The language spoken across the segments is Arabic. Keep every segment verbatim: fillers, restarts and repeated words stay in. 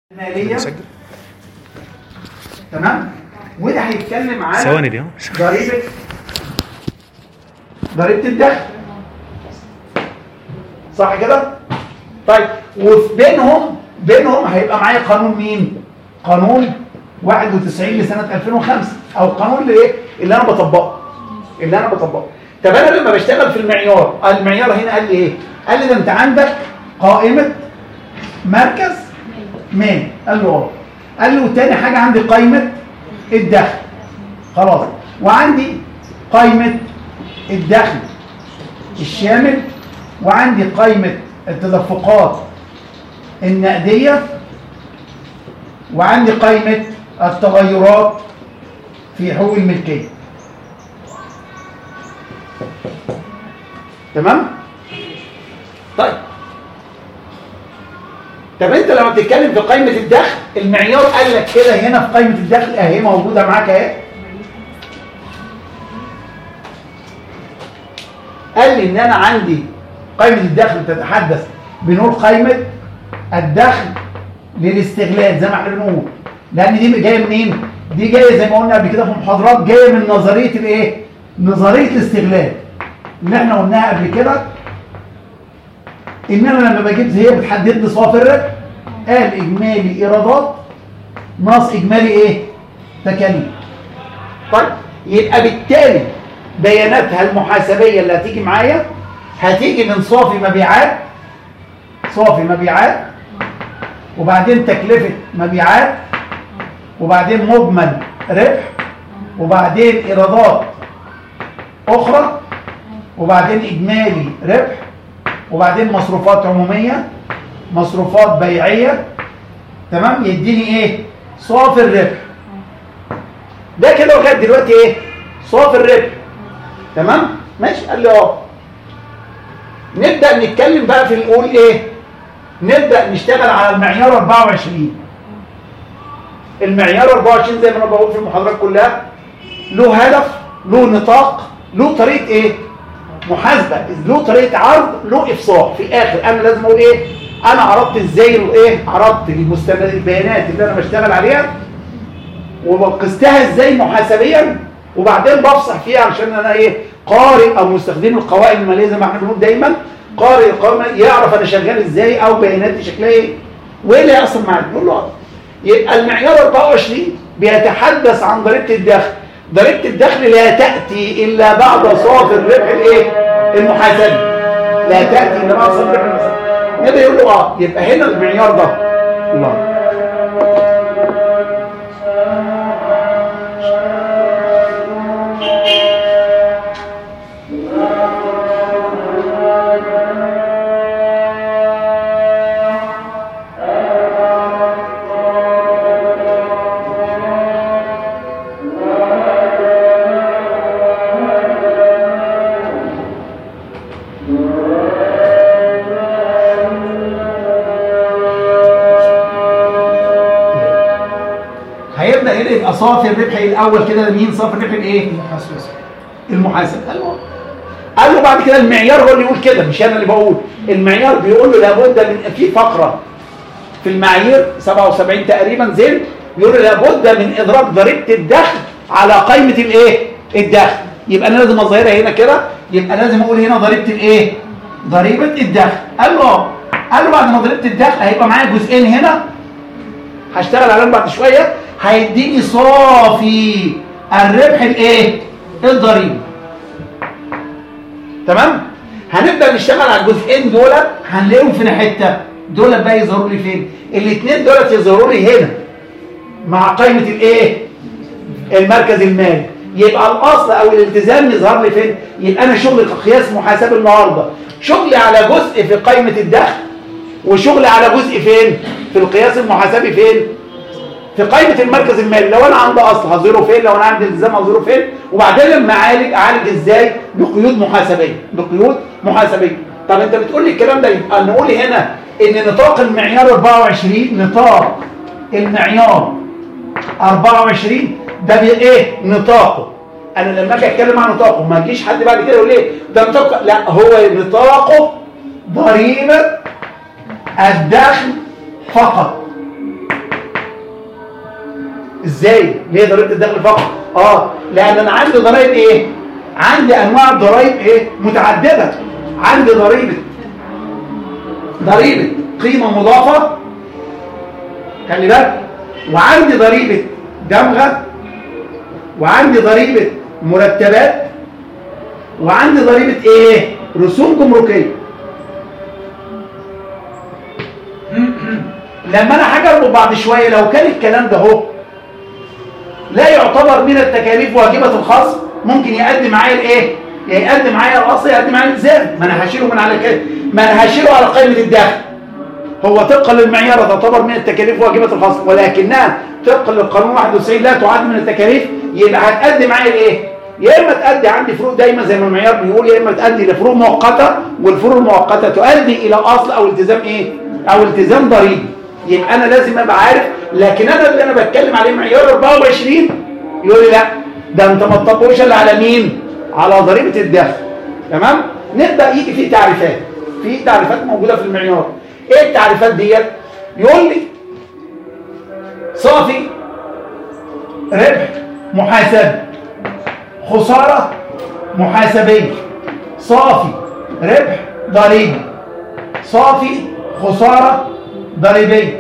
مالية. تمام. وده هيتكلم على ثواني دي ضريبة ضريبة الدخل، صح كده؟ طيب وفي بينهم بينهم هيبقى معايا قانون مين؟ قانون واحد وتسعين لسنة ألفين وخمسة، او قانون اللي ايه؟ اللي انا بطبقه اللي انا بطبقه طب انا لما بشتغل في المعيار، المعيار هنا قال لي ايه؟ قال لي ده انت عندك قائمة مركز مال، قال له اه. قال له تاني حاجة عندي قائمة الدخل، خلاص، وعندي قائمة الدخل الشامل، وعندي قائمة التدفقات النقدية، وعندي قائمة التغيرات في حقوق الملكية. تمام؟ طيب طب انت لما بتتكلم في قائمة الدخل، المعيار قال لك كده هنا في قائمة الدخل اهي موجودة معاك اهي، قال لي ان انا عندي قائمة الدخل بتتحدث بنقول قائمة الدخل للاستغلال زي ما احنا بنقول، لان دي جايه منين؟ دي جايه زي ما قلنا قبل كده في محاضرات، جايه من نظريه الايه؟ نظريه الاستغلال اللي احنا قلناها قبل كده، ان انا لما بجيب هي بتحدد لي صافي الربح، قال اجمالي ايرادات ناقص اجمالي ايه؟ تكاليف. طيب يبقى بالتالي بياناتها المحاسبيه اللي هتيجي معايا هتيجي من صافي مبيعات، صافي مبيعات، وبعدين تكلفه مبيعات، وبعدين مجمل ربح، وبعدين ايرادات اخرى، وبعدين اجمالي ربح، وبعدين مصروفات عموميه، مصروفات بيعيه. تمام؟ يديني ايه؟ صافي الربح. ده كده لغايه دلوقتي ايه؟ صافي الربح. تمام؟ ماشي. قال لي اه. نبدا نتكلم بقى في نقول ايه؟ نبدا نشتغل على المعيار أربعة وعشرين. المعيار أربعة وعشرين زي ما انا بقول في المحاضرات كلها له هدف، له نطاق، له طريقه ايه؟ محاسبه، له طريقه عرض، له افصاح. في الاخر انا لازم اقول ايه؟ انا عرضت ازاي ايه؟ عرضت المستند البيانات اللي انا بشتغل عليها وقستها ازاي محاسبيا، وبعدين بفصح فيها عشان انا ايه؟ قارئ او مستخدم القوائم الماليه زي ما احنا بنقول دايما، قارئ القوائم يعرف انا شغال ازاي او بياناتي شكلها ايه وايه اللي هيحصل معايا. نقول له يبقى المعيار أربعة وعشرين بيتحدث عن ضريبه الدخل. ضريبه الدخل لا تاتي الا بعد صافي الربح الايه؟ المحاسبي. لا تاتي الا بعد صافي الربح المحاسبي. يبقى يقول له اه. يبقى هنا المعيار ده الله يبقى صافي الربح الاول كده. مين صافي الربح الايه؟ المحاسب. المحاسب. قال له قال له بعد كده المعيار هو اللي يقول كده، مش انا اللي بقول. المعيار بيقول له لابد من في فقره في المعايير سبعة وسبعين تقريبا زين، بيقول له لابد من ادراك ضريبه الدخل على قائمه الايه؟ الدخل. يبقى انا لازم اظهرها هنا كده، يبقى لازم اقول هنا ضريبه الايه؟ ضريبه الدخل. قال له قال له بعد ما ضريبه الدخل هيبقى معايا جزئين هنا هشتغل عليهم بعد شويه، هيديني صافي الربح الايه؟ الضريبي. تمام؟ هنبدا نشتغل على الجزئين دول، هنلاقيهم فين حته؟ دول بقى يظهروا لي فين؟ الاثنين دول يظهروا لي هنا مع قائمه الايه؟ المركز المالي. يبقى الاصل او الالتزام يظهر لي فين؟ يبقى انا شغلي كقياس محاسب النهارده شغلي على جزء في قائمه الدخل، وشغلي على جزء فين؟ في القياس المحاسبي فين؟ في قائمة المركز المالي. لو انا عندي اصل هظهره فين؟ لو انا عندي التزام هظهره فين؟ وبعدين لما اعالج اعالج ازاي؟ بقيود محاسبيه، بقيود محاسبيه. طب انت بتقول لي الكلام ده، يبقى نقول هنا ان نطاق المعيار أربعة وعشرين، نطاق المعيار أربعة وعشرين ده بايه؟ نطاقه. انا لما اجي اتكلم عن نطاقه ما يجيش حد بعد كده يقول لي ده نطاق، لا، هو نطاقه ضريبه الدخل فقط. ازاي؟ ليه ضريبه الدخل فقط؟ اه لان انا عندي ضرائب ايه؟ عندي انواع ضرائب ايه؟ متعدده. عندي ضريبه ضريبه قيمه مضافه، خلي بالك، وعندي ضريبه دمغه، وعندي ضريبه مرتبات، وعندي ضريبه ايه؟ رسوم جمركيه. لما انا هجرب بعد شويه لو كان الكلام ده هو لا يعتبر من التكاليف واجبه الخصم، ممكن يقدم معايا الايه؟ يقدم معايا الاصل، يقدم معايا الالزام. ما انا هشيله من على كده، ما انا هشيله على قائمه الدخل. هو طبقا للمعيار تعتبر من التكاليف واجبه الخصم، ولكنها طبقا للقانون واحد وتسعين لا تعد من التكاليف. يبقى هتقدم معايا الايه؟ يا اما تؤدي عندي فروق دايما زي ما المعيار بيقول، يا اما تؤدي لفروق مؤقته، والفروق المؤقته تؤدي الى اصل او التزام ايه؟ او التزام ضريبي. يبقى انا لازم ابقى عارف. لكن انا اللي انا بتكلم عليه معيار أربعة وعشرين يقول لي لا ده انت ما تطبقوش الا على مين؟ على ضريبه الدخل. تمام؟ نبدا يجي في تعريفات، في تعريفات موجوده في المعيار. ايه التعريفات ديت؟ يقول لي صافي ربح محاسبي، خساره محاسبيه، صافي ربح ضريبي، صافي خساره ضريبيه.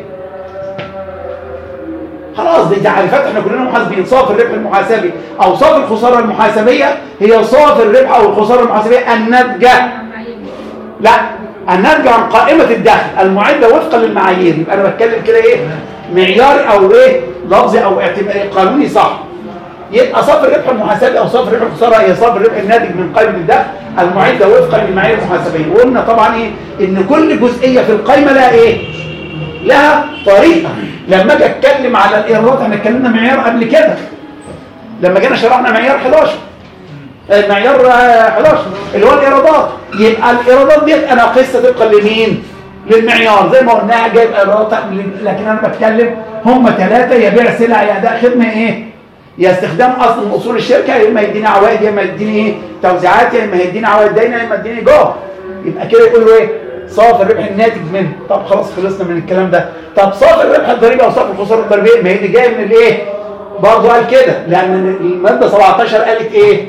خلاص دي تعريفات احنا كلنا محاسبين. صافي الربح المحاسبي او صافي الخساره المحاسبيه هي صافي الربح او الخساره المحاسبيه الناتجه، لا الناتجه عن قائمه الدخل المعده وفقا للمعايير. يبقى انا بتكلم كده ايه؟ معياري او ايه؟ لفظي او اعتباري قانوني صح. يبقى صافي الربح المحاسبي او صافي الربح الخساره هي صافي الربح الناتج من قائمه الدخل المعده وفقا للمعايير المحاسبيه. وقلنا طبعا ايه؟ ان كل جزئيه في القائمه لها ايه؟ لها طريقه. لما اجي اتكلم على الايرادات، احنا اتكلمنا معيار قبل كده لما جينا شرحنا معيار حداشر، معيار حداشر اللي هو الايرادات. يبقى الايرادات ديت انا قصه طبقا لمين؟ للمعيار زي ما قلناها جايب ايرادات. لكن انا بتكلم هم ثلاثه: يا بيع سلع، يا اداء خدمه، ايه؟ يا استخدام اصل من اصول الشركه، يا اما يديني عوائد، يا اما يديني ايه؟ توزيعات، يا اما يديني عوائد داينه، يا اما يديني ايجار. يبقى كده يقول له ايه؟ صافي الربح الناتج منه. طب خلاص خلصنا من الكلام ده. طب صافي الربح الضريبي او صافي الخساره الضريبيه، ما هي دي جايه من الايه؟ برضه قال كده، لان الماده سبعتاشر قالت ايه؟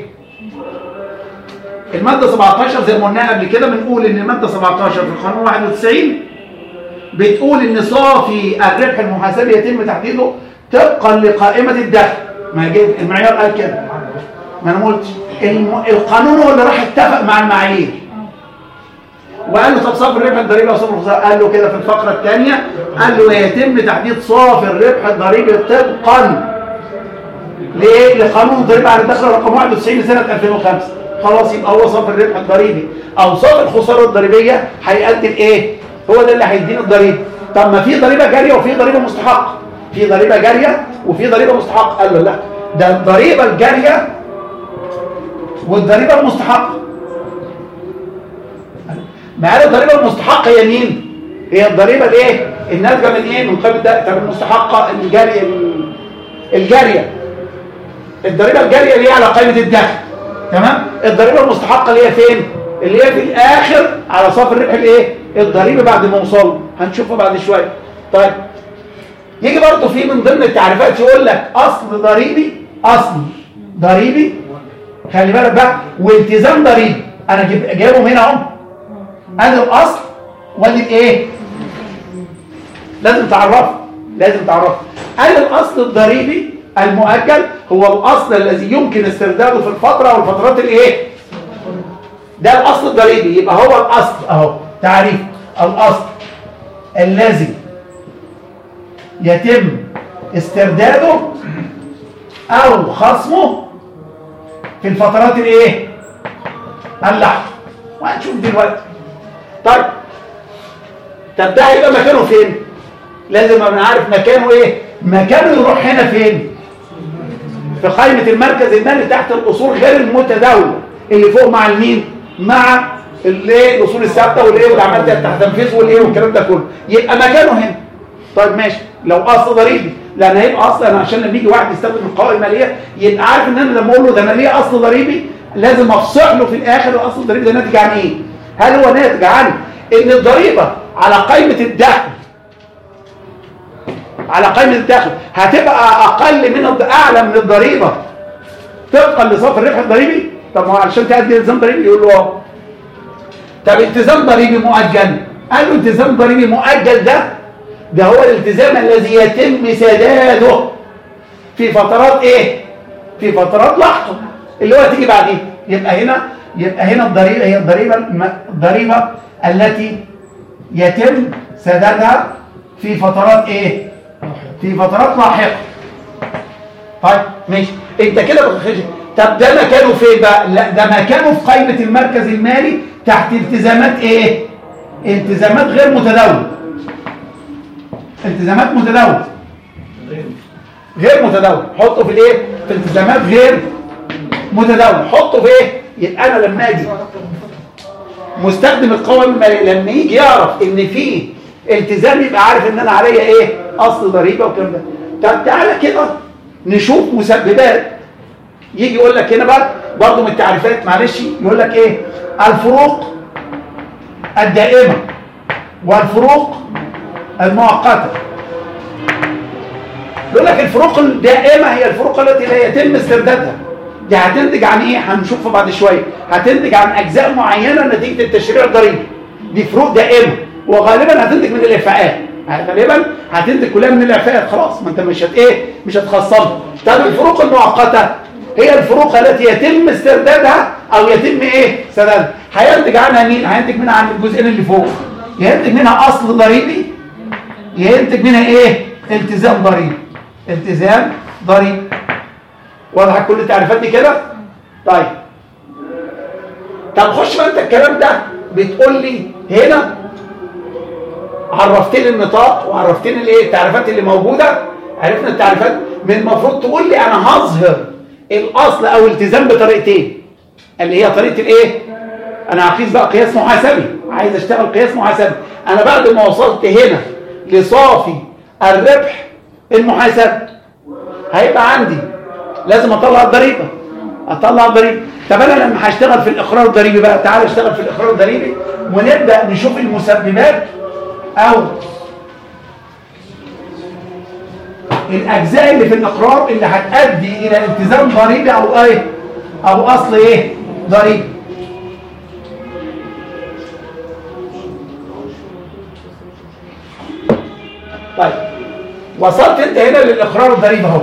الماده سبعتاشر زي ما قلنا قبل كده، بنقول ان الماده سبعتاشر في القانون واحد وتسعين بتقول ان صافي الربح المحاسبي يتم تحديده طبقا لقائمه الدخل. ما جه المعيار قال كده، ما انا ما قلتش. القانون هو اللي راح اتفق مع المعايير وقال له طب صافي الربح الضريبي وصافي الخساره، قال له كده في الفقره الثانيه، قال له يتم تحديد صافي الربح الضريبي طبقا لايه؟ لقانون الضريبه على الدخل رقم واحد وتسعين لسنه ألفين وخمسة. خلاص يبقى هو صافي الربح الضريبي او صافي الخساره الضريبيه هيقدم ايه؟ هو ده اللي هيديني الضريبه. طب ما في ضريبه جاريه وفي ضريبه مستحقه، في ضريبه جاريه وفي ضريبه مستحقه. قال له لا، ده الضريبه الجاريه والضريبه المستحقه. ما قال الضريبه المستحقه هي مين؟ هي الضريبه الايه؟ الناتجه من ايه؟ من قيمه ده. طب المستحقه الجاريه الجاريه الضريبه الجاريه اللي هي على قيمه الدخل، تمام؟ الضريبه المستحقه اللي هي فين؟ اللي هي في الاخر على صافي الربح الايه؟ الضريبه بعد ما اوصل هنشوفها بعد شويه. طيب يجي برضه في من ضمن التعريفات يقول لك اصل ضريبي، اصل ضريبي، خلي بالك بقى، والتزام ضريبي. انا جايبهم هنا اهو، ادي الاصل وادي الايه؟ لازم تعرفه، لازم تعرفه. قال الاصل الضريبي المؤجل هو الاصل الذي يمكن استرداده في الفتره او الفترات الايه؟ ده الاصل الضريبي. يبقى هو الاصل اهو تعريف الاصل الذي يتم استرداده او خصمه في الفترات الايه؟ اللاحقه، وهنشوف دلوقتي. طيب طب ده هيبقى مكانه فين؟ لازم ابقى عارف مكانه ايه؟ مكانه يروح هنا فين؟ في قائمه المركز المالي تحت الاصول غير المتداوله اللي فوق مع المين؟ مع الايه؟ الاصول الثابته والايه؟ والاعمال تحت تنفيذ والايه؟ والكلام ده كله. يبقى مكانه هنا. طيب ماشي، لو اصل ضريبي، لان هيبقى اصلا عشان لما يجي واحد يستخدم القوائم الماليه يبقى عارف ان انا لما اقول له ده انا ليه اصل ضريبي لازم افصح له في الاخر الاصل الضريبي ده ناتج عن ايه؟ هل هو ناتج عن ان الضريبه على قائمه الدخل على قائمه الدخل هتبقى اقل من الض... اعلى من الضريبه طبقا لصافي الربح الضريبي. طب ما هو علشان تأدي التزام ضريبي يقول له اه. طب التزام ضريبي مؤجل، قال له التزام ضريبي مؤجل ده ده هو الالتزام الذي يتم سداده في فترات ايه؟ في فترات لاحقه اللي هو تيجي بعدين. يبقى هنا يبقى هنا الضريبه هي الضريبه الضريبه التي يتم سدادها في فترات ايه؟ في فترات لاحقه. طيب ماشي، انت كده بتخش. طب ده مكانه فين بقى؟ لا ده مكانه في قائمه المركز المالي تحت التزامات ايه؟ التزامات غير متداوله. التزامات متداوله غير متداوله، حطه في الايه؟ في التزامات غير متداوله، حطه في ايه؟ يبقى انا لما اجي مستخدم القوائم الماليه لما يجي يعرف ان في التزام يبقى عارف ان انا عليا ايه؟ اصل ضريبه والكلام ده. طب تعالى كده نشوف مسببات. يجي يقول لك هنا بقى برضه من التعريفات، معلش، يقول لك ايه؟ الفروق الدائمه والفروق المؤقته. يقول لك الفروق الدائمه هي الفروق التي لا يتم استردادها. دي هتنتج عن ايه؟ هنشوفها بعد شويه. هتنتج عن اجزاء معينه نتيجه التشريع الضريبي. دي فروق دائمه وغالبا هتنتج من الاعفاءات. غالبا هتنتج كلها من الاعفاءات. خلاص ما انت مش هت ايه؟ مش هتخصمها. طب الفروق المؤقته هي الفروق التي يتم استردادها او يتم ايه؟ سدادها. هينتج عنها مين؟ هينتج منها عن الجزئين اللي فوق. ينتج منها اصل ضريبي، ينتج منها ايه؟ التزام ضريبي. التزام ضريبي. واضح كل التعريفات دي كده؟ طيب طب خش بقى انت الكلام ده بتقول لي هنا عرفتني النطاق وعرفتني الايه؟ التعريفات اللي موجوده. عرفنا التعريفات، من المفروض تقول لي انا هظهر الاصل او التزام بطريقتين، اللي هي طريقه الايه؟ انا هقيس بقى قياس محاسبي، عايز اشتغل قياس محاسبي. انا بعد ما وصلت هنا لصافي الربح المحاسبي هيبقى عندي لازم اطلع الضريبه. اطلع الضريبه. طب انا لما هشتغل في الاقرار الضريبي بقى، تعال اشتغل في الاقرار الضريبي ونبدا نشوف المسببات او الاجزاء اللي في الاقرار اللي هتؤدي الى التزام ضريبي او ايه؟ او اصل ايه؟ ضريبي. طيب وصلت انت هنا للاقرار الضريبي اهو.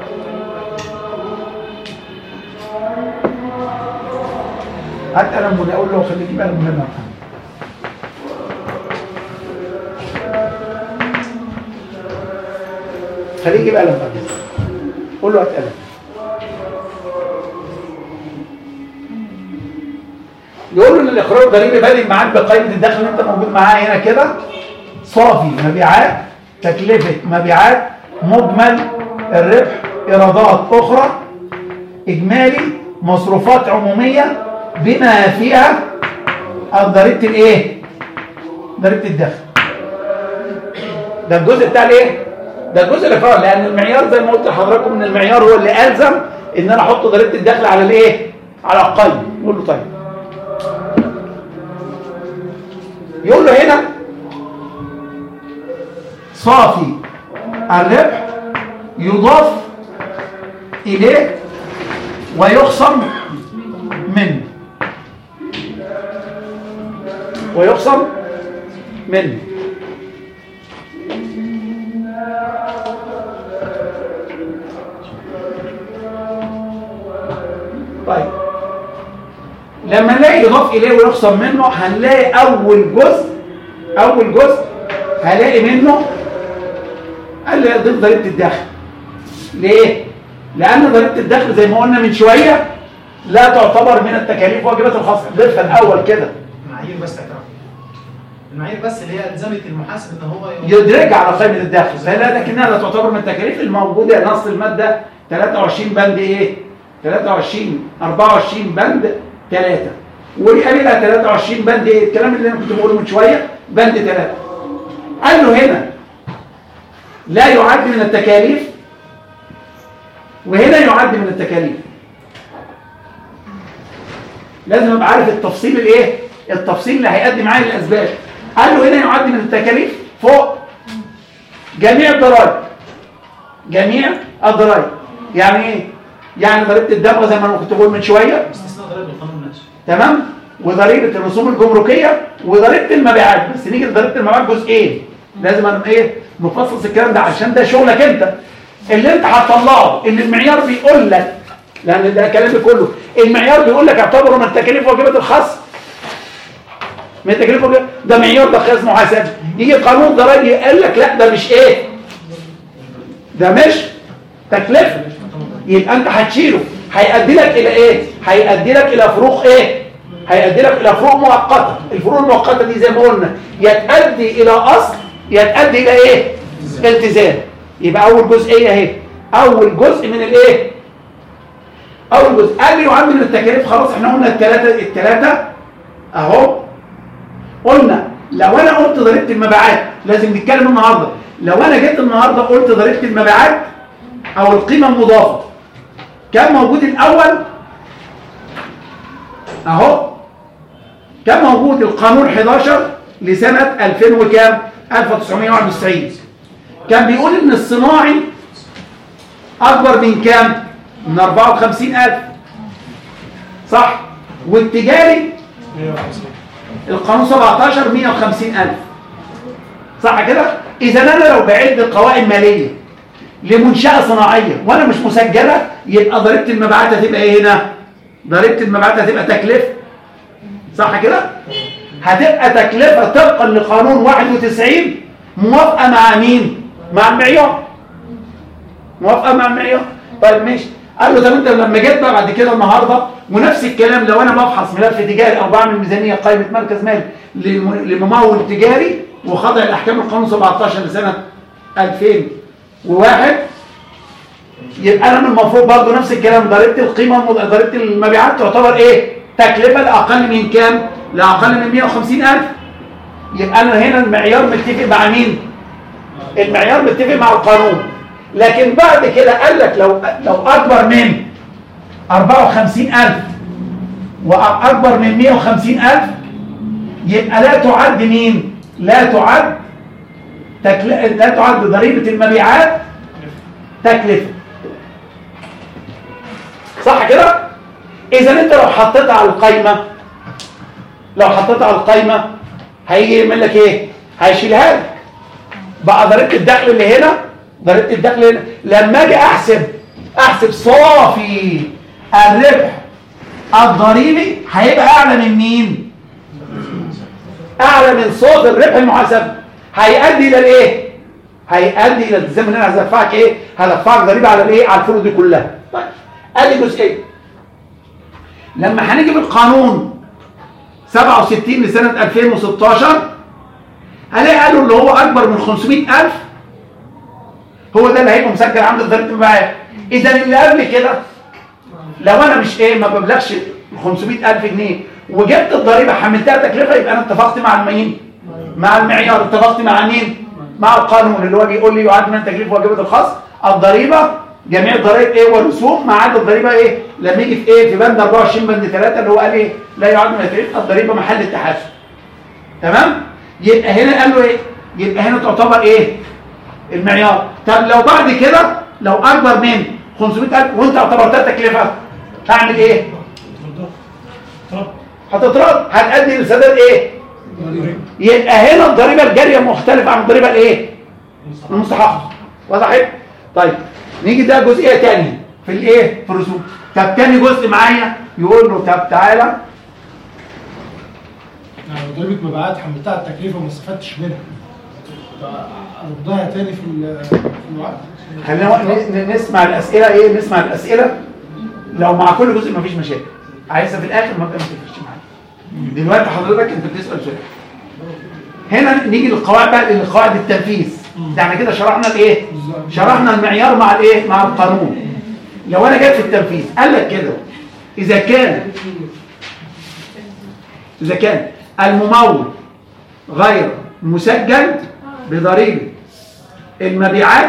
هات قلم منى، اقول له خليه يجيب قلم منى. خليه يجيب قلم بقى. قول له هات قلم. يقول له ان الاقرار الضريبي بادئ معاك بقائمه الدخل اللي انت موجود معاها هنا كده. صافي مبيعات، تكلفه مبيعات، مجمل الربح، ايرادات اخرى، اجمالي، مصروفات عموميه بما فيها ضريبه الايه؟ ضريبه الدخل. ده الجزء بتاع الايه؟ ده الجزء اللي فرق، لان المعيار زي ما قلت لحضراتكم ان المعيار هو اللي الزم ان انا احط ضريبه الدخل على الايه؟ على القائمه. نقول له طيب. يقول له هنا صافي الربح يضاف اليه ويخصم منه. ويخصم منه. طيب لما نلاقي يضاف اليه ويخصم منه هنلاقي اول جزء اول جزء هلاقي منه قال لي ضيف ضريبه الدخل. ليه؟ لان ضريبه الدخل زي ما قلنا من شويه لا تعتبر من التكاليف واجبات الخاصه. ضيفها الاول كده. المعايير بس تعتبر المعايير بس اللي هي الزمت المحاسب ان هو يدرجها على قائمه الدخل، لا لكنها لا تعتبر من التكاليف الموجوده. نص الماده ثلاثة وعشرين بند ايه؟ ثلاثة وعشرين أربعة وعشرين بند ثلاثة، وقابلها ثلاثة وعشرين بند ايه؟ الكلام اللي انا كنت بقوله من شويه بند ثلاثة. قال له هنا لا يعد من التكاليف وهنا يعد من التكاليف. لازم ابقى عارف التفصيل الايه؟ التفصيل اللي هيؤدي معايا للاسباب. قال له هنا يعد من التكاليف فوق جميع الضرائب جميع الضرائب. يعني ايه؟ يعني ضريبه الدم زي ما انا كنت بقول من شويه، استثناء ضرائب القانون نفسه. تمام، وضريبه الرسوم الجمركيه وضريبه المبيعات. بس نيجي لضريبه المبيعات جزئين، لازم انا ايه نفصص الكلام ده عشان ده شغلك انت اللي انت هتطلعه. ان المعيار بيقول لك، لان ده كلامي كله، المعيار بيقول لك اعتبره من تكاليف واجبات الخاص، من تكاليف واجبات، ده معيار، ده قياس محاسبي. يجي قانون ضرائب يقول لك لا ده مش ايه، ده مش تكلفه، يبقى انت هتشيله. هيؤدي لك الى ايه؟ هيؤدي لك الى فروق ايه؟ هيؤدي لك الى فروق مؤقته. الفروق المؤقته دي زي ما قلنا يا تؤدي الى اصل يا تؤدي الى ايه؟ التزام. يبقى اول جزئيه اهي، اول جزء من الايه؟ اول جزء قال لي يعد من التكاليف. خلاص احنا قلنا الثلاثه الثلاثه اهو. قلنا لو انا قلت ضريبه المبيعات، لازم نتكلم النهارده، لو انا جيت النهارده قلت ضريبه المبيعات او القيمه المضافه، كان موجود الاول اهو، كان موجود القانون حداشر لسنه ألفين وكام؟ ألف وتسعمائة وواحد وتسعين. كان بيقول ان الصناعي اكبر من كام؟ من أربعة وخمسين ألف، صح؟ والتجاري القانون سبعتاشر مئة وخمسين ألف، صح كده؟ اذا انا لو بعد قوائم ماليه لمنشاه صناعيه وانا مش مسجله، يبقى ضريبه المبيعات هتبقى ايه هنا؟ ضريبه المبيعات هتبقى تكلفه، صح كده؟ هتبقى تكلفه طبقا لقانون واحد وتسعين موافقه مع مين؟ مع المعيار، موافقه مع المعيار. طيب ماشي. قال له طب انت لما جيت بقى بعد كده النهارده ونفس الكلام، لو انا بفحص ملف تجاري او بعمل ميزانيه قائمه مركز مال لممول تجاري وخضع لاحكام القانون سبعتاشر لسنه ألفين وواحد، يبقى انا من المفروض برضه نفس الكلام، ضريبه القيمه ضريبه المبيعات تعتبر ايه؟ تكلفه لاقل من كام؟ لاقل من مئة وخمسين ألف. يبقى انا هنا المعيار متفق مع مين؟ المعيار متفق مع القانون. لكن بعد كده قال لك لو لو اكبر من أربعة وخمسين ألف واكبر من مئة وخمسين ألف، يبقى لا تعد مين؟ لا تعد تكل... لا تعد ضريبه المبيعات تكلفه، صح كده؟ اذا انت لو حطيتها على القايمه، لو حطيتها على القايمه هيجي يعمل لك ايه؟ هيشيلها لك بقى ضريبه الدخل اللي هنا، ضريبه الدخل هنا. لما اجي احسب احسب صافي الربح الضريبي هيبقى اعلى من مين؟ اعلى من صافي الربح المحاسبي. هيؤدي الى الايه؟ هيؤدي الى الالتزام ان انا هدفعك ايه؟ هدفعك ضريبه على الايه؟ على الفروض دي كلها. طيب ادي جزئيه. لما هنيجي بالقانون سبعة وستين لسنه ألفين وستاشر، هلاقي قالوا اللي هو اكبر من خمسمائة ألف هو ده اللي هيبقى مسجل عند ضريبه المبيعات. اذا اللي قبل كده لو انا مش ايه ما ببلغش خمسمائة ألف جنيه وجبت الضريبه حملتها تكلفه، يبقى انا اتفقت مع المين؟ مع المعيار. اتفقت مع مين؟ مع القانون اللي هو بيقول لي يعد من تكليف واجبات الخاص الضريبه جميع الضرائب ايه والرسوم ما عدا الضريبه ايه؟ لما يجي في ايه؟ في بند أربعة وعشرين بند ثلاثة اللي هو قال ايه؟ لا يعد من تكليف الضريبه محل التحاسب. تمام؟ يبقى هنا قال له ايه؟ يبقى هنا تعتبر ايه؟ المعيار. طب لو بعد كده لو اكبر من خمسمائة ألف وانت اعتبرتها تكلفه، هعمل ايه؟ هتترد، هتأدي لسداد ايه؟ يبقى هنا الضريبه الجاريه مختلفه عن الضريبه الايه؟ المستحقه. وضحت؟ طيب نيجي ده جزئيه ثانيه في الايه؟ في الرسوم. طب ثاني جزء معايا يقول له طب تعالى، يعني ضريبه مبيعات حملتها التكلفه وما استفدتش منها، اردها تاني في الوقت. خلينا نسمع الاسئله ايه؟ نسمع الاسئله. لو مع كل جزء مفيش مشاكل، عايزها في الاخر ما تفرقش معايا. دلوقتي حضرتك انت بتسال سؤال. هنا نيجي للقواعد بقى، لقواعد التنفيذ. ده احنا كده شرحنا الايه؟ شرحنا المعيار مع الايه؟ مع القانون. لو انا جيت في التنفيذ قال لك كده اذا كان اذا كان الممول غير مسجل بضريبه المبيعات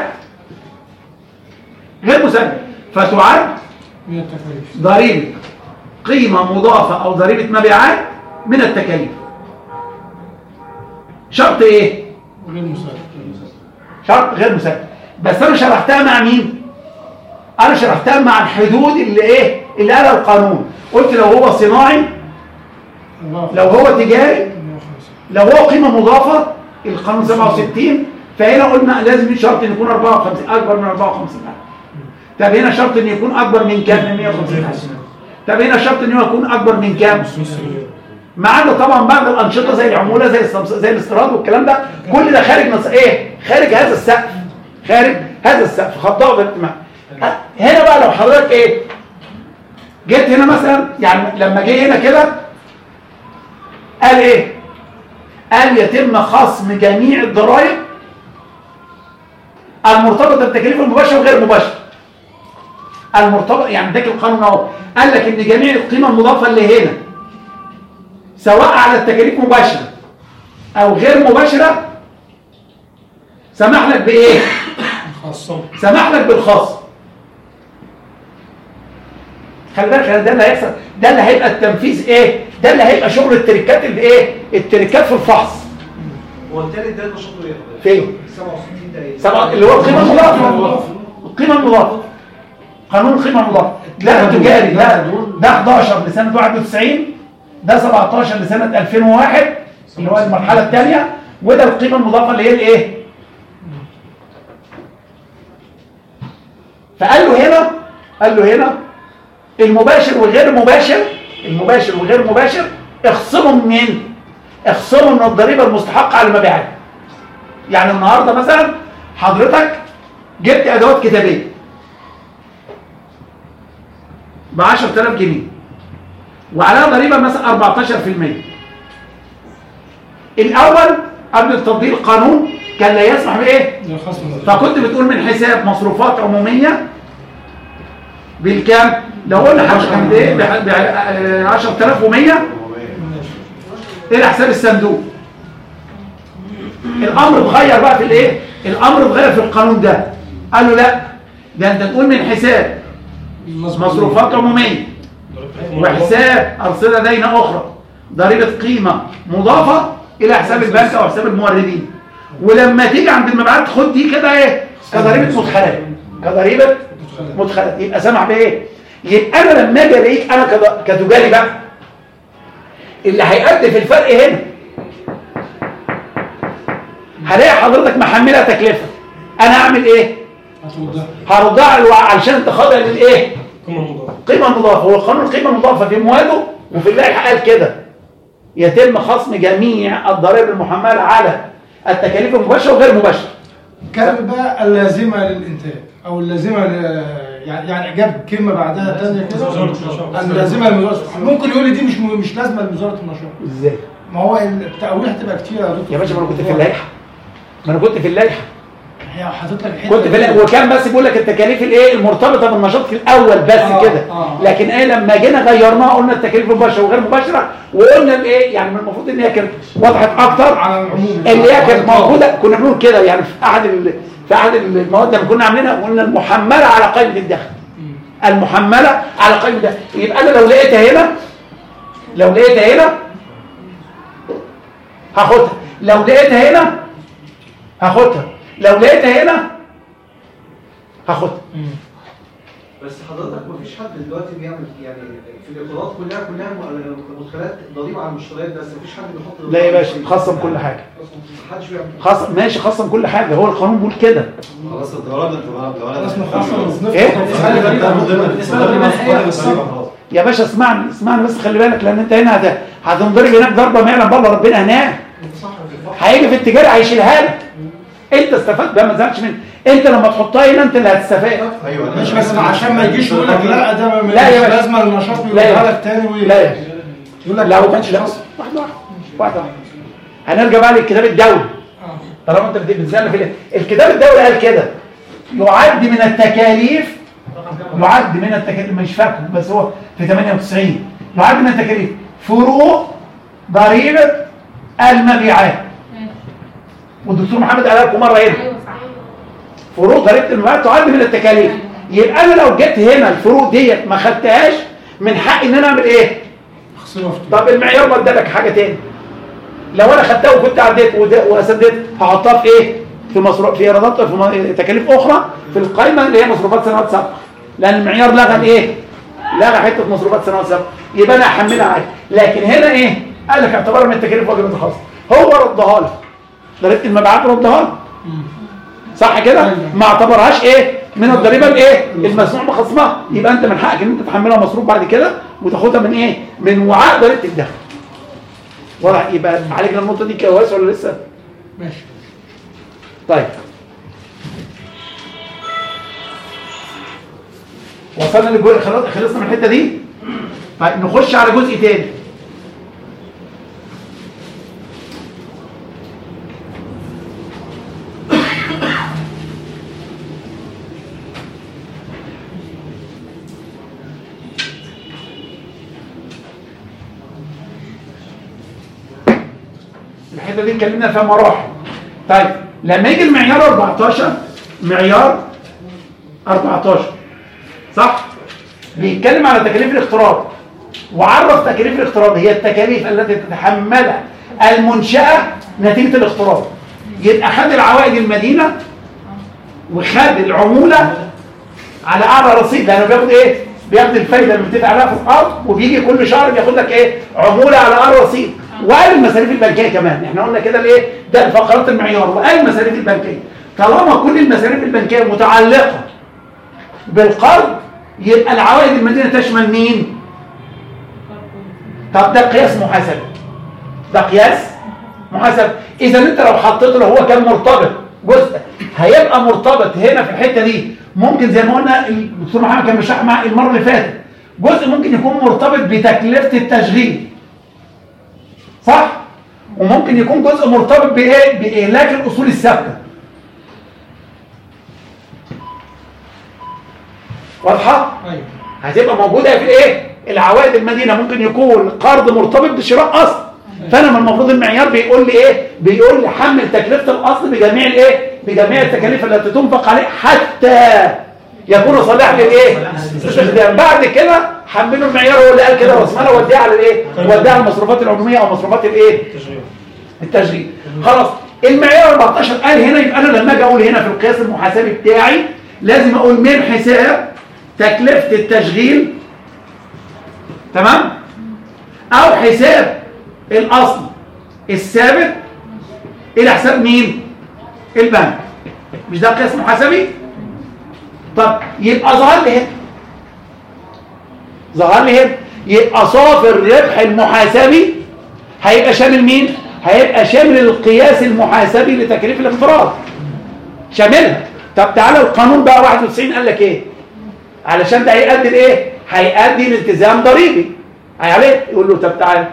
غير مسجل، فتعد ضريبه قيمه مضافه او ضريبه مبيعات من التكاليف. شرط ايه؟ غير مسجل. شرط غير مسجل. بس انا شرحتها مع مين؟ انا شرحتها مع الحدود اللي ايه اللي قالها القانون. قلت لو هو صناعي، لو هو تجاري، لو هو قيمه مضافه القانون سبعة وستين، فهنا قلنا لازم شرط ان يكون أربعة وخمسين اكبر من أربعة وخمسين ألف. طب هنا شرط ان يكون اكبر من كام؟ من مية وخمسين ألف. طب هنا شرط ان هو يكون اكبر من كام؟ ما عدا طبعا بعض الانشطه زي العموله زي زي الاستيراد والكلام ده، كل ده خارج نص ايه؟ خارج هذا السقف، خارج هذا السقف خطاه بالاجتماع. هنا بقى لو حضرتك ايه جيت هنا مثلا، يعني لما جه هنا كده قال ايه؟ قال يتم خصم جميع الضرائب المرتبطه بالتكاليف المباشره وغير مباشره. المرتبط يعني اداك القانون اهو، قال لك ان جميع القيمه المضافه اللي هنا سواء على التكاليف مباشره او غير مباشره سمح لك بايه؟ سمح لك بالخصم. خلي بالك ده اللي هيحصل، ده اللي هيبقى التنفيذ ايه؟ ده اللي هيبقى شغل التريكات الايه؟ التريكات في الفحص. هو الثالث ده نشاطه ايه؟ فين؟ سبعة وستين ده ايه؟ سبعة اللي هو القيمه المضافه. القيمه المضافه. قانون القيمه المضافه. لا التجاري لا ده حداشر لسنه واحد وتسعين، ده سبعتاشر لسنه ألفين وواحد اللي هو المرحله الثانيه، وده القيمه المضافه اللي هي الايه؟ فقال له هنا قال له هنا المباشر والغير مباشر، المباشر والغير مباشر اخصموا منين؟ اخصموا من الضريبه المستحقه على المبيعات. يعني النهارده مثلا حضرتك جبت ادوات كتابيه ب عشرة آلاف جنيه وعليها ضريبه مثلا أربعتاشر في المية. الاول قبل التطبيق القانون كان لا يسمح بايه؟ فكنت بتقول من حساب مصروفات عموميه بالكام؟ لو قلنا حاجه كانت ايه؟ ب عشرة آلاف ومية الى حساب الصندوق. الامر اتغير بقى في الايه؟ الامر اتغير في القانون ده. قالوا لا ده انت تقول من حساب مصروفات عموميه وحساب ارصده داينه اخرى ضريبه قيمه مضافه الى حساب البنك او حساب الموردين، ولما تيجي عند المبيعات خد دي كده ايه؟ كضريبه مدخلات، كضريبه مدخلات. يبقى سامع بايه؟ يبقى انا لما اجي الاقيك انا كتجاري بقى اللي هيؤدي في الفرق هنا هلاقي حضرتك محملها تكلفه، انا اعمل ايه؟ هردها علشان انت خاضع للايه؟ قيمه مضافه. هو قانون القيمه المضافه في مواده وفي اللائحه قال كده يتم خصم جميع الضرائب المحمله على التكاليف المباشره وغير مباشره. كان بقى اللازمه للانتاج او اللازمه ل... يعني يعني جاب كلمه بعدها ثانيه كده اللازمه للوزاره. ممكن يقول لي دي مش مش لازمه لوزاره النشاط. ازاي؟ ما هو التأويل هتبقى كتير يا دكتور. يا باشا ما انا كنت في اللائحه، ما انا كنت في اللائحه هي حاطط لك كنت في اللائحه وكان بس بيقول لك التكاليف الايه المرتبطه بالنشاط في الاول بس آه كده آه. لكن ايه لما جينا غيرناها قلنا التكاليف المباشره وغير مباشره، وقلنا الايه يعني من المفروض ان هي كانت وضحت اكتر على العموم اللي هي كانت موجوده. كنا بنقول كده يعني في احد ال... في احد المواد لما كنا عاملينها قلنا المحمله على قائمه الدخل، المحمله على قائمه الدخل. يبقى انا لو لقيتها هنا لو لقيتها هنا هاخدها، لو لقيتها هنا هاخدها، لو لقيتها هنا هاخدها. بس حضرتك مفيش حد دلوقتي بيعمل يعني في الايرادات كلها كلها مدخلات ضريبه على المشتريات بس مفيش حد بيحط. لا يا باشا خصم كل حاجه. محدش بيعمل خصم ماشي خصم كل حاجه، هو القانون بيقول كده. خلاص الضرائب انت لو انا اسمه خصم ايه؟ اسمه يا باشا اسمعني اسمعني بس خلي بالك لان انت هنا هتنضرب هناك ضربه ما يعلم بالله ربنا هناك. هيجي في التجاره هيشيلها لك. انت استفدت بقى ما تزعلش مني. انت لما تحطها هنا انت اللي هتستفاد. ايوه مش بس عشان ما يجيش يقول لك لا ده مش لازمه للنشاط ويقولها لك تاني لا يقول لك لو كانش واحده واحده واحده هنرجع بقى للكتاب الدولي. طالما انت بتسالني في الكتاب الدولي قال كده يعد من التكاليف يعد من التكاليف مش فاكر بس هو في ثمانية وتسعين يعد من التكاليف فروق ضريبه المبيعات. والدكتور محمد قال لكم مره هنا فروق ضريبه المبيعات تعد من التكاليف. يبقى انا لو جيت هنا الفروق ديت ما خدتهاش من حقي ان انا اعمل ايه؟ طب المعيار ما ادالك حاجه تاني. لو انا خدتها وكنت عديت وسددت هحطها في ايه؟ في مصروف في ايرادات في م- تكاليف اخرى في القائمه اللي هي مصروفات سنوات سابقه، لان المعيار لغى الايه؟ لغى حته مصروفات سنوات سابقه، يبقى انا احملها عادي. لكن هنا ايه؟ قال لك اعتبرها من التكاليف واجبات الخاصه، هو ردها لك ضريبه المبيعات ردها لك صح كده؟ ما اعتبرهاش ايه؟ من الضريبه الايه؟ المسموح بخصمها، يبقى انت من حقك ان انت تحملها مصروف بعد كده وتاخدها من ايه؟ من وعاء ضريبه الدخل. واضح؟ يبقى عليك النقطه دي كويس ولا لسه؟ ماشي. طيب وصلنا للجزء، خلاص خلصنا من الحته دي. طيب نخش على جزء تاني. الحته دي اتكلمنا فيها مراحل. طيب لما يجي المعيار أربعتاشر، معيار أربعتاشر صح؟ بيتكلم على تكاليف الاقتراض، وعرف تكاليف الاقتراض هي التكاليف التي تتحملها المنشأة نتيجة الاقتراض. يبقى خد العوائد المدينة وخد العمولة على أعلى رصيد، لأنه بياخد إيه؟ بياخد الفايدة اللي بتدفع عليها في الأرض، وبيجي كل شهر بياخد لك إيه؟ عمولة على أعلى رصيد، وقال المصاريف البنكية كمان. إحنا قلنا كده الإيه؟ ده فقرات المعيار، وقال المصاريف البنكية. طالما كل المصاريف البنكية متعلقة بالقرض، يبقى العوائد المدينة تشمل مين؟ طب ده قياس محاسبي، ده قياس محاسبي. إذا أنت لو حطيت له هو كان مرتبط جزء، هيبقى مرتبط هنا في الحتة دي. ممكن زي ما قلنا الدكتور محمد كان بيشرح مع المرة اللي فاتت، جزء ممكن يكون مرتبط بتكلفة التشغيل صح؟ وممكن يكون جزء مرتبط بإيه؟ بإهلاك الأصول الثابتة. واضحة؟ ايوه. هتبقى موجودة في الايه؟ العوائد المدينة. ممكن يكون قرض مرتبط بشراء أصل، فأنا من المفروض المعيار بيقول لي ايه؟ بيقول لي حمل تكلفة الأصل بجميع الايه؟ بجميع التكاليف التي تنفق عليه حتى يكون صالحا للايه؟ استخدام. بعد كده حمله المعيار، هو اللي قال كده واسمها وديها على الايه؟ وديها على المصروفات العمومية أو مصروفات الايه؟ التشغيل. خلاص المعيار أربعتاشر قال هنا، يبقى أنا لما أجي أقول هنا في القياس المحاسبي بتاعي لازم أقول من حساب تكلفة التشغيل تمام، او حساب الاصل الثابت الى حساب مين؟ البنك. مش ده قياس محاسبي؟ طب يبقى ظهر لي هنا، ظهر لي هنا يبقى صافي الربح المحاسبي هيبقى شامل مين؟ هيبقى شامل القياس المحاسبي لتكاليف الاقتراض، شاملها. طب تعالى القانون بقى واحد وتسعين قال لك ايه؟ علشان ده هيؤدي لايه؟ هيؤدي لالتزام ضريبي. عليه يقول له طب تعالى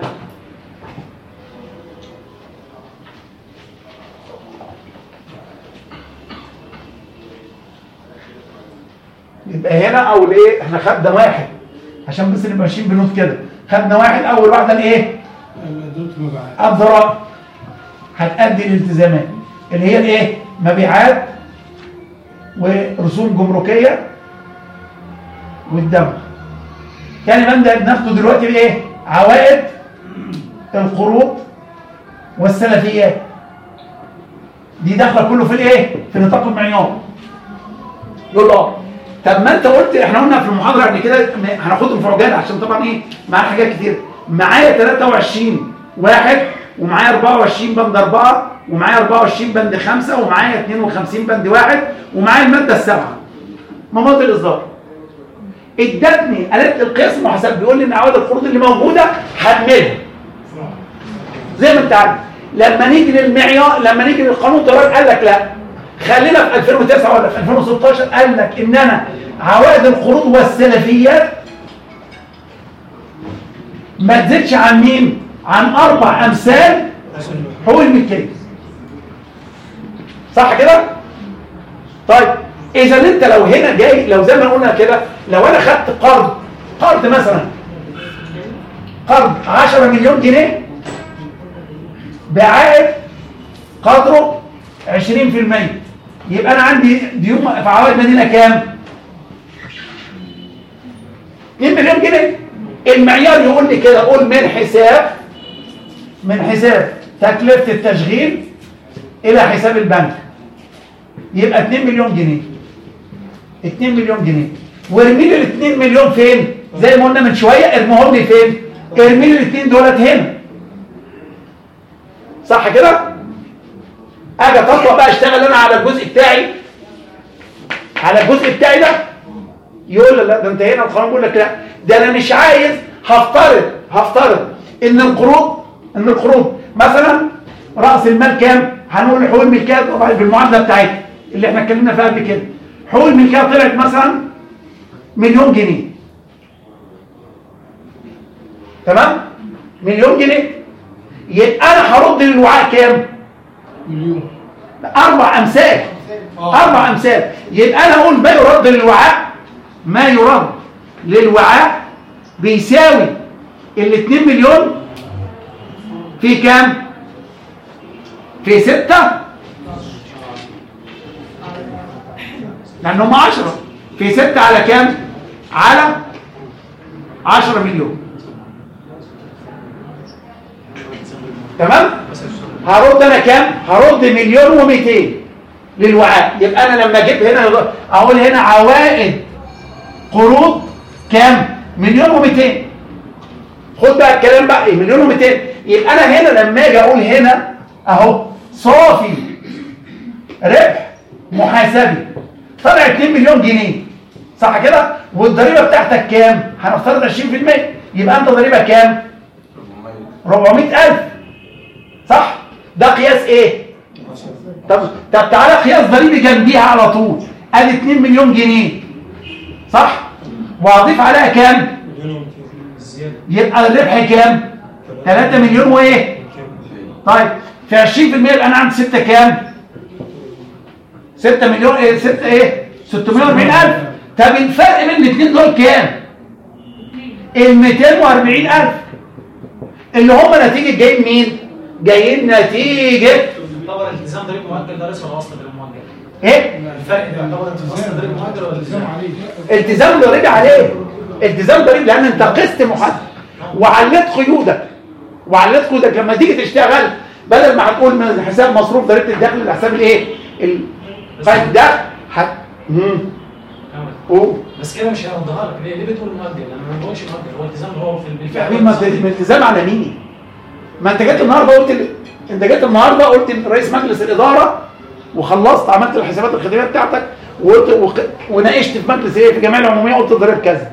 يبقى هنا او الايه؟ احنا خدنا واحد عشان بس نبقى ماشيين بنوت كده. خدنا واحد، اول واحده الايه؟ الضرائب هتؤدي للالتزامات اللي هي الايه؟ مبيعات ورسوم جمركيه والدم. يعني بنبدا بناخده دلوقتي بايه؟ عوائد القروض والسلفيات، دي داخله كله في الايه؟ في نطاق المعيار. يقول اه طب ما انت قلت، احنا قلنا في المحاضره قبل كده هناخدهم في عجاله عشان طبعا ايه؟ معايا حاجات كتير. معايا تلاتة وعشرين واحد، ومعايا أربعة وعشرين بند أربعة، ومعايا أربعة وعشرين بند خمسة، ومعايا اتنين وخمسين بند واحد، ومعايا الماده السابعه مماطل الاصدار. ادتني قالت القياس المحاسبي بيقول لي ان عوائد القروض اللي موجوده هعملها زي ما انت عارف. لما نيجي للمعيار، لما نيجي للقانون الضرائب قال لك لا، خلينا في ألفين وتسعة ولا في ألفين وستاشر، قال لك ان انا عوائد القروض والسلفيات ما تزيدش عن مين؟ عن اربع امثال حقوق الملكيه. صح كده؟ طيب اذا انت لو هنا جاي، لو زي ما قلنا كده، لو انا خدت قرض قرض مثلا قرض عشرة مليون جنيه بعائد قدره عشرين في المية، يبقى انا عندي ديون في عوائد مدينه كام؟ اتنين مليون جنيه. المعيار يقول لي كده، قول من حساب من حساب تكلفه التشغيل الى حساب البنك. يبقى اتنين مليون جنيه. اتنين مليون جنيه، وارمي لي ال اتنين مليون فين؟ زي ما قلنا من شويه، ارميهم لي فين؟ ارمي لي الاثنين دولت هنا. صح كده؟ اجي اطلع بقى اشتغل انا على الجزء بتاعي، على الجزء بتاعي ده. يقول لا ده انت هنا القانون بيقول لك لا، ده انا مش عايز. هفترض هفترض ان القروض ان القروض مثلا راس المال كام؟ هنقول حقوق الملكيه طبعا بالمعادله بتاعتها اللي احنا اتكلمنا فيها قبل كده. حقوق الملكيه طلعت مثلا مليون جنيه. تمام؟ مليون جنيه. يبقى انا هرد للوعاء كام؟ مليون. اربع امثال. اربع امثال. يبقى انا اقول ما يرد للوعاء، ما يرد للوعاء بيساوي ال اتنين مليون في كام؟ في ستة، لان هم عشرة في ستة على كام؟ على عشرة مليون. تمام؟ هرد انا كام؟ هرد مليون ومئتين للوعاء. يبقى انا لما اجيب هنا اقول هنا عوائد قروض كام؟ مليون ومئتين. خد بقى الكلام بقى ايه؟ مليون ومئتين. يبقى انا هنا لما اجي اقول هنا اهو صافي ربح محاسبي طلع اتنين مليون جنيه. صح كده؟ والضريبه بتاعتك كام؟ هنفترض عشرين في المية. يبقى انت ضريبه كام؟ أربعمئة ألف. صح؟ ده قياس ايه؟ طب طب تعالى قياس ضريبي جنبيها على طول. ادي اتنين مليون جنيه. صح؟ واضيف عليها كام؟ يبقى الربح كام؟ تلاتة مليون وايه؟ طيب في عشرين في المية يبقى انا عندي ستة كام؟ ستة مليون ايه؟ ستة ايه؟ ستمائة وأربعين ألف. طب الفرق بين الاثنين دول كام؟ ال مئتين وأربعين ألف اللي هم نتيجه جايين مين؟ جايين نتيجه يعتبر التزام ضريبي مؤجل ده ولا اصل ضريبي مؤجل؟ ايه؟ الفرق ده يعتبر اصل ضريبي مؤجل ولا التزام عليه؟ التزام ضريبي عليه. التزام ضريبي لان انت قسط محدد وعليت قيودك. وعليت قيودك لما تيجي تشتغل بدل ما هتقول من حساب مصروف ضريبه الدخل لحساب الايه؟ القيد ده حت امم أوه. بس كده مش هيرضها لك. ليه ليه بتقول مؤجل؟ انا ما بقولش مؤجل، هو التزام هو في بالفعل. ما الالتزام على مين؟ ما انت جيت النهارده قلت ال... انت جيت النهارده قلت رئيس مجلس الاداره وخلصت عملت الحسابات الخدميه بتاعتك وقلت وق... وناقشت في مجلس ايه في الجمعيه العموميه قلت الضريبه كذا.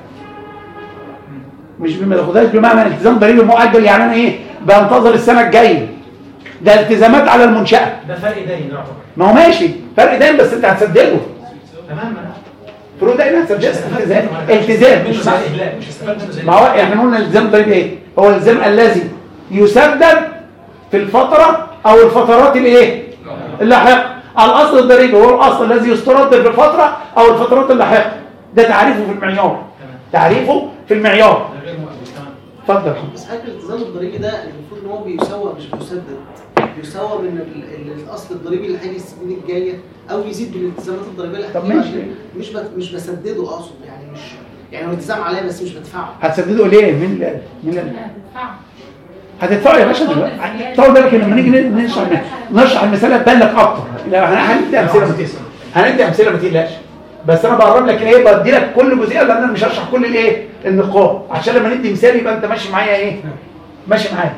مش ما تاخدهاش بمعنى التزام ضريبي مؤجل يعني انا ايه بنتظر السنه الجايه. ده التزامات على المنشاه. ده فرق دين يعتبر. ما هو ماشي فرق دين بس انت هتسدده. تمام. فروق دين هتسدده. التزام التزام مش زي مش هستفاد منه زي ما هو احنا قلنا الالتزام الضريبي ايه؟ هو الالتزام الذي يسدد في الفتره او الفترات الايه؟ اللاحقه. الاصل الضريبي هو الاصل الذي يسترد في الفتره او الفترات اللاحقه. ده تعريفه في المعيار. تعريفه في المعيار. اتفضل. بس حاجه الالتزام الضريبي ده المفروض ان هو بيسوى مش بيسدد. بيسوى من الاصل الضريبي اللي هيجي السنين الجايه او يزيد بالالتزامات الضريبيه اللي طب ماشي. مش بت... مش بسدده اقصد يعني مش يعني هو التزام عليا بس مش بدفعه. هتسدده ليه؟ مين اللي مين اللي هتدفعه يا باشا دلوقتي. طول بالك لما نيجي نشرح نشرح المثال هتبان لك اكتر. لا هندي امثله ما تقلقش. هندي امثله ما تقلقش. بس انا بقرب لك ايه بدي لك كل جزئيه لان انا مش هشرح كل الايه النقاط عشان لما ندي مثال يبقى انت ماشي معايا ايه ماشي معايا.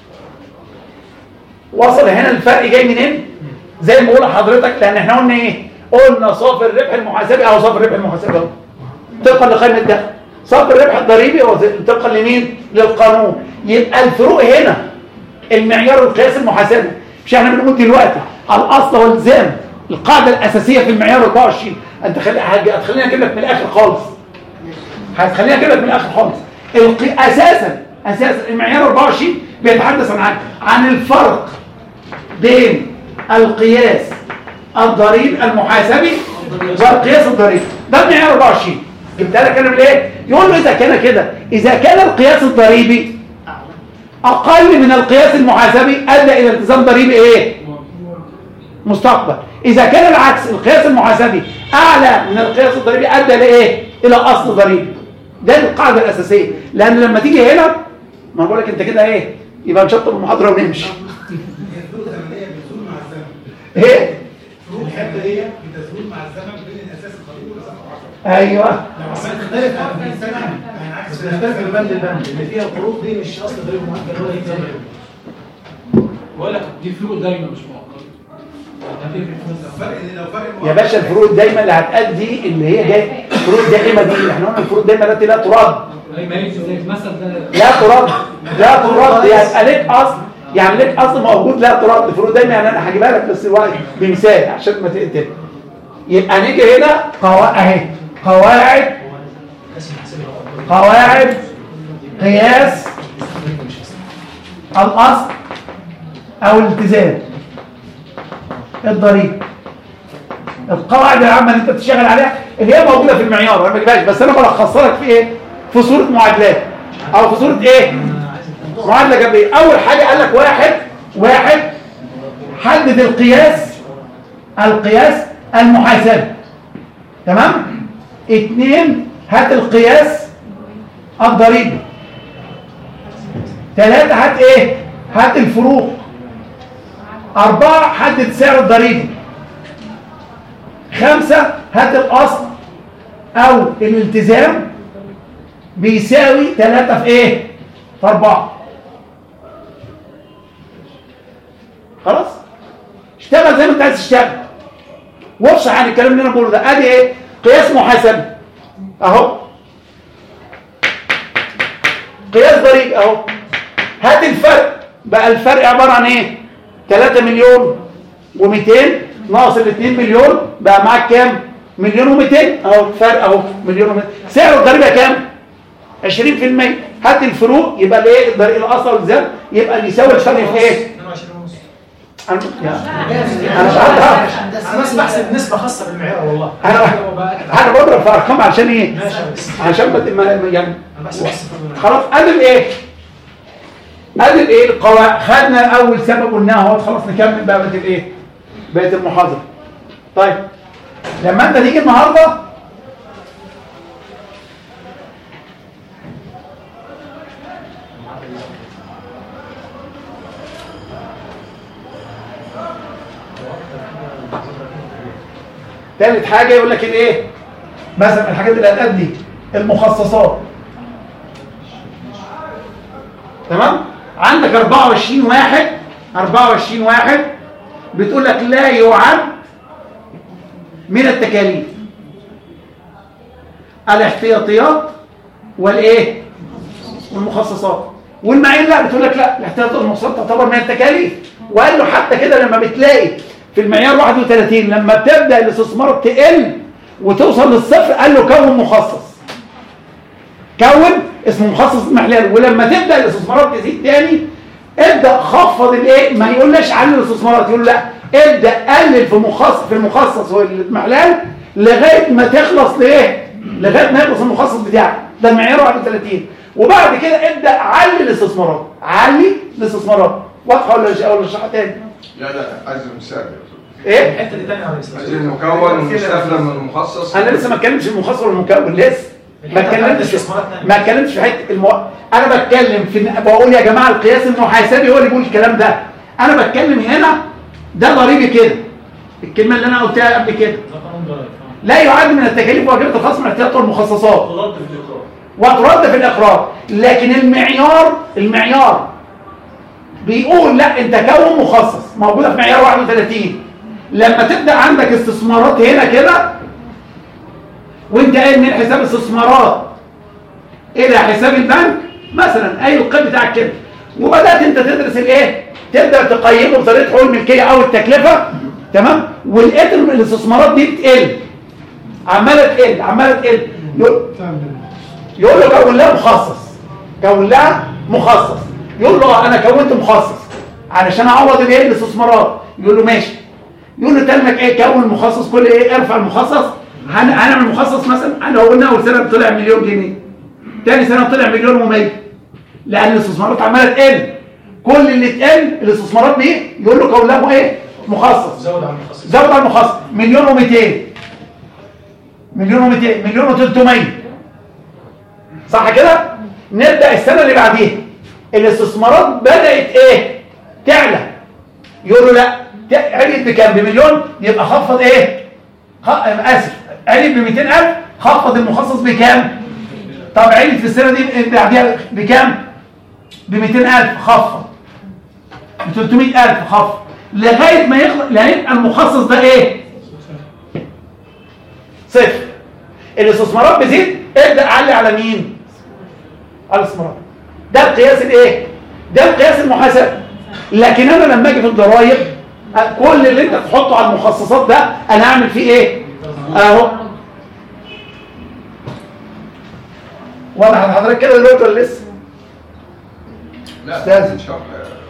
وصل هنا الفرق جاي منين؟ زي ما بقول لحضرتك لان احنا قلنا ايه؟ قلنا صافي الربح المحاسبي او صافي الربح المحاسبي اهو طبقا لقائمه الدخل. صافي الربح الضريبي هو طبقا لمين؟ للقانون. يبقى الفروق هنا المعيار والقياس المحاسبي. مش احنا بنقول دلوقتي الاصل والالتزام القاعده الاساسيه في المعيار أربعة وعشرين. انت خلي هتخليني اجيب لك من الاخر خالص. هتخليني اجيب لك من الاخر خالص. الق... اساسا اساسا المعيار أربعة وعشرين بيتحدث عن عن الفرق بين القياس الضريبي المحاسبي والقياس الضريبي. ده المعيار أربعة وعشرين. جبتها لك انا بالايه؟ يقول له اذا كان كده اذا كان القياس الضريبي اقل من القياس المحاسبي ادى الى التزام ضريبي ايه؟ مستقبل. اذا كان العكس القياس المحاسبي اعلى من القياس الضريبي ادى لايه؟ الى اصل ضريبي. ده القاعده الاساسيه. لان لما تيجي هنا ما بقول لك انت كده ايه؟ يبقى نشطب المحاضره ونمشي. ايه؟ الحته دي بتزول مع الزمن بين الاساس القديم والاساس العصري. ايوه لو عملت تختلف عن السنه هينعكس بتختلف من بند لبند اللي فيها القروض دي مش اصل ضريبه مؤجل ولا زي ما بقول لك دي فلوس دايما مش مؤقته. الفرق لو فرق يا باشا الفروض دايما اللي هتأدي اللي هي جايه فروض دائمه دي احنا قلنا الفروض دايما التي لا ترد. لا ترد لا ترد يبقى ليك اصل يعني ليك اصل موجود لا ترد فروض دايما يعني انا هجيبها لك بس الوقت بمثال عشان ما تقتل. يبقى نيجي هنا قواعد اهي قواعد قواعد قياس الاصل او الالتزام الضريبه. القواعد العامه اللي انت بتشتغل عليها اللي هي موجوده في المعيار انا ما بجيبهاش بس انا بلخصها لك في ايه؟ في صوره معادلات او في صوره ايه؟ معادله جبريه. اول حاجه قال لك واحد واحد حدد القياس القياس المحاسبي تمام؟ اثنين هات القياس الضريبي. ثلاثه هات ايه؟ هات الفروق. أربعة حدد سعر الضريبي. خمسة هات الأصل أو الالتزام بيساوي ثلاثة في إيه؟ في أربعة. خلاص؟ اشتغل زي ما أنت عايز تشتغل. وافصح عن الكلام اللي أنا بقوله ده. أدي إيه؟ قياس محاسبي. أهو. قياس ضريبي أهو. هات الفرق. بقى الفرق عبارة عن إيه؟ ثلاثة مليون ومئتين ناقص الاثنين مليون بقى معاك كام؟ مليون ومئتين اهو فرق اهو مليون ومئتين. سعر الضريبه كام؟ عشرين في المية. هات الفروق يبقى الايه الضريبه الاصل والزام يبقى اللي يساوي الفرق في ايه؟ اثنين وعشرين ونص. انا مش عارف انا بس بحسب نسبه خاصه بالمعيار والله. انا انا بضرب في ارقام عشان ايه؟ عشان ما يعني انا بحسب خلاص. ادي ايه؟ ادي الايه القواعد. خدنا اول سبب قلناه اهو. خلاص نكمل بقى بقيه الايه؟ بقيه المحاضره. طيب لما انت تيجي النهارده ثالث حاجه يقول لك الايه؟ مثلا الحاجات اللي هتأدي المخصصات. تمام؟ عندك أربعة وعشرين واحد أربعة وعشرين واحد بتقول لك لا يعد من التكاليف الاحتياطيات والايه والمخصصات. والمعين لا بتقول لك لا الاحتياطات والمخصصات تعتبر من التكاليف. وقال له حتى كده لما بتلاقي في المعيار واحد وثلاثين لما بتبدا الاستثمار تقل وتوصل للصفر قال له كون مخصص. كون اسمه مخصص محلال. ولما تبدا الاستثمارات تزيد تاني ابدا خفض الايه ما يقولش على الاستثمارات يقول لا ابدا قلل في مخصص في المخصص والمحلال لغايه ما تخلص لايه لغايه ما يخلص المخصص بتاعك. ده المعيار واحد وثلاثين. وبعد كده ابدا علي الاستثمارات. علي الاستثمارات. واضحه ولا ولا اشرحها تاني؟ لا لا عايز مثال ايه الحته دي ثانيه على عايز المكون والمستخدم من المخصص. انا لسه ما اتكلمش في المخصص والمكون لسه ما اتكلمتش ما اتكلمتش في حته المو... انا بتكلم في بقول يا جماعه القياس المحاسبي هو اللي بيقول الكلام ده. انا بتكلم هنا ده ضريبي كده. الكلمه اللي انا قلتها قبل كده لا يعد من التكاليف واجبات الخاصه من الاحتياطات والمخصصات ترد في الاقرار وترد في الاقرار. لكن المعيار المعيار بيقول لا انت كون مخصص موجوده في معيار واحد وثلاثين. لما تبدا عندك استثمارات هنا كده وانت قايل من حساب استثمارات الى حساب البنك مثلا اي القيم بتاعك كده وبدات انت تدرس الايه تبدا تقيمه بطريقه حقوق الملكيه او التكلفه تمام. ولقيت الاستثمارات دي بتقل عماله تقل عماله تقل يقول له كون لها مخصص كون لها مخصص. يقول له انا كونت مخصص علشان اعوض الايه الاستثمارات. يقول له ماشي. يقول له تمك ايه كون مخصص كل ايه ارفع المخصص. هنعمل مخصص مثلا لو قلنا اول سنه طلع مليون جنيه ثاني سنه طلع مليون ومية لان الاستثمارات عماله تقل. كل اللي تقل الاستثمارات دي يقول له كون لها ايه مخصص. زود على المخصص زود على المخصص مليون ومئتين مليون ومئتين مليون وثلاثمية صح كده. نبدا السنه اللي بعديها الاستثمارات بدات ايه تعلى. يقول له لا عليت بكام؟ بمليون، يبقى خفض ايه؟ خ... اسف، عليت ب مئتين ألف، خفض المخصص بكام؟ طب عليت في السنه دي بعديها بكام؟ ب مئتين ألف، خفض ب ثلاثمئة ألف، خفض لغايه ما يخلص، لغايه المخصص ده ايه؟ صفر. الاستثمارات بتزيد، ابدا علي على مين؟ على الاستثمارات. ده القياس الايه؟ ده القياس المحاسبي. لكن انا لما اجي في الضرائب كل اللي انت تحطه على المخصصات ده انا اعمل فيه ايه؟ اهو. واضح لحضرتك كده دلوقتي ولا لسه؟ لا استاذ شرح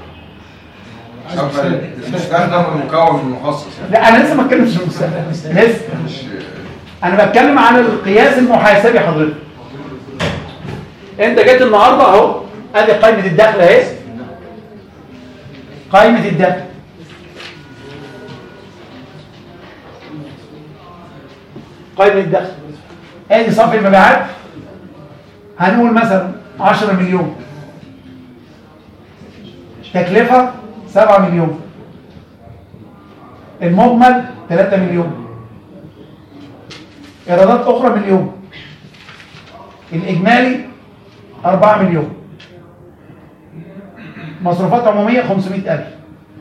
شرح المستخدم المكون من المخصص يعني. لا انا لسه ما اتكلمتش في المستخدم لسه، مش انا بتكلم عن القياس المحاسبي حضرتك. انت جيت النهارده اهو، ادي قائمه الدخل اهي، قائمه الدخل قائمه الدخل ادي صافي المبيعات، هنقول مثلا عشرة مليون، تكلفه سبعة مليون، المجمل ثلاثة مليون، ايرادات اخرى مليون، الاجمالي أربعة مليون، مصروفات عموميه خمسمئة ألف.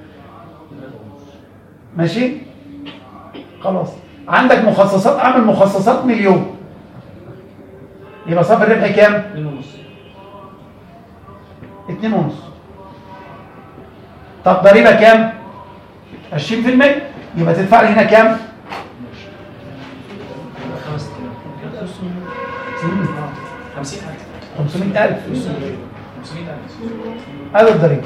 ماشي؟ خلاص. عندك مخصصات، عامل مخصصات مليون، يبقى صافي الربح كام؟ اتنين ونص. اتنين ونص. طب ضريبه كام؟ عشرين في المئة، يبقى تدفع لي هنا كام؟ خمسمئة ألف. هذا الضريبه.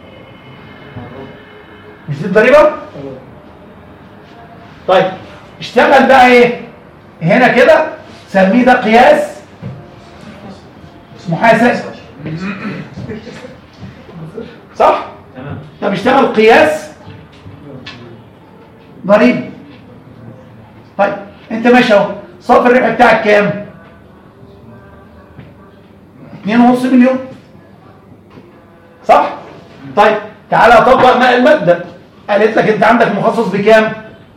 مش دي الضريبه؟ طيب اشتغل بقى ايه؟ هنا كده سميه ده قياس محاسب، صح؟ تمام. طب اشتغل قياس ضريبي. طيب انت ماشي اهو، صافي الربح بتاعك كام؟ اتنين ونص مليون، صح؟ طيب تعالى اطبق ماء المادة، قالت لك انت عندك مخصص بكام؟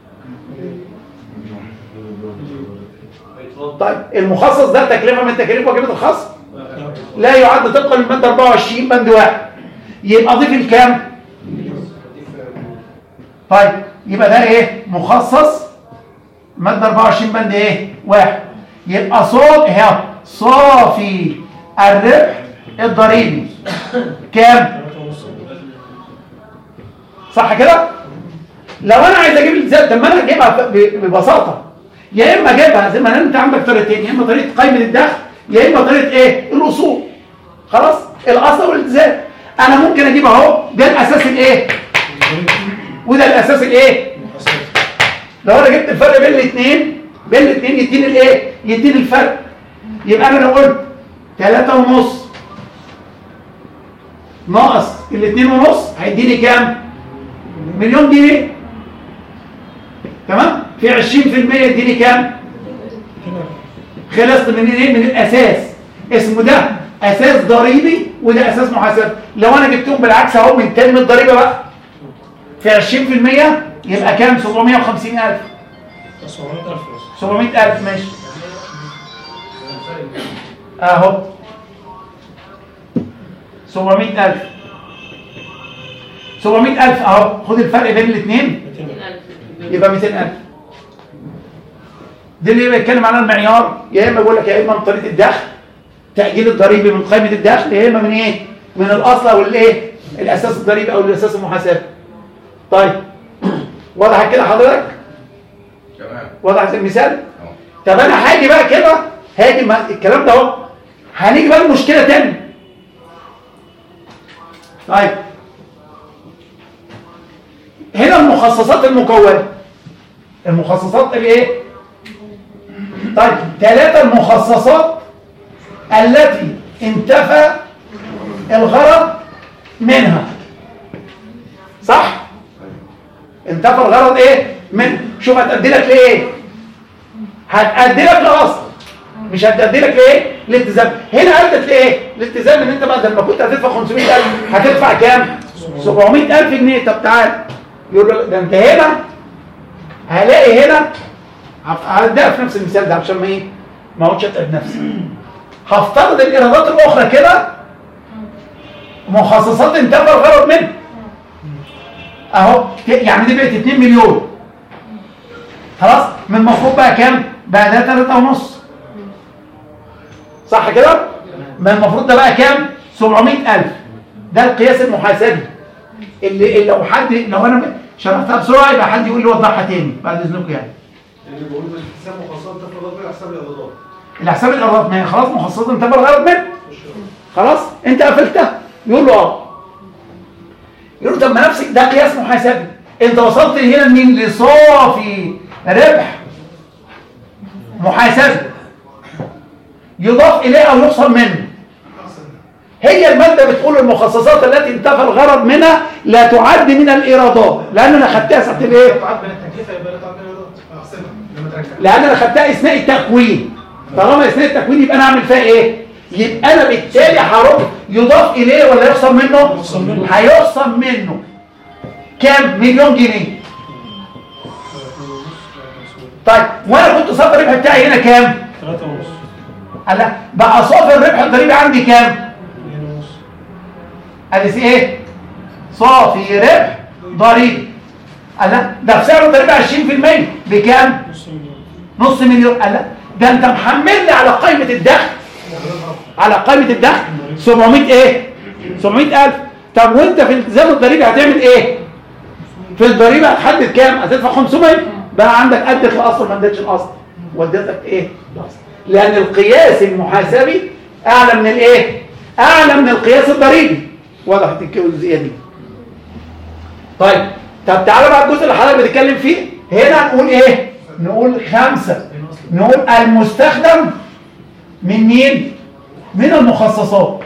طيب المخصص ده تكلفة من تكاليف واجبات الخصم، لا يعد طبقا للمادة أربعة وعشرين بند واحد، يبقى ضيف الكام؟ طيب يبقى ده ايه؟ مخصص مادة أربعة وعشرين بند ايه؟ واحد، يبقى صوت اهي صافي الربح الضريبي كام؟ صح كده؟ لو انا عايز اجيب الزيادة، طب ما انا اجيبها ببساطة، يا اما اجيبها زي ما انت عندك طريقتين، يا اما طريقة قائمة الدخل، يا اما طريقة ايه؟ الاصول. خلاص؟ الاصل والالتزام. انا ممكن اجيب اهو ده الاساس الايه؟ وده الاساس الايه؟ لو انا جبت الفرق بين الاثنين، بين الاثنين يديني الايه؟ يديني الفرق. يبقى انا لو قلت ثلاثة ونص ناقص الاثنين ونص هيديني كام؟ مليون جنيه. تمام؟ في عشرين في المئة يديني كام؟ خلصت من ايه؟ من الاساس. اسمه ده اساس ضريبي وده اساس محاسبي. لو انا جبتهم بالعكس اهو من تاني من الضريبه بقى، في عشرين في المئة يبقى كام؟ سبعمئة وخمسين ألف. سبعمئة ألف ماشي اهو سبعمئة ألف. سبعمئة ألف اهو، خد الفرق بين الاثنين يبقى مئتين ألف. دي اللي بيتكلم عنها المعيار، يا اما بقول لك يا اما من طريقه الدخل تأجيل الضريبي من قائمه الدخل، يا اما من ايه؟ من الاصل او الايه؟ الاساس الضريبي او الاساس المحاسبي. طيب واضح كده حضرتك؟ تمام. واضح زي المثال؟ طب انا هاجي بقى كده، هاجي الكلام ده اهو، هنيجي بقى المشكله تاني. طيب هنا المخصصات المكونه، المخصصات الايه؟ طيب ثلاثه المخصصات التي انتفى الغرض منها، صح؟ انتفى الغرض ايه؟ من شوف هتأدي لك لايه؟ هتأدي لك لاصل، مش هتأدي لك لايه؟ لالتزام. هنا ادت لايه؟ الالتزام ان انت بدل ما كنت هتدفع خمسمئة ألف هتدفع كام؟ سبعمئة ألف جنيه. طب تعال يقول له ده انت هنا هلاقي هنا هبدأ في نفس المثال ده عشان ما ايه ما اقعدش اتعب نفسي. هفترض الايرادات الاخرى كده مخصصات انتفى الغرض منها اهو، يعني دي بقت اتنين مليون خلاص، من المفروض بقى كام؟ بقى ده تلاتة ونص صح كده؟ من المفروض ده بقى كام؟ سبعمائة ألف. ده القياس المحاسبي اللي, اللي لو حد لو انا شرحتها بسرعه يبقى حد يقول لي وضحها تاني بعد اذنكم يعني. اللي بقول لك حساب مخصصات انتفى الغرض منها حساب الايرادات. الحساب الايرادات ما هي خلاص مخصصات انتفى الغرض منها. خلاص انت قفلتها. يقول له اه. يقول له طب ما نفسك ده قياس محاسبي، انت وصلت هنا لمين؟ لصافي ربح محاسبي يضاف اليه او يخصم منه. هي الماده بتقول المخصصات التي انتفى الغرض منها لا تعد من الايرادات، لان انا خدتها ساعه الايه؟ تعد من التكلفه يبقى لا تعد من الايرادات. احسنها لما ترجع. لان انا خدتها اثناء التكوين. طالما اثناء التكوين يبقى انا اعمل فيها ايه؟ يبقى انا بالتالي هرد يضاف اليه ولا يخصم منه؟ هيخصم منه كام؟ مليون جنيه. طيب وانا كنت صافي الربح بتاعي هنا كام؟ ثلاثة ونص. قال بقى صافي الربح الضريبي عندي كام؟ قال لي ايه؟ صافي ربح ضريبي. قال لا ده في سعر الضريبه عشرين في المية بكام؟ نص مليون. نص مليون. قال لا ده انت محمل لي على قائمه الدخل على قائمه الدخل سبعمائة ايه؟ سبعمائة ألف. طب وانت في الالتزام الضريبي هتعمل ايه؟ في الضريبه هتحدد كام؟ هتدفع خمسمائة. بقى عندك ادت الاصل ما ادتش الاصل وديتك ايه؟ الاصل. لان القياس المحاسبي اعلى من الايه؟ اعلى من القياس الضريبي. وضحت الجزئيه دي. طيب طب تعالى بقى الجزء اللي حضرتك بتتكلم فيه هنا نقول ايه؟ نقول خمسه. نقول المستخدم من مين؟ من المخصصات.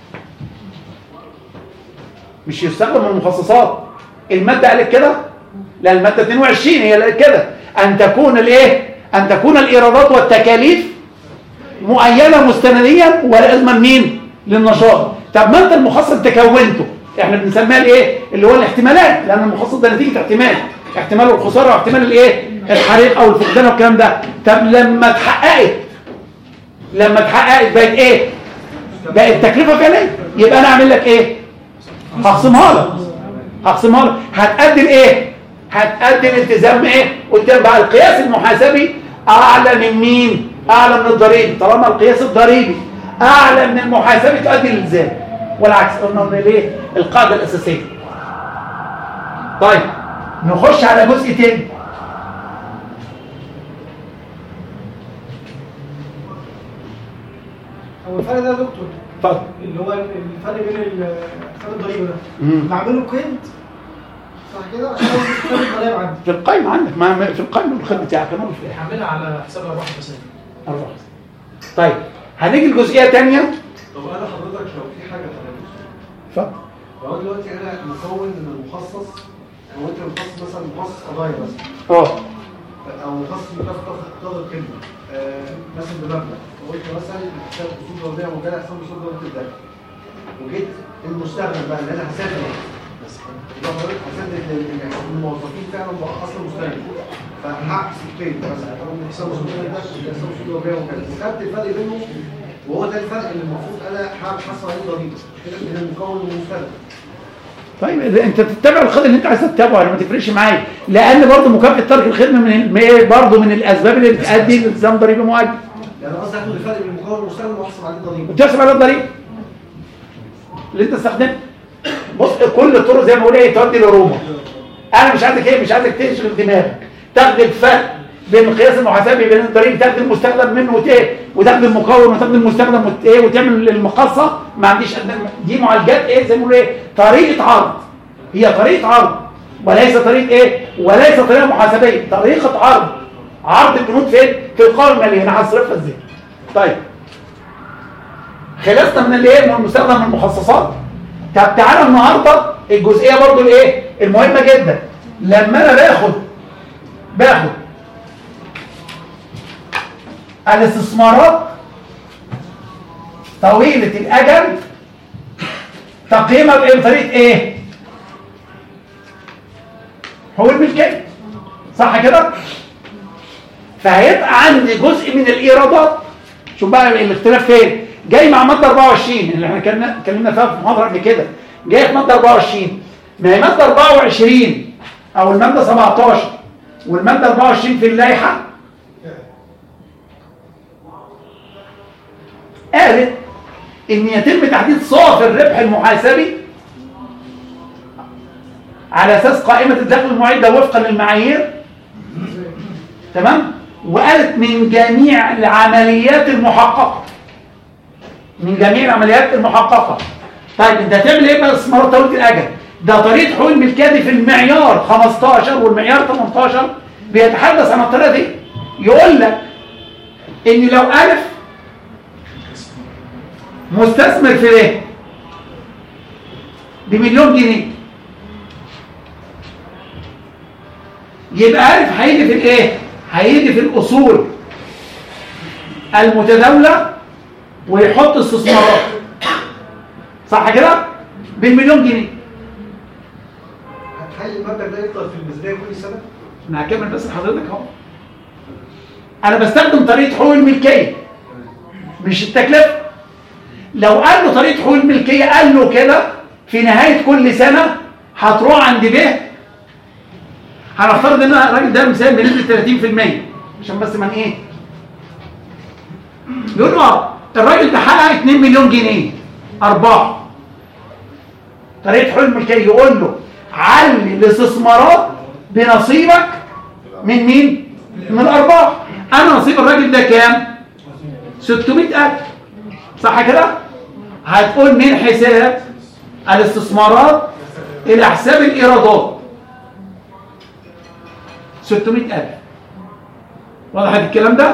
مش يستخدم من المخصصات. الماده قالت كده؟ لا الماده اتنين وعشرين هي قالت كده ان تكون الايه؟ ان تكون الايرادات والتكاليف مؤيده مستنديا ولازما مين؟ للنشاط. طب ما انت المخصص انت كونته، احنا بنسميها الايه؟ اللي هو الاحتمالات، لان المخصص ده نتيجه احتمال، احتمال الخساره واحتمال الايه؟ الحريق او الفقدان والكلام ده. طب لما اتحققت لما اتحققت بقت ايه؟ بقت تكلفه فعليه، يبقى انا اعمل لك ايه؟ هخصمها لك هخصمها لك هتقدم ايه؟ هتقدم التزام ايه؟ قدام بقى القياس المحاسبي اعلى من مين؟ اعلى من الضريبي. طالما القياس الضريبي اعلى من المحاسبي تؤدي للالزام، والعكس. قلنا ان ليه؟ القاعده الاساسيه. طيب نخش على جزء تاني. هو الفرق ده يا دكتور اتفضل. اللي هو الفرق بين الحساب الضريبي ده مم. بعمله قيد صح كده عشان هو الحساب الضريبي عندي في القائمه عندك، ما في القائمه الخدمه بتاعك انا مش فاهم. يحملها على حساب الارباح بس. الرأس. طيب هنيجي لجزئيه ثانيه. طب انا حضرتك لو في حاجه حضرتك اتفضل. لو دلوقتي انا مكون من المخصص، او انت مخصص مثلا مخصص قضايا مثلا اه او مخصص مكافاه اقتضاء الخدمه آه مثلا بمبلغ، وقلت مثلا حساب اصول ضريبيه وجالي حساب اصول ضريبيه الدخل، وجيت المستخدم بقى اللي انا هسافر بس يبقى حضرتك هسدد للموظفين فعلا بقى اصلا مستخدم، فهعكس القيد مثلا اقول حساب اصول ضريبيه الدخل حساب اصول ضريبيه وكذا، وخدت الفرق بينهم، وهو ده الفرق اللي المفروض انا هعمل حصل عليه ضريبه كده من المكون والمستخدم. طيب اذا انت تتبع الخط اللي انت عايز تتبعه انا ما تفرقش معايا، لان برضه مكافاه ترك الخدمه من برضه من الاسباب اللي بتؤدي لالتزام ضريبي مؤجل. يعني قصدي اخد الفرق بين المكون والمستخدم واحسب عليه ضريبه. وتحسب على الضريبه اللي انت استخدمته. بص كل الطرق زي ما بقول ايه تودي لروما. انا مش عايزك ايه مش عايزك تشغل دماغك، تاخد الفرق بين القياس المحاسبي بين الضريبي، تاخد المستخدم منه وتايه، وتاخد المكون وتاخد المستخدم وتايه وتعمل المقاصه. ما عنديش دي معالجات ايه زي ما بقول ايه طريقه عرض، هي طريقه عرض وليس طريقه ايه وليس طريقه محاسبيه، طريقه عرض. عرض البنود فين؟ في القوائم الماليه. انا هصرفها ازاي؟ طيب خلصنا من الايه من المستخدم من المخصصات. طب تعالى النهارده الجزئيه برضو الايه المهمه جدا. لما انا باخد باخد الاستثمارات طويله الاجل تقييمها بطريقه ايه؟ حقوق الملكيه، صح كده؟ فهيبقى عندي جزء من الايرادات. شوف بقى الاختلاف فين؟ جاي مع ماده أربعة وعشرين اللي احنا كنا اتكلمنا فيها في محاضره قبل كده، جاي في ماده أربعة وعشرين. ما هي ماده أربعة وعشرين او الماده سبعتاشر والماده أربعة وعشرين في اللائحه قالت ان يتم تحديد صافي الربح المحاسبي على اساس قائمه الدخل المعده وفقا للمعايير، تمام؟ وقالت من جميع العمليات المحققه، من جميع العمليات المحققه. طيب انت هتعمل ايه بقى استثمارات طويله الاجل؟ ده طريقه حقوق الملكيه دي في المعيار خمستاشر والمعيار تمنتاشر بيتحدث عن الطريقه دي. يقول لك ان لو الف مستثمر في ايه بمليون جنيه، يبقى الف هيجي في الايه؟ هيجي في الاصول المتداوله ويحط استثمارات، صح كده؟ بالمليون جنيه. هل المبلغ ده يفضل في الميزانيه كل سنه؟ انا هكمل بس لحضرتك اهو. انا بستخدم طريقه حقوق الملكيه مش التكلفه. لو قال له طريقه حقوق الملكيه قال له كده في نهايه كل سنه هتروح عند ب، هنفترض ان الراجل ده مساهم بنسبه ثلاثين في المية عشان بس من ايه؟ بيقول له اه الراجل ده حقق اتنين مليون جنيه ارباح. طريقه حقوق الملكيه يقول له علي الاستثمارات بنصيبك من مين؟ من الارباح. انا نصيب الراجل ده كام؟ ستمائة ألف، صح كده؟ هتقول من حساب الاستثمارات الى حساب الايرادات ستمائة ألف. واضح الكلام ده؟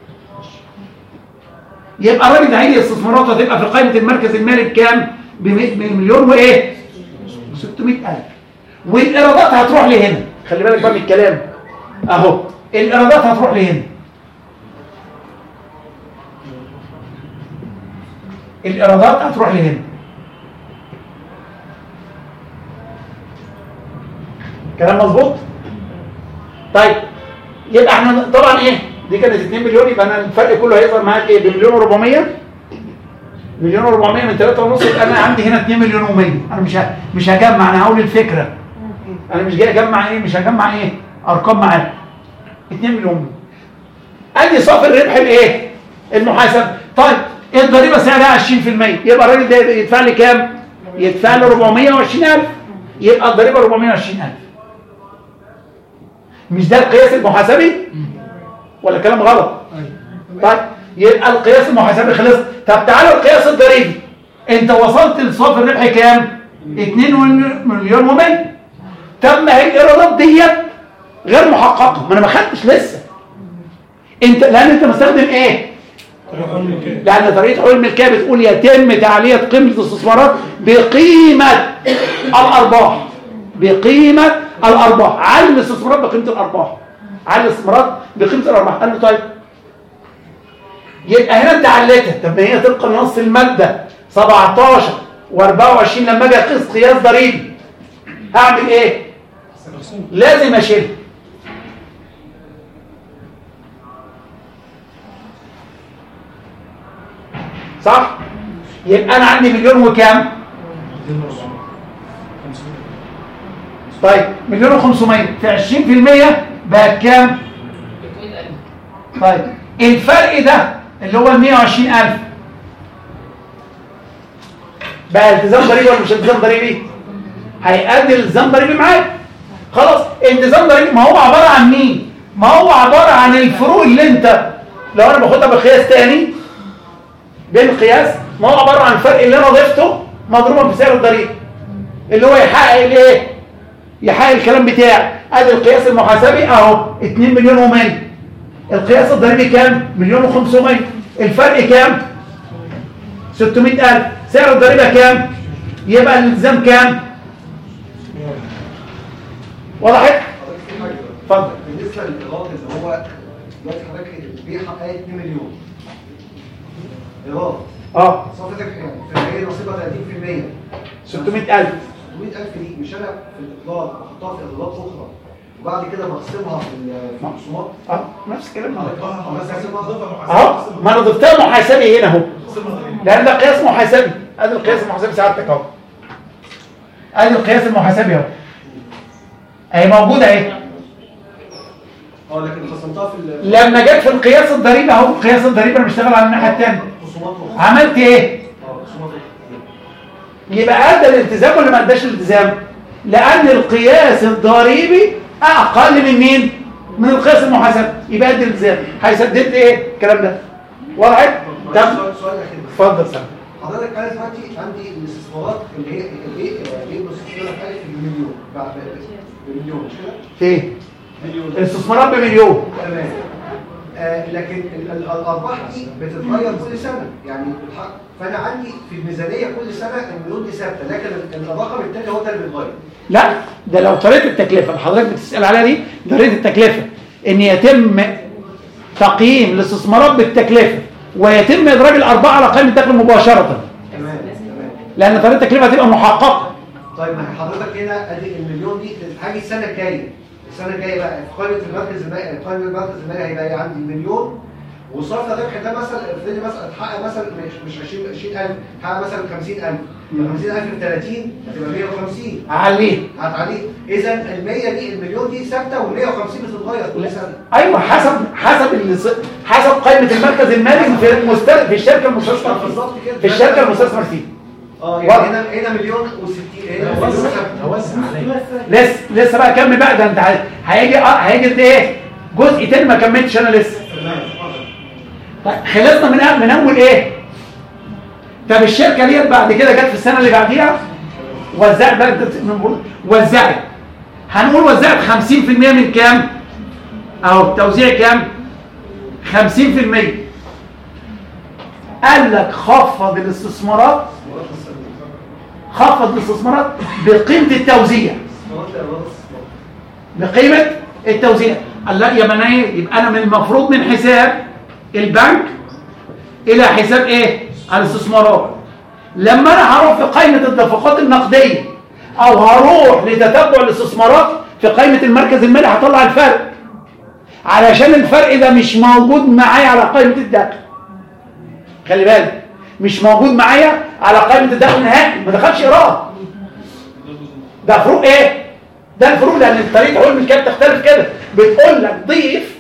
يبقى الراجل ده هيجي استثماراته هتبقى في قائمه المركز المالي بكام؟ بمليون وايه؟ ستمائة ألف. والايرادات هتروح لهنا. خلي بالك بقى من الكلام اهو، الايرادات هتروح لهنا. الايرادات هتروح لهنا. كلام مظبوط؟ طيب يبقى احنا طبعا ايه؟ دي كانت اتنين مليون، يبقى انا الفرق كله هيظهر معاك ايه؟ بمليون واربعمية. مليون واربعمية من ثلاثة ونص، يبقى انا عندي هنا اتنين مليون ومية. انا مش ه... مش هجمع، انا هقول الفكره. انا مش جاي اجمع ايه؟ مش هجمع ايه؟ ارقام معاك. اتنين مليون. ادي صافي الربح الايه؟ المحاسب. طيب الضريبه سعرها عشرين في المية، يبقى الراجل ده يدفع لي كام؟ يدفع لي اربعمية وعشرين ألف. يبقى الضريبه اربعمية وعشرين ألف. مش ده القياس المحاسبي؟ ولا كلام غلط؟ طيب يبقى القياس المحاسبي خلص. طب تعالوا القياس الضريبي. انت وصلت لصافي الربح كام؟ اتنين مليون ومية. طب ما هي الايرادات ديت غير محققه، ما انا ما خدتش لسه. انت لان انت مستخدم ايه؟ لان طريقه حقوق الملكيه بتقول يتم تعليه قيمه الاستثمارات بقيمه الارباح. بقيمه الارباح. علي الاستثمارات بقيمه الارباح. علي الاستثمارات بقيمه الارباح. قال له طيب يبقى هنا انت علتها. طب ما هي طبقا لنص الماده سبعتاشر واربعة وعشرين لما اجي اقيس قياس ضريبي هعمل ايه؟ لازم اشيل. صح؟ يبقى انا عندي مليون وكام؟ طيب مليون وخمسمية في عشرين في المية بقى كام؟ طيب الفرق ده اللي هو ال مية وعشرين ألف بقى التزام ضريبي ولا مش التزام ضريبي؟ هيأدي الالتزام ضريبي معاك. خلاص التزام ضريبي. ما هو عباره عن مين؟ ما هو عباره عن الفروق اللي انت لو انا باخدها بقياس تاني بين قياس، ما هو عباره عن الفرق اللي انا ضفته مضروبا في سعر الضريبه اللي هو يحقق الايه؟ يحقق الكلام بتاعي. ادي القياس المحاسبي اهو اتنين مليون ومية. القياس الضريبي كام؟ مليون وخمسمية. الفرق كام؟ ستمائة ألف. سعر الضريبه كام؟ يبقى الالتزام كام؟ وضحت؟ اتفضل. بالنسبه للايراد اللي هو دلوقتي حضرتك البيع حققت اتنين مليون ايراد. اه صافي ربح يعني فهي نصيبها ثلاثين في المية. ستمائة ألف. ستمائة ألف دي مش انا في الاطلاق احطها في ايرادات اخرى وبعد كده بقسمها في ال- في الرسومات. اه نفس الكلام اه بس هقسمها اهو، ما انا ضفتها محاسبي هنا اهو، لان ده قياس محاسبي. ادي القياس المحاسبي سعادتك اهو، ادي القياس المحاسبي اهو، اهي موجوده اهي. اه لكن خصمتها في ال- لما جت في القياس الضريبي اهو، قياس الضريبي انا بشتغل على الناحيه الثانيه، الرسومات والخصومات. عملت ايه؟ اه الرسومات والخصومات. يبقى ادى الالتزام ولا ما اداش الالتزام؟ لان القياس الضريبي اقل من مين؟ من القياس المحاسبي، يبقى ادى الالتزام. هيسدد ايه الكلام ده؟ واضح؟ طب سؤال سؤال اخير بس. اتفضل سامي. حضرتك انا دلوقتي عندي الاستثمارات اللي هي الايه ايه الاستثمار بتاعي في المليون بعد بمليون مش كده؟ في ايه؟ مليون الاستثمارات بمليون. تمام. آه لكن ال- ال- الارباح دي بتتغير كل سنه يعني بتحقق. فانا عندي في الميزانيه كل سنه المليون دي ثابته، لكن ال- الرقم الثاني هو ده اللي بيتغير. لا، ده لو طريقه التكلفه اللي حضرتك بتسال عليها دي، طريقه التكلفه ان يتم تقييم الاستثمارات بالتكلفه ويتم ادراج الارباح على قائمه الدخل مباشره، تمام تمام. لان طريقه التكلفه هتبقى محققه. طيب ما هي حضرتك هنا ادي المليون دي هاجي السنه الجايه، السنه الجايه بقى في قائمه المركز المالي، قائمه المركز المالي هيبقى عندي مليون وصرف الربح ده مثلا افرضي مثلا اتحقق مثلا مش مش عشرين ألف، اتحقق مثلا خمسين ألف، خمسين ألف في ثلاثين هتبقى مية وخمسين. عليه هتعليه. اذا ال مية دي المليون دي ثابته وال مية وخمسين بتتغير كل سنه. ايوه، حسب حسب اللي- حسب قائمه المركز المالي في المستثمر في الشركه المستثمر فيه. بالظبط كده. في الشركه المستثمر فيه. اه يعني هنا هنا مليون و60 هنا مليون اوسع عليا. لسه لسه بقى كمل بقى، ده انت هي- هيجي اه هيجي ايه؟ جزء تاني ما كملتش انا لسه. طيب خلصنا من أول- من اول ايه؟ طب الشركه ديت بعد كده جت في السنه اللي بعديها وزعت بقى، انت بنقول وزعت، هنقول وزعت خمسين في المية من كام؟ اهو التوزيع كام؟ خمسين في المية. قال لك خفض الاستثمارات، خفض الاستثمارات بقيمه التوزيع، بقيمه التوزيع. قال لا يا منايا، يبقى انا من المفروض من حساب البنك الى حساب ايه؟ الاستثمارات. لما انا هروح في قائمه الدفقات النقديه او هروح لتتبع الاستثمارات في قائمه المركز المالي، هطلع الفرق، علشان الفرق ده مش موجود معايا على قائمه الدخل. خلي بالك، مش موجود معايا على قائمه الدخل نهائي، ما دخلش ايراد. ده فروق ايه؟ ده الفروق، لان طريقه حقوق الملكيه بتختلف كده، بتقول لك ضيف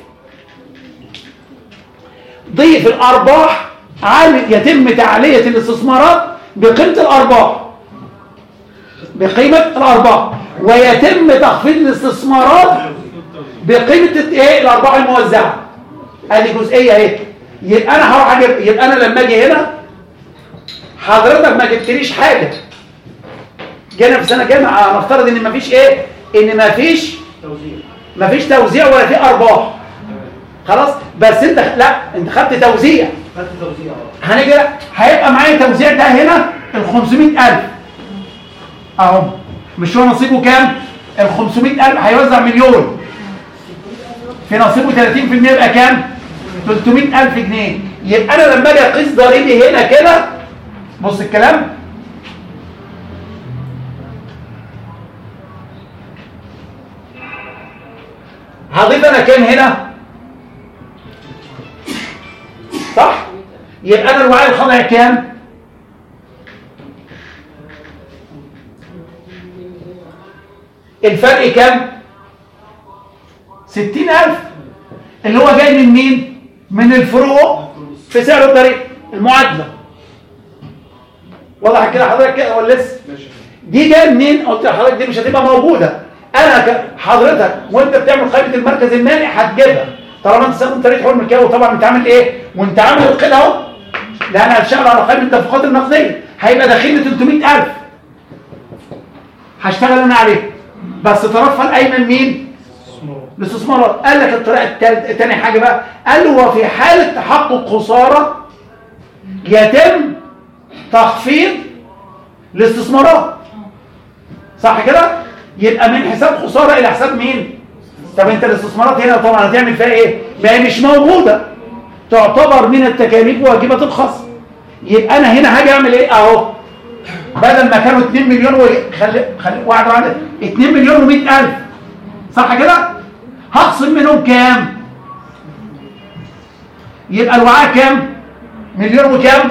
ضيف الارباح، عامل يتم تعليه الاستثمارات بقيمه الارباح، بقيمه الارباح، ويتم تخفيض الاستثمارات بقيمه ايه؟ الارباح الموزعه. ادي جزئيه اهي. يبقى انا هروح اجيب، يبقى انا لما اجي هنا حضرتك ما جبتليش حاجه، جينا في سنه جامعه نفترض ان مفيش ايه؟ ان مفيش توزيع مفيش توزيع ولا في ارباح، خلاص. بس انت لا، انت خدت توزيع. خدت توزيع اه. هنيجي لا، هيبقى معايا توزيع ده هنا ال خمسمية ألف اهو، مش هو نصيبه كام؟ ال خمسمية ألف هيوزع مليون، في نصيبه ثلاثين في المية يبقى كام؟ ثلاثمية ألف جنيه. يبقى انا لما اجي اقيس ضريبي هنا كده، بص الكلام، هضيف انا كام هنا؟ صح؟ يبقى انا الوعي الخاضع كام؟ الفرق كام؟ ستين ألف، اللي هو جاي من مين؟ من الفروق في سعر الضريبة، المعادلة. واضح كده حضرتك كده ولا لسه؟ دي جايه منين؟ قلت لحضرتك دي مش هتبقى موجوده. انا حضرتك وانت بتعمل قائمه المركز المالي هتجيبها طالما انت استخدمت طريقه حقوق الملكيه. وطبعا انت عامل ايه؟ وانت عامل القيد اهو، لان هتشتغل على قائمه الدفقات النقديه، هيبقى داخل لي ثلاثمية ألف، هشتغل انا عليه. بس طرفها الايمن مين؟ الاستثمارات. قال لك الطريقه الثانيه حاجه بقى، قال له وفي حاله تحقق خساره يتم تخفيض الاستثمارات، صح كده؟ يبقى من حساب خساره الى حساب مين؟ طب انت الاستثمارات هنا طبعا هتعمل فيها ايه؟ ما هي مش موجوده، تعتبر من التكاليف واجبه الخصم. يبقى انا هنا هاجي اعمل ايه؟ اهو، بدل ما كانوا اتنين مليون و... خلي خلي واحد واحد اتنين مليون ومئة ألف، صح كده؟ هخصم منهم كام؟ يبقى الوعاء كام؟ مليون وكام؟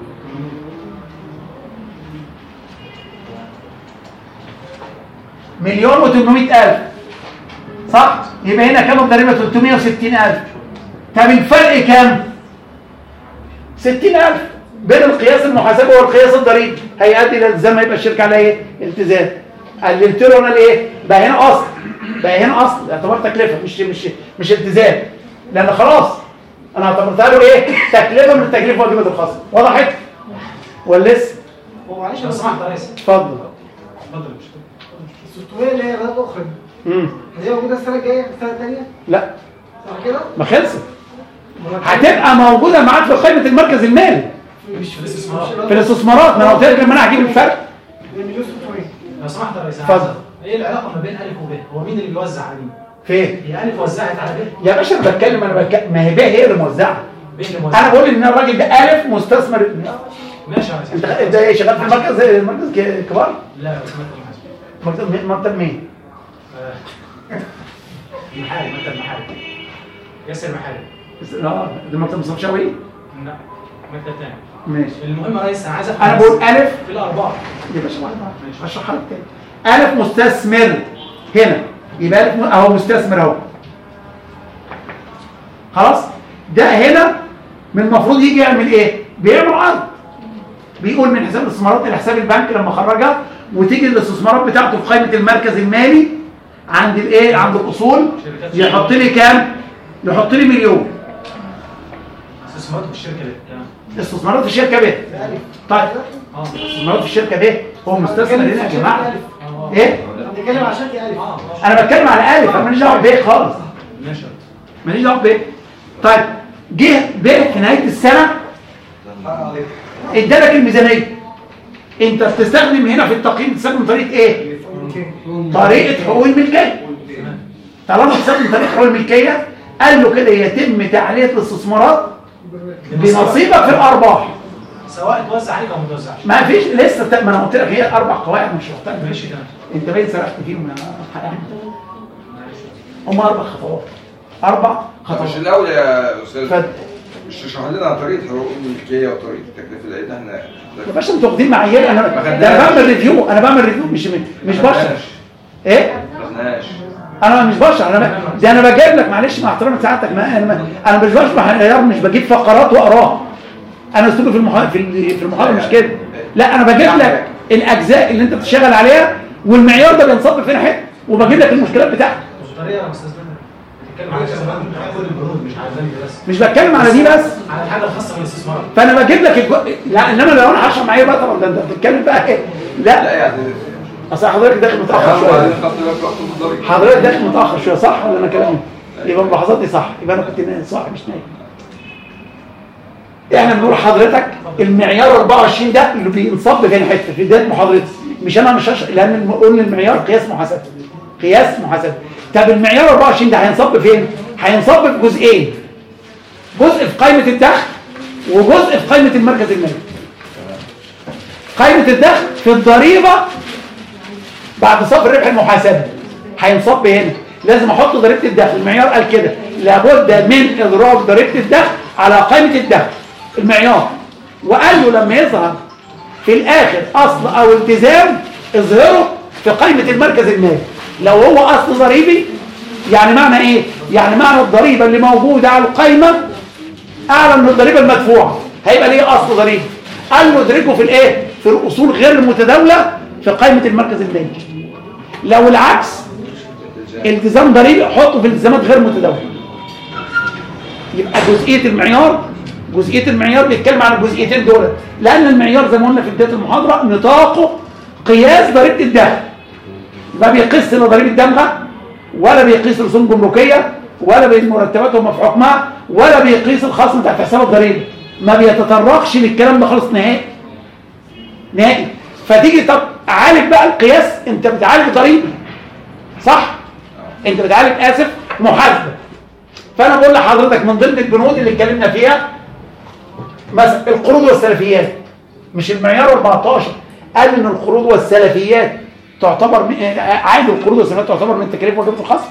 مليون وتمنمية ألف صح؟ يبقى هنا كام الضريبة؟ تلتمية وستين ألف. طب الفرق كام؟ ستين ألف بين القياس المحاسبة والقياس الضريبي، هيؤدي الى الالتزام، يبقى الشركة عليها ايه؟ التزام. قللت له انا الايه؟ بقى هنا اصل، بقى هنا اصل اعتبر تكلفة مش مش مش التزام، لان خلاص انا اعتبرتها له ايه؟ تكلفة من التكلفة واجبة الخصم. وضحت؟ ولا لسه؟ هو معلش لو بس سمحت يا ريس اتفضل. اتفضل يا باشا. ستمية اللي هي ايرادات اخرى امم هي موجوده السنه الجايه السنه الثانيه لا صح كده؟ ما خلصت، هتبقى موجودة معاك في قائمة المركز المالي مش في الاستثمار. في الاستثمارات. ما انا قلت لك لما انا هجيب الفرق. مليون ستمية لو سمحت يا ريس، اتفضل. ايه العلاقه ما بين الف وب؟ هو مين اللي بيوزع على مين؟ فين؟ هي الف وزعت على ب؟ يا باشا انا بتكلم، انا بتكلم، ما هي بيه هي اللي موزعه. ب اللي موزع. انا بقول ان الراجل ده الف مستثمر. ماشي يا ريس. انت انت ايه شغال في المركز المركز ك- كبار؟ لا لو سمحت المحاسبه. مكتب مكتب مين؟ آه. المحارب، مكتب محارب. ياسر محارب. اه ده مكتب مصطفى شوقي. لا مكتب تاني. ماشي. المهم يا ريس انا عايز افهم انا بقول بس الف في الارباح. يا باشا واحده هشرحها لك تاني. الف مستثمر هنا، يبقى الف م- اهو مستثمر اهو. خلاص؟ ده هنا من المفروض يجي يعمل ايه؟ بيعمل عرض. بيقول من حساب الاستثمارات الى حساب البنك لما خرجها، وتيجي الاستثمارات بتاعته في قائمه المركز المالي عند الايه؟ عند الاصول. يحط لي كام؟ يحط لي مليون. استثمارات في الشركه دي تمام. استثمارات في الشركه ب. طيب اه استثمارات في الشركه ب هو مستثمر هنا يا جماعه. اه ايه؟ بنتكلم على شركه الف اه انا بتكلم على الف، انا ماليش دعوه ب خالص، ماشي. ماليش دعوه ب. طيب جه ب في نهايه السنه ادالك الميزانيه. انت بتستخدم هنا في التقييم بتستخدم طريقه ايه؟ طريقه حقوق الملكيه. طالما بتستخدم طريقه حقوق الملكيه قال له كده يتم تعليه الاستثمارات بنصيبك في الارباح. سواء توزع عليك او ما توزعش. ما فيش لسه ت- ما انا قلت لك هي اربع قواعد مش محتاج. ماشي تمام. انت باين سرحت فيهم يا حيان. هم اربع خطوات، اربع طب مش خطوات. الاول يا استاذ ف- مش تشرح لنا طريقه حقوق الملكيه وطريقه التكلفه، لان احنا يا باشا انتوا واخدين معايير. انا ما ده خدناش. انا بعمل ريفيو، انا بعمل ريفيو مش مش بشرح. ايه؟ ما خدناش. انا مش بشرح، انا ب- ده انا بجيب لك، معلش مع احترام سعادتك، ما انا ما انا مش بشرح معيار، مش بجيب فقرات واقراها. انا اسلوبي في المحاضره في ال- في المحاضره مش كده. لا انا بجيب لك الاجزاء اللي انت بتشتغل عليها، والمعيار ده بينصب فين حته، وبجيب لك المشكلات بتاعتك. طريقه يا استاذ بدر بتتكلم على كذا بند على كل البنود مش على البند بس، مش بتكلم على دي بس، على الحاجه الخاصه بالاستثمار. فانا بجيب لك الجو... لا انما لو انا هشرح معايا بقى طبعا ده انت بتتكلم بقى ايه. لا لا يعني اصل حضرتك داخل متاخر شويه. بعدين خدت بالك وقت الضريبه. حضرتك داخل متاخر شويه صح ولا انا كلامي؟ يبقى ملاحظاتي صح، يبقى انا كنت نايم صح مش نايم. احنا بنقول حضرتك المعيار أربعة وعشرين ده اللي بينصب فين حته في بدايه محاضرتي، مش انا مش هشرح، لان قلنا المعيار قياس محاسبه، قياس محاسبه. طب المعيار أربعة وعشرين ده هينصب فين؟ هينصب في جزئين، جزء في قائمه الدخل وجزء في قائمه المركز المالي. قائمه الدخل في الضريبه بعد صف الربح المحاسبي هينصب هنا، لازم احط ضريبه الدخل. المعيار قال كده لابد من اضراب ضريبه الدخل على قائمه الدخل، المعيار. وقال له لما يظهر في الاخر اصل او التزام اظهره في قائمه المركز المالي. لو هو اصل ضريبي يعني معنى ايه؟ يعني معنى الضريبه اللي موجوده على القائمه اعلى من الضريبه المدفوعه، هيبقى ليه اصل ضريبي. قال له ادركه في الايه؟ في الاصول غير المتداوله في قائمه المركز المالي. لو العكس التزام ضريبي حطه في التزامات غير متداوله. يبقى جزئيه المعيار جزئيه المعيار بيتكلم عن الجزئيتين دول، لان المعيار زي ما قلنا في بدايه المحاضره نطاقه قياس ضريبه الدخل، ما بيقيس لا ضريبه دمغه ولا بيقيس رسوم جمركيه ولا بالمرتبات وما في حكمها ولا بيقيس الخصم تحت حساب الضريبه، ما بيتطرقش للكلام ده خالص نهائي نهائي. فتيجي طب عالج بقى القياس، انت بتعالج ضريبه صح، انت بتعالج اسف محاسبه. فانا بقول لحضرتك من ضمن البنود اللي اتكلمنا فيها مثلا القروض والسلفيات، مش المعيار أربعتاشر قال ان القروض والسلفيات تعتبر عادي، القروض والسلفيات تعتبر من تكاليف واجبات الخصم.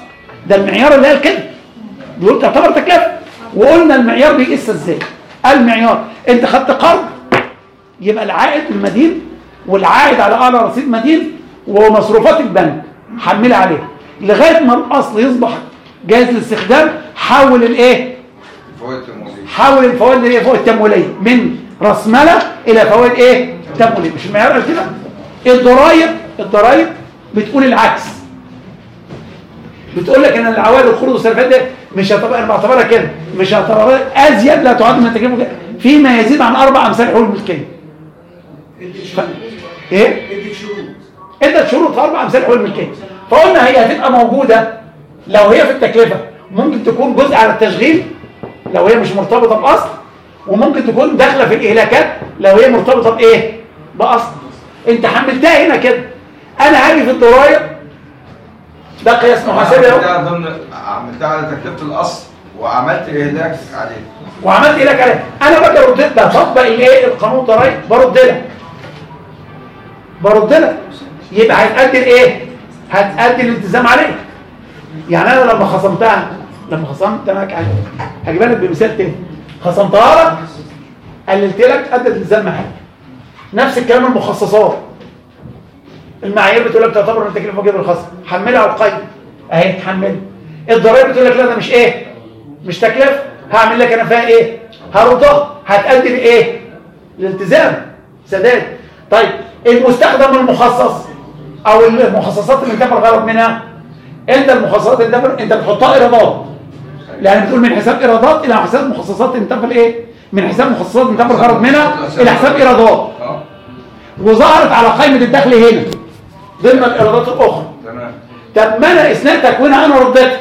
ده المعيار اللي قال كده، بيقول تعتبر تكلفه. وقلنا المعيار بيقيس ازاي. المعيار انت خدت قرض، يبقى العائد المدين والعائد على اعلى رصيد مدين ومصروفات البنك حملها عليها لغايه ما الاصل يصبح جاهز للاستخدام. حول الايه؟ فوائد تمويلية. حول الفوائد الايه؟ فوائد التمويليه من راس مالة الى فوائد ايه؟ تمويليه. مش المعيار قال كده؟ الضرايب الضرايب بتقول العكس، بتقول لك ان العوائد القروض والسلفات دي مش هتبقى، انا بعتبرها كده مش هتبقى ازيد، لا تعد من التكلفه فيما يزيد عن اربع امثال حقوق الملكيه. ف... ايه؟ ادت شروط ادت شروط في اربع امثال حقوق الملكيه. فقلنا هي هتبقى موجوده لو هي في التكلفه، ممكن تكون جزء على التشغيل لو هي مش مرتبطه باصل، وممكن تكون داخله في الاهلاكات لو هي مرتبطه بايه؟ باصل. انت حملتها هنا كده. انا هاجي في الضرايب ده قياس محاسبي اهو، عملتها ضمن عملتها على تكلفه الاصل وعملت اهلاك عليه وعملت اهلاك عليه. انا باجي ارد لك، بطبق الايه؟ القانون الضرايب، برد لك برد لك يبقى هتأدي الايه؟ هتأدي الالتزام عليه. يعني انا لما خصمتها لما خصمت معاك هجيبها لك بمثال تاني، خصمتها لك قللت لك ادت الالتزام معاك. نفس الكلام المخصصات، المعايير بتقول لك تعتبر من تكلفه وجب الخصم، حملها وقيم اهي تحمل. الضرايب بتقول لك لا ده مش ايه؟ مش تكلفه، هعمل لك انا فيها ايه؟ هردها، هتأدي لايه؟ الالتزام سداد. طيب المستخدم المخصص او المخصصات اللي انتفع الغرض منها، انت المخصصات اللي انتفع انت بتحطها ايرادات، لان بتقول من حساب ايرادات الى حساب مخصصات انتفع ايه؟ من حساب مخصصات انتفع الغرض منها الى حساب ايرادات، وظهرت على قائمه الدخل هنا ضمن الايرادات الاخرى. تمام. طب ما انا اثناء تكوينها انا رديتها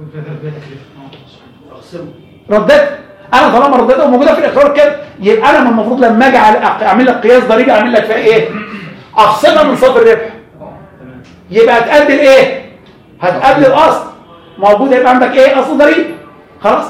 رديتها انا طالما رديتها وموجوده في الاقرار كده، يبقى انا من المفروض لما اجي اعمل لك قياس ضريبي اعمل لك فيها ايه؟ اخصمها من صافي الربح. يبقى هتأدي الايه؟ هتأدي الاصل موجود، يبقى عندك ايه؟ اصل ضريبي. خلاص.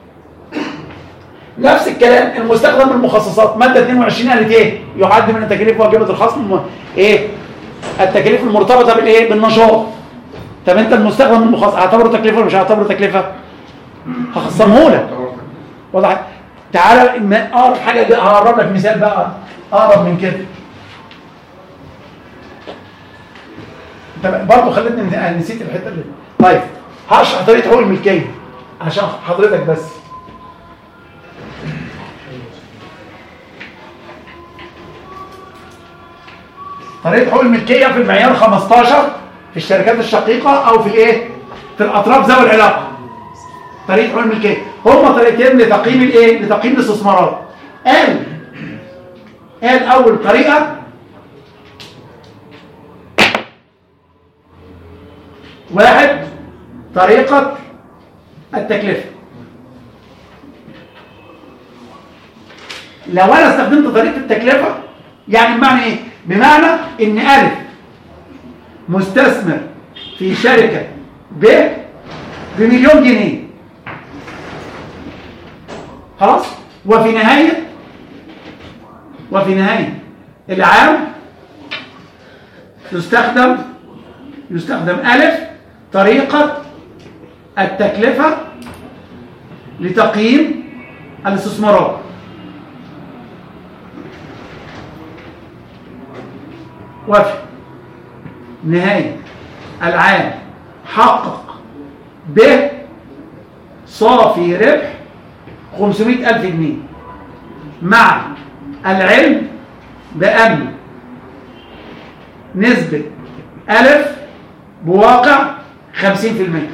نفس الكلام المستخدم المخصصات، ماده اتنين وعشرين قالت ايه؟ يعد من التكاليف واجبه الخصم ايه؟ التكاليف المرتبطه بالايه؟ بالنشاط. طب انت المستخدم المخصص هعتبره تكلفه ولا مش هعتبره تكلفه؟ هخصمه لك. واضح؟ تعالى اقرب حاجه، هقرب لك مثال بقى اقرب من كده. انت برضه خلتني نسيت الحته دي. طيب هشرح طريقه حقوق الملكيه عشان حضرتك بس. طريقه حقوق الملكيه في المعيار خمستاشر في الشركات الشقيقه او في الايه؟ في الاطراف ذوي العلاقه. طريقه حقوق الملكيه هما طريقتين لتقييم الايه؟ لتقييم الاستثمارات. قال قال اول طريقه واحد طريقه التكلفه. لو انا استخدمت طريقه التكلفه يعني بمعنى ايه؟ بمعنى ان ألف مستثمر في شركه ب بمليون جنيه، خلاص، وفي نهايه وفي نهايه العام يستخدم يستخدم ألف طريقه التكلفه لتقييم الاستثمارات. وفي نهاية العام حقق ب صافي ربح خمسمائة ألف جنيه، مع العلم بأن نسبة ألف بواقع خمسين في المية.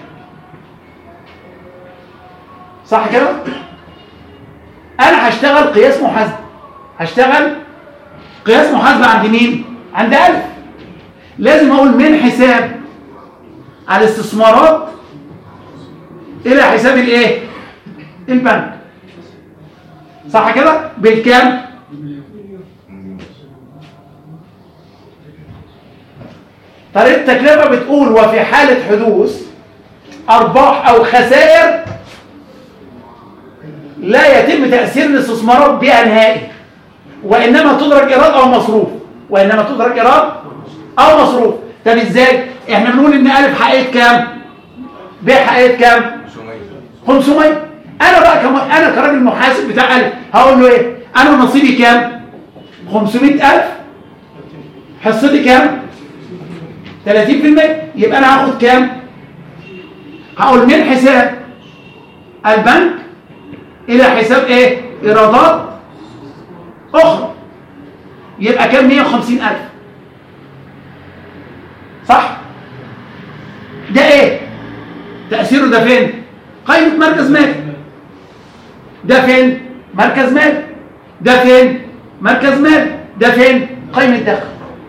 صح كده؟ أنا هشتغل قياس محاسبة، هشتغل قياس محاسبة عند مين؟ عند ألف. لازم أقول من حساب الاستثمارات إلى حساب الإيه؟ البنك. صح كده؟ بالكام؟ طريقة التكلفة بتقول وفي حالة حدوث أرباح أو خسائر لا يتم تأثير الاستثمارات بها نهائي، وإنما تدرك إيراد أو مصروف، وإنما تدرك إيراد أو مصروف. طب إزاي؟ إحنا بنقول إن ألف حققت كام؟ بيع حقيقة كام؟ خمسمية. انا بقى كم... انا كراجل محاسب بتاع ألف هقول له ايه؟ انا نصيبي كام؟ خمسمية ألف. حصتي كام؟ ثلاثين بالمية. يبقى انا هاخد كام؟ هقول من حساب البنك الى حساب ايه؟ ايرادات اخرى. يبقى كام؟ مية وخمسين ألف. صح؟ ده ايه؟ تأثيره ده فين؟ قائمة مركز مالي. ده فين؟ مركز مالي. ده فين؟ مركز مالي. ده فين؟ قائمة دخل.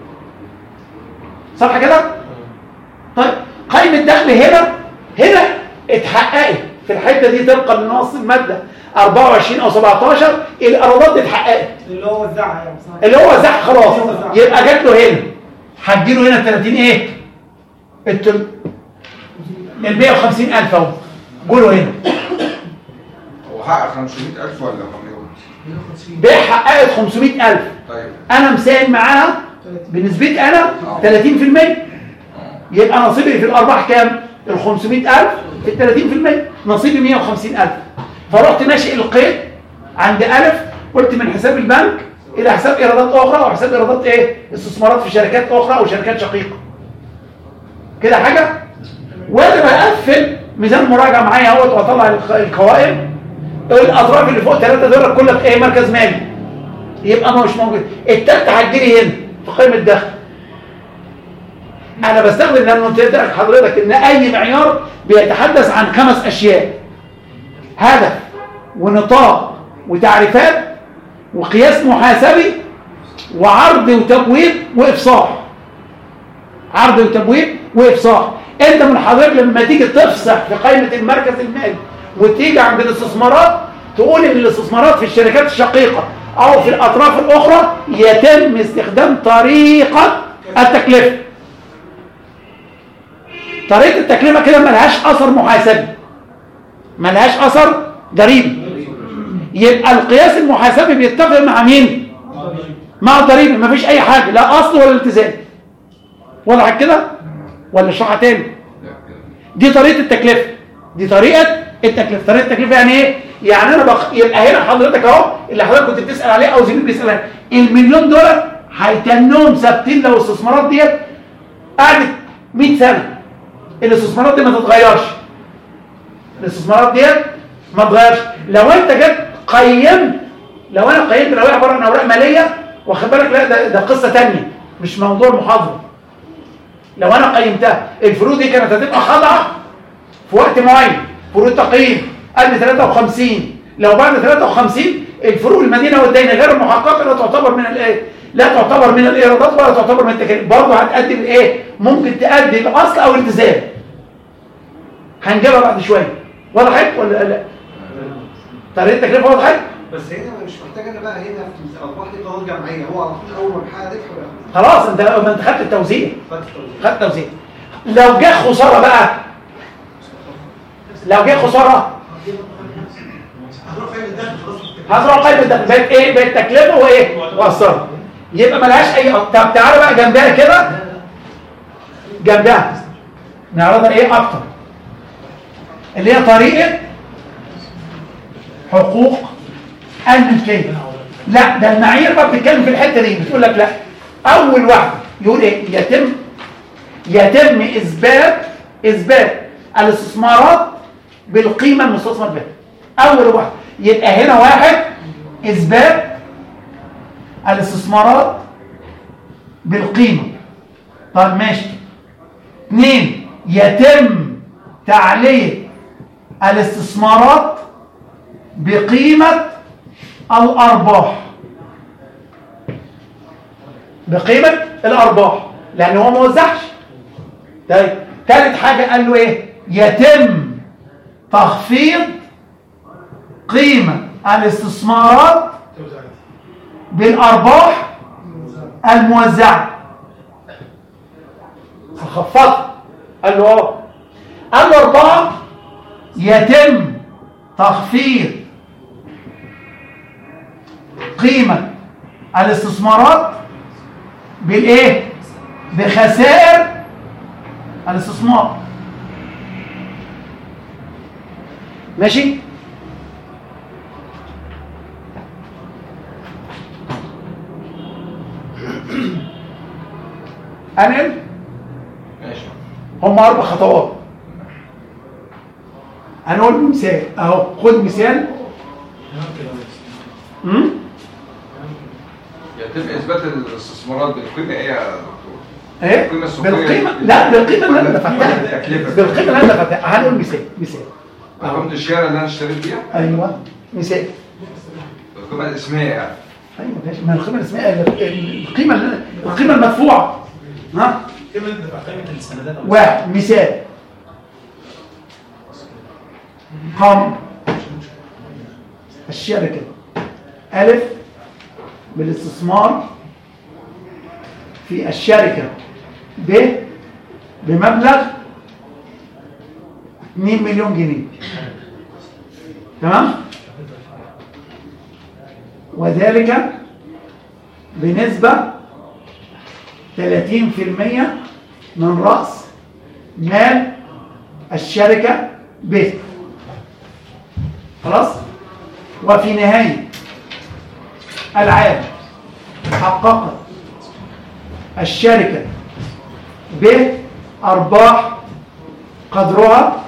صح كده؟ طيب قائمة دخل هنا هنا اتحققت في الحتة دي طبقا لنص المادة أربعة وعشرين أو سبعتاشر. الإيرادات اتحققت اللي هو وزعها يعني صح؟ اللي هو وزعها خلاص. يبقى جات له هنا هتجيله هنا ثلاثين ايه؟ التل... ال مية وخمسين ألف اهو. قولوا هنا هو حقق خمسمية ألف ولا مية وخمسين؟ بيع حققت خمسمية ألف. طيب انا مساهم معاها بنسبتي انا ثلاثين بالمية. يبقى نصيبي في الارباح كام؟ ال خمسمية ألف في ال ثلاثين بالمية، نصيبي مية وخمسين ألف. فرحت ناشئ القيد عند ألف، قلت من حساب البنك الى حساب ايرادات اخرى وحساب ايرادات ايه؟ استثمارات في شركات اخرى او شركات شقيقه. كده حاجه. وانا بقفل ميزان مراجعه معايا اهوت واطلع القوائم، الاطراف اللي فوق ثلاثه دول كلها ايه؟ مركز مالي. يبقى ما مش موجود. التالتة هتجيلي هنا في قائمه الدخل. انا بستخدم لانه تدرك حضرتك ان اي معيار بيتحدث عن خمس اشياء: هدف ونطاق وتعريفات وقياس محاسبي وعرض وتبويب وافصاح. عرض وتبويب وافصاح. انت من حضرتك لما تيجي تفصح في قائمه المركز المالي وتيجي عند الاستثمارات تقول ان الاستثمارات في الشركات الشقيقه او في الاطراف الاخرى يتم استخدام طريقه التكلفه. طريقه التكلفه كده ملهاش اثر محاسبي، ملهاش اثر ضريبي. يبقى القياس المحاسبي بيتفق مع مين؟ مع الضريبي. مفيش اي حاجه، لا اصل ولا التزام. وضحت كده ولا اشرحها تاني؟ دي طريقه التكلفه. دي طريقه التكلفه. طريقه التكلفه يعني ايه؟ يعني انا بخ... يبقى هنا حضرتك اهو اللي حضرتك كنت بتسال عليه او زميل بيسال عليه، المليون دولار هيتنهم ثابتين لو الاستثمارات ديت قعدت مية سنه. الاستثمارات دي ما تتغيرش. الاستثمارات ديت ما تتغيرش. لو انت جيت قيمت، لو انا قيمت لو هي عباره عن اوراق ماليه، واخد بالك، لا ده, ده قصه ثانيه مش موضوع محاضره. لو انا قيمتها الفروض دي كانت هتبقى خاضعه في وقت معين، فروض تقييم قبل ثلاثة وخمسين. لو بعد ثلاثة وخمسين الفروق المدينه والدين غير المحققه لا تعتبر من الايه؟ لا تعتبر من الايرادات ولا تعتبر من التكاليف. برضه هتؤدي لايه؟ ممكن تؤدي لاصل او التزام. هنجيبها بعد شويه. وضحت ولا لا؟ طريقه التكلفه وضحت؟ بس هنا مش محتاج انا بقى هنا في ارباح دي قرار جمعيه، هو على طول اول ما الحاجه تدخل خلاص انت ما انت خدت التوزيع. خدت التوزيع. خدت التوزيع. لو جه خساره بقى، لو جه خساره هتروح فين الدخل خلاص؟ هتروح قائمه الدخل. بقت ايه؟ بقت تكلفه وايه؟ وخساره. يبقى ملهاش اي. طب تعالى بقى جنبها كده، جنبها نعرضها ايه اكتر، اللي هي طريقه حقوق الملكيه. لا ده المعايير بقى بتتكلم في الحته دي، بتقول لك لا. اول واحده يقول ايه؟ يتم يتم اثبات اثبات الاستثمارات بالقيمه المستثمر بها. اول واحده. يبقى هنا واحد اثبات الاستثمارات بالقيمه. طب ماشي. اثنين يتم تعليق الاستثمارات بقيمه الارباح. بقيمه الارباح لان هو ما وزعش. طيب ثالث حاجه قال له ايه؟ يتم تخفيض قيمه الاستثمارات بالارباح الموزعه. خفضها. قال له اه. قال له اربعه يتم تخفيض قيمه الاستثمارات بالايه؟ بخسائر الاستثمار. ماشي؟ انقل. ماشي. هم اربع خطوات. هنقول مثال اهو، خد مثال. امم يتم اثبات الاستثمارات بالقيمه ايه يا دكتور؟ ايه؟ القيمة السوقية بالقيمه، دي- لا بالقيمه اللي انا ولا- دفعتها. ولا التكلفة؟ بالقيمه اللي انا دفعتها. هنقول مثال مثال قيمه الشهاده اللي انا اشتريت بيها؟ ايوه مثال. القيمه الاسميه يعني. ايوه ماشي، ما القيمه الاسميه القيمه اللي القيمه المدفوعه. ها؟ قيمه قيمه السندات أو واحد مثال. قام الشركه ألف بالاستثمار في الشركة ب بمبلغ اتنين مليون جنيه. تمام؟ وذلك بنسبة ثلاثين في المية من رأس مال الشركة ب. خلاص؟ وفي نهاية العام حققت الشركة بأرباح قدرها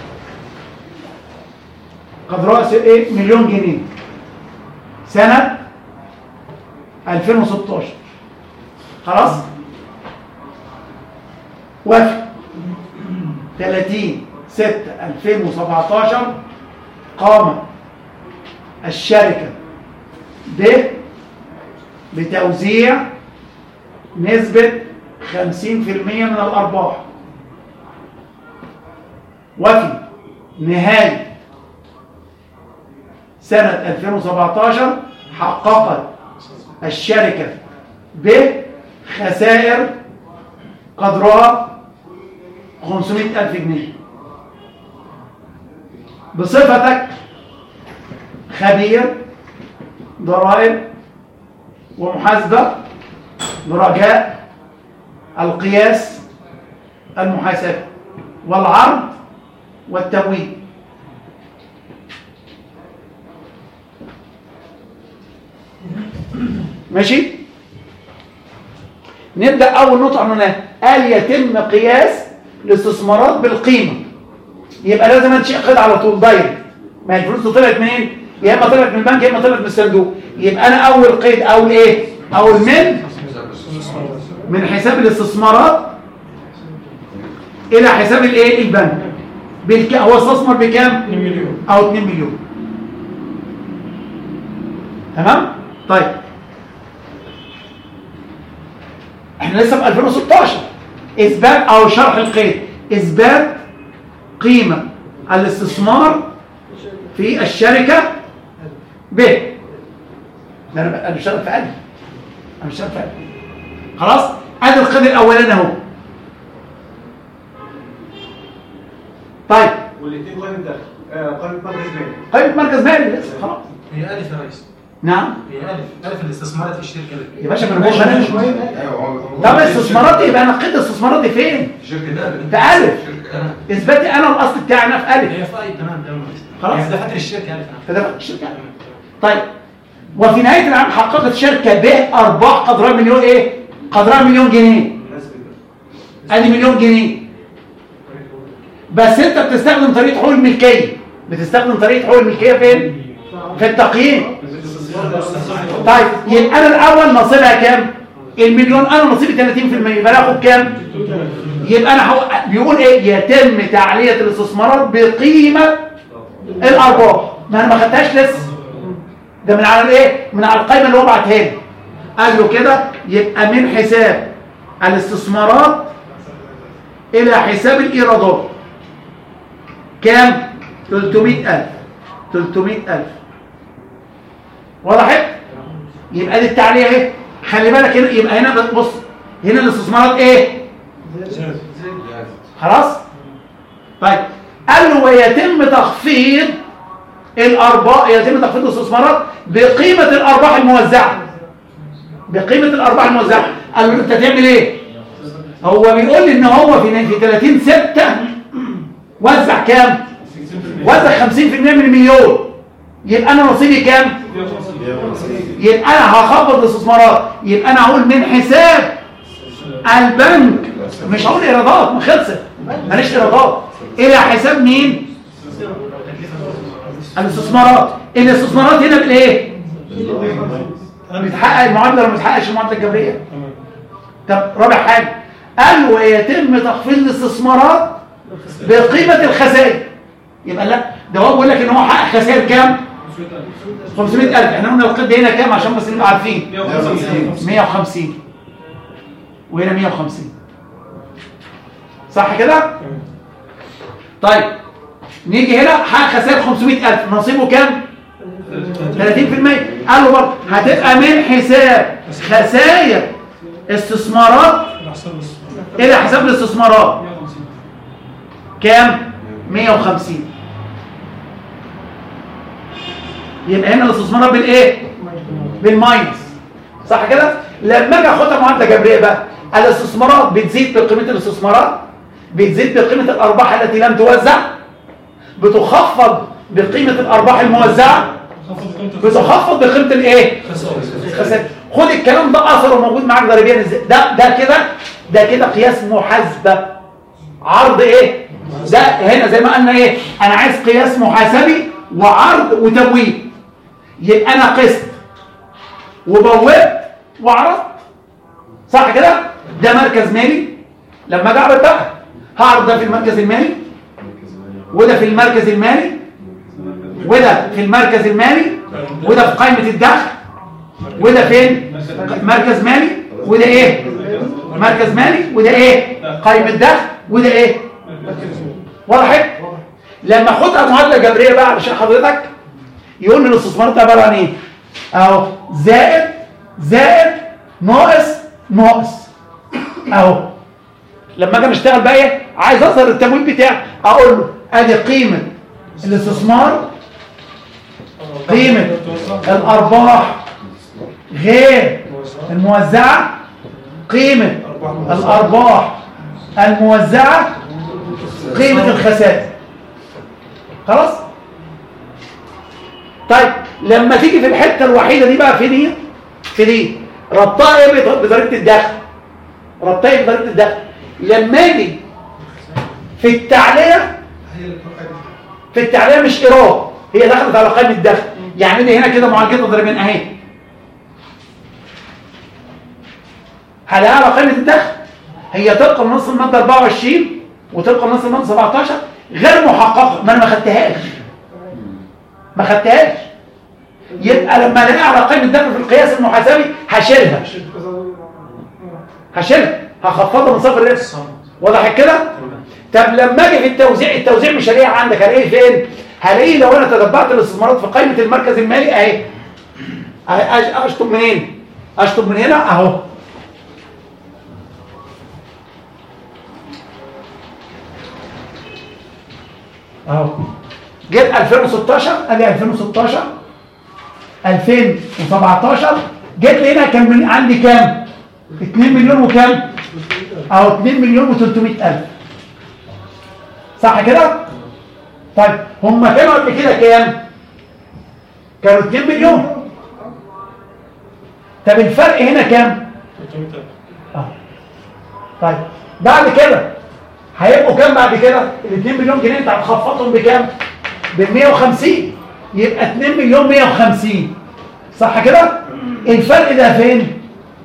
قدرها ايه مليون جنيه سنة ألفين وستاشر. خلاص؟ وفي ثلاثين ستة ألفين وسبعتاشر قامت الشركة ب بتوزيع نسبة خمسين في المية من الأرباح. وفي نهاية سنة ألفين وسبعتاشر حققت الشركة بخسائر قدرها خمسمائة ألف جنيه. بصفتك خبير ضرائب ومحاسبة برجاء القياس المحاسبة والعرض والتمويل. ماشي؟ نبدأ أول نقطة هنا، قال يتم قياس الاستثمارات بالقيمة. يبقى لازم انشئ قيد على طول دايركت. ما الفلوس طلعت منين؟ يا اما طلعت من البنك يا اما طلعت من الصندوق. يبقى انا اول قيد اول ايه؟ اول من من حساب الاستثمارات الى حساب الايه؟ البنك. بالك... هو استثمر بكام؟ اتنين مليون او اتنين مليون. تمام؟ طيب احنا لسه في ألفين وستاشر. اثبات او شرح القيد، اثبات قيمة الاستثمار في الشركة ب. ده انا انا بشتغل في قلبي. انا بشتغل في قلبي. خلاص؟ ادي القيد الاولاني اهو. طيب والاثنين قائمه دخل آه، قائمه مركز مالي. قيمة مركز مالي لسه خلاص. هي ألف يا ريس، نعم هي ألف ألف الاستثمارات في الشركة يا باشا، ما انا بقول انا شويه. ايوه هو طب الاستثمارات يبقى انا قيد الاستثمارات دي فين؟ شركه ألف. في ألف. شركه ألف. اثباتي انا الاصل بتاعي انا في الف. هي في أي تمام تمام خلاص. هي دفعت الشركة ألف. فده الشركه. طيب وفي نهايه العام حققت الشركه ب ارباح قدرها مليون ايه؟ قدرها مليون جنيه. ادي مليون جنيه. بس انت بتستخدم طريقه حقوق الملكيه. بتستخدم طريقه حقوق الملكيه فين؟ في التقييم. طيب يبقى انا الاول نصيبها كام؟ المليون انا نصيبي ثلاثين في المية. يبقى اخد كام؟ يبقى انا حو... بيقول ايه؟ يتم تعليه الاستثمارات بقيمه الارباح. ما انا ما خدتهاش لسه. ده من على الايه؟ من على القائمه اللي هو بعتها لي. قال له كده يبقى من حساب الاستثمارات الى حساب الايرادات كام؟ ثلاثمائة ألف. ثلاثمائة ألف. وضحت؟ يبقى دي التعليق اهي. خلي بالك هنا، يبقى هنا بص هنا الاستثمارات ايه؟ خلاص؟ طيب قال له ويتم تخفيض الارباح، يتم تخفيض الاستثمارات بقيمه الارباح الموزعه. بقيمه الارباح الموزعه. قال له انت تعمل ايه؟ هو بيقول لي ان هو في في ثلاثين ستة وزع كام؟ وزع خمسين في المية من المليون، يبقى انا نصيبي كام؟ يبقى انا هخفض الاستثمارات، يبقى انا هقول من حساب البنك، مش هقول ايرادات، ما خلصت ماليش ايرادات، الى حساب مين؟ الاستثمارات. الاستثمارات هنا بالايه؟ بتحقق المعادله ولا ما بتحققش المعادله الجبريه؟ طب رابع حاجه قال ويتم تخفيض الاستثمارات بقيمه الخسائر. يبقى لا، ده هو بيقول لك ان هو حقق خسائر كام؟ خمسمائة ألف. احنا قلنا القيد هنا كام عشان بس نبقى عارفين؟ مية وخمسين وهنا مية وخمسين، صح كده؟ طيب نيجي هنا حقق خسائر خمسمائة ألف، نصيبه كام؟ ثلاثين في المية. قالوا برضه هتبقى من حساب خسائر استثمارات الى حساب الاستثمارات كام؟ مية وخمسين. يبقى هنا الاستثمارات بالايه؟ بالماينس، صح كده؟ لما اجي اخدها معادله جبريه بقى، الاستثمارات بتزيد بقيمه الاستثمارات، بتزيد بقيمه الارباح التي لم توزع، بتخفض بقيمه الارباح الموزعه، بتخفض بقيمه الايه؟ خسائر. خد الكلام ده اثره موجود معاك ضريبيا ازاي؟ ده ده كده ده كده قياس محاسبه، عرض ايه؟ ده هنا زي ما قلنا ايه؟ انا عايز قياس محاسبي وعرض وتبويب. يبقى انا قست وبوبت وعرضت، صح كده؟ ده مركز مالي. لما اجي اعرض بقى هعرض ده في المركز المالي، وده في المركز المالي، وده في المركز المالي، وده في قائمه الدخل، وده فين؟ مركز مالي، وده ايه؟ مركز مالي، وده ايه؟ قائمه دخل، وده ايه؟ وضحت؟ لما اخدها معادله جبريه بقى علشان حضرتك يقول لي الاستثمارات عباره عن ايه؟ اهو زائد زائد ناقص ناقص اهو. لما اجي اشتغل بقى ايه؟ عايز اظهر التمويل بتاعي، اقول له ادي قيمه الاستثمار، قيمه الارباح غير الموزعه، قيمه الارباح الموزعه، قيمه الخسائر. خلاص؟ طيب لما تيجي في الحته الوحيده دي بقى، في دي في دي ربطها ايه بضريبه الدخل؟ ربطها ايه بضريبه الدخل؟ لما اجي في التعليه، في التعليه مش ايراد، هي دخلت على قائمه الدخل. يعني دي هنا كده معالجه ضريبين اهي، هلاقيها على قائمه الدخل، هي طبقا لنص الماده أربعة وعشرين وطبقا لنص الماده سبعتاشر غير محققه، ما انا ما خدتهاش ما خدتهاش يبقى لما الاقيها على قائمه الدخل في القياس المحاسبي هشيلها هشيلها هخفضها من صفر الربح. واضح كده؟ طب لما اجي في التوزيع، التوزيع مش هلاقيها عندك، هلاقيه فين؟ هلاقيه لو انا تتبعت الاستثمارات في قائمه المركز المالي اهي. اشطب منين؟ اشطب من هنا اهو. اهو جيت ألفين وستاشر، ادي ألفين وستاشر ألفين وسبعتاشر، جيت لقينا كان من عندي كام؟ اتنين مليون وكام؟ اهو اتنين مليون وتلتمائة ألف، صح كده؟ طيب هم كانوا قبل كده كام؟ كانوا اتنين مليون. طب الفرق هنا كام؟ تلتمائة ألف. اه طيب بعد كده هيبقوا كام بعد كده؟ ال اتنين مليون جنيه انت هتخفضهم بكام؟ ب مية وخمسين، يبقى اتنين مليون مية وخمسين، صح كده؟ الفرق ده فين؟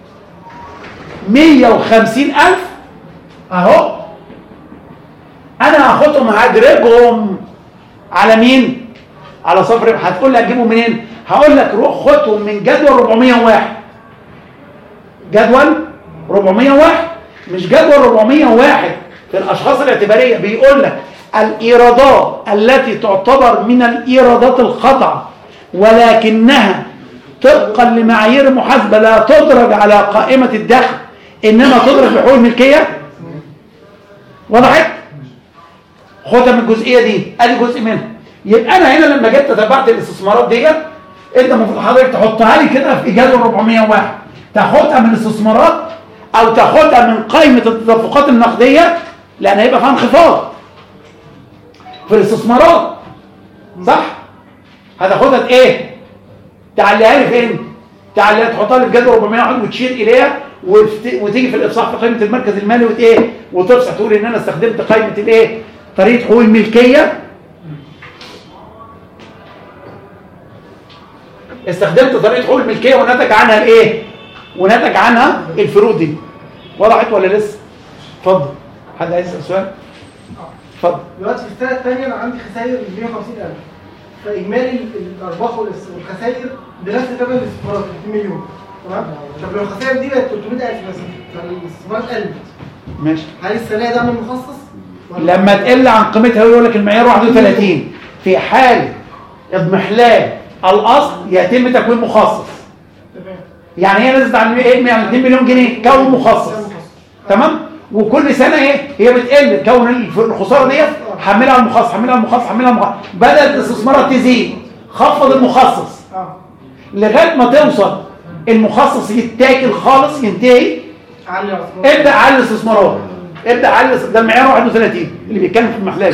مية وخمسين ألف اهو. انا هاخدهم هجربهم على مين؟ على صفر ربح. هتقول لي هتجيبهم منين؟ هقول لك روح خدهم من جدول أربعمائة وواحد. جدول أربعمائة وواحد، مش جدول أربعمائة وواحد في الاشخاص الاعتباريه بيقول لك الايرادات التي تعتبر من الايرادات الخاضعه ولكنها طبقا لمعايير محاسبه لا تدرج على قائمه الدخل انما تدرج بحقوق الملكيه. وضحت؟ خدها من الجزئيه دي، ادي جزء منها. يبقى انا هنا لما جيت تتبعت الاستثمارات ديت، انت المفروض حضرتك تحطها لي كده في جدول أربعمائة وواحد، تاخدها من الاستثمارات او تاخدها من قائمه التدفقات النقديه، لان هيبقى فيها انخفاض في الاستثمارات. صح؟ هتاخدها ايه؟ تعليها لي فين؟ تعليها تحطها لي في جدول أربعمائة وواحد وتشير اليها وتيجي في الافصاح في قائمه المركز المالي وايه؟ وتفصح تقول ان انا استخدمت قائمه الايه؟ طريقه حقوق الملكيه. استخدمت طريقه حقوق الملكيه ونتج عنها الايه؟ ونتج عنها الفروق دي. وضحت ولا لسه؟ اتفضل. حد عايز يسال سؤال؟ اتفضل. دلوقتي في السنه الثانيه انا عندي خسائر مية وخمسين ألف، فاجمالي الارباح والخسائر بنفس ثمن الاستثمارات ثلاثين مليون، تمام؟ طب لو الخسائر دي بقت ثلاثمائة ألف مثلا فالاستثمارات قلت، ماشي، هل السنه ده عامل مخصص؟ لما تقل عن قيمتها يقول لك المعيار واحد وثلاثين، في حال اضمحلال الاصل يتم تكوين مخصص. تمام. يعني هي نزلت عن ايه؟ يعني اتنين مليون جنيه كون مخصص. تمام؟ وكل سنه ايه؟ هي بتقل كون الخساره ديت حملها على المخصص، حملها على المخصص، حملها على المخصص، بدات الاستثمارات تزيد، خفض المخصص اه لغايه ما توصل المخصص يتاكل خالص ينتهي. علي ابدا على الاستثمارات، ابدا على الاستثمارات. ده المعيار واحد وثلاثين اللي بيتكلم في المحلات.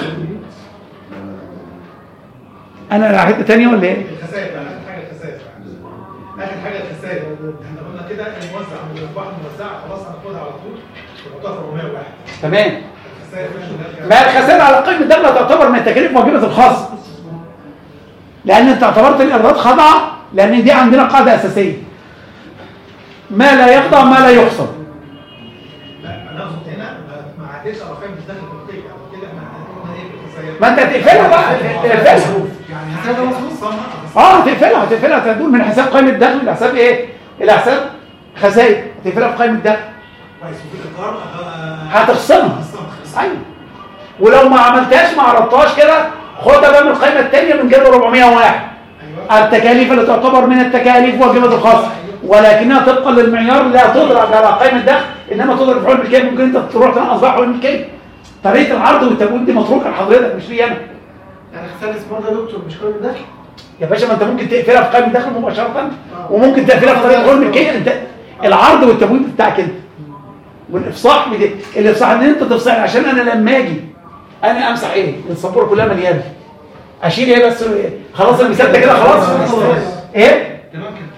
انا على حته ثانيه ولا ايه؟ الخسائر بقى اخر حاجه الخسائر اخر حاجه الخسائر احنا قلنا كده الموزع من الارباح الموزعه خلاص هناخدها على طول ونحطها في أربعمائة وواحد. تمام. الخسائر مش ما الخسائر على قيمه الدخل تعتبر من تكاليف واجبه الخاص، لان انت اعتبرت الايرادات خاضعه، لان دي عندنا قاعده اساسيه ما لا يخضع ما لا يخصم. لا انا اقصد هنا ما عدتش على قيمه الدخل الحقيقي او كده احنا قلنا ايه في الخسائر. ما انت تقفلها بقى، تقفلها. يعني حاجه مخصوصه اه هتقفلها هتقفلها تدور من حساب قائمه الدخل لحساب ايه؟ الى حساب خسائر، هتقفلها في قائمه الدخل. كويس وفي الاقرار هتخصمها. ايوه. ولو ما عملتهاش ما عرضتهاش كده خدها بقى من القائمه الثانيه من جدول أربعمائة وواحد. أيوة. التكاليف اللي تعتبر من التكاليف واجبه الخاص، ولكنها طبقا للمعيار لا تضرب على قائمه الدخل، انما تضرب في حقوق الملكيه. ممكن انت تروح تنقص بقى حقوق الملكيه. طريقه العرض والتبويب دي متروكه لحضرتك مش لي انا. يعني خسائر الاستثمار ده دكتور مش قائمه الدخل؟ يا باشا ما انت ممكن تقفلها في قائمه الدخل مباشره، وممكن تقفلها في طريقه حقوق الملكيه. انت العرض والتبويب بتاعك انت، والافصاح بدي. الافصاح ان انت تفصح عشان انا لما اجي انا امسح ايه؟ السبوره كلها مليانه، اشيل ايه بس؟ خلاص المثال ده كده خلاص. ايه؟ تمام كده.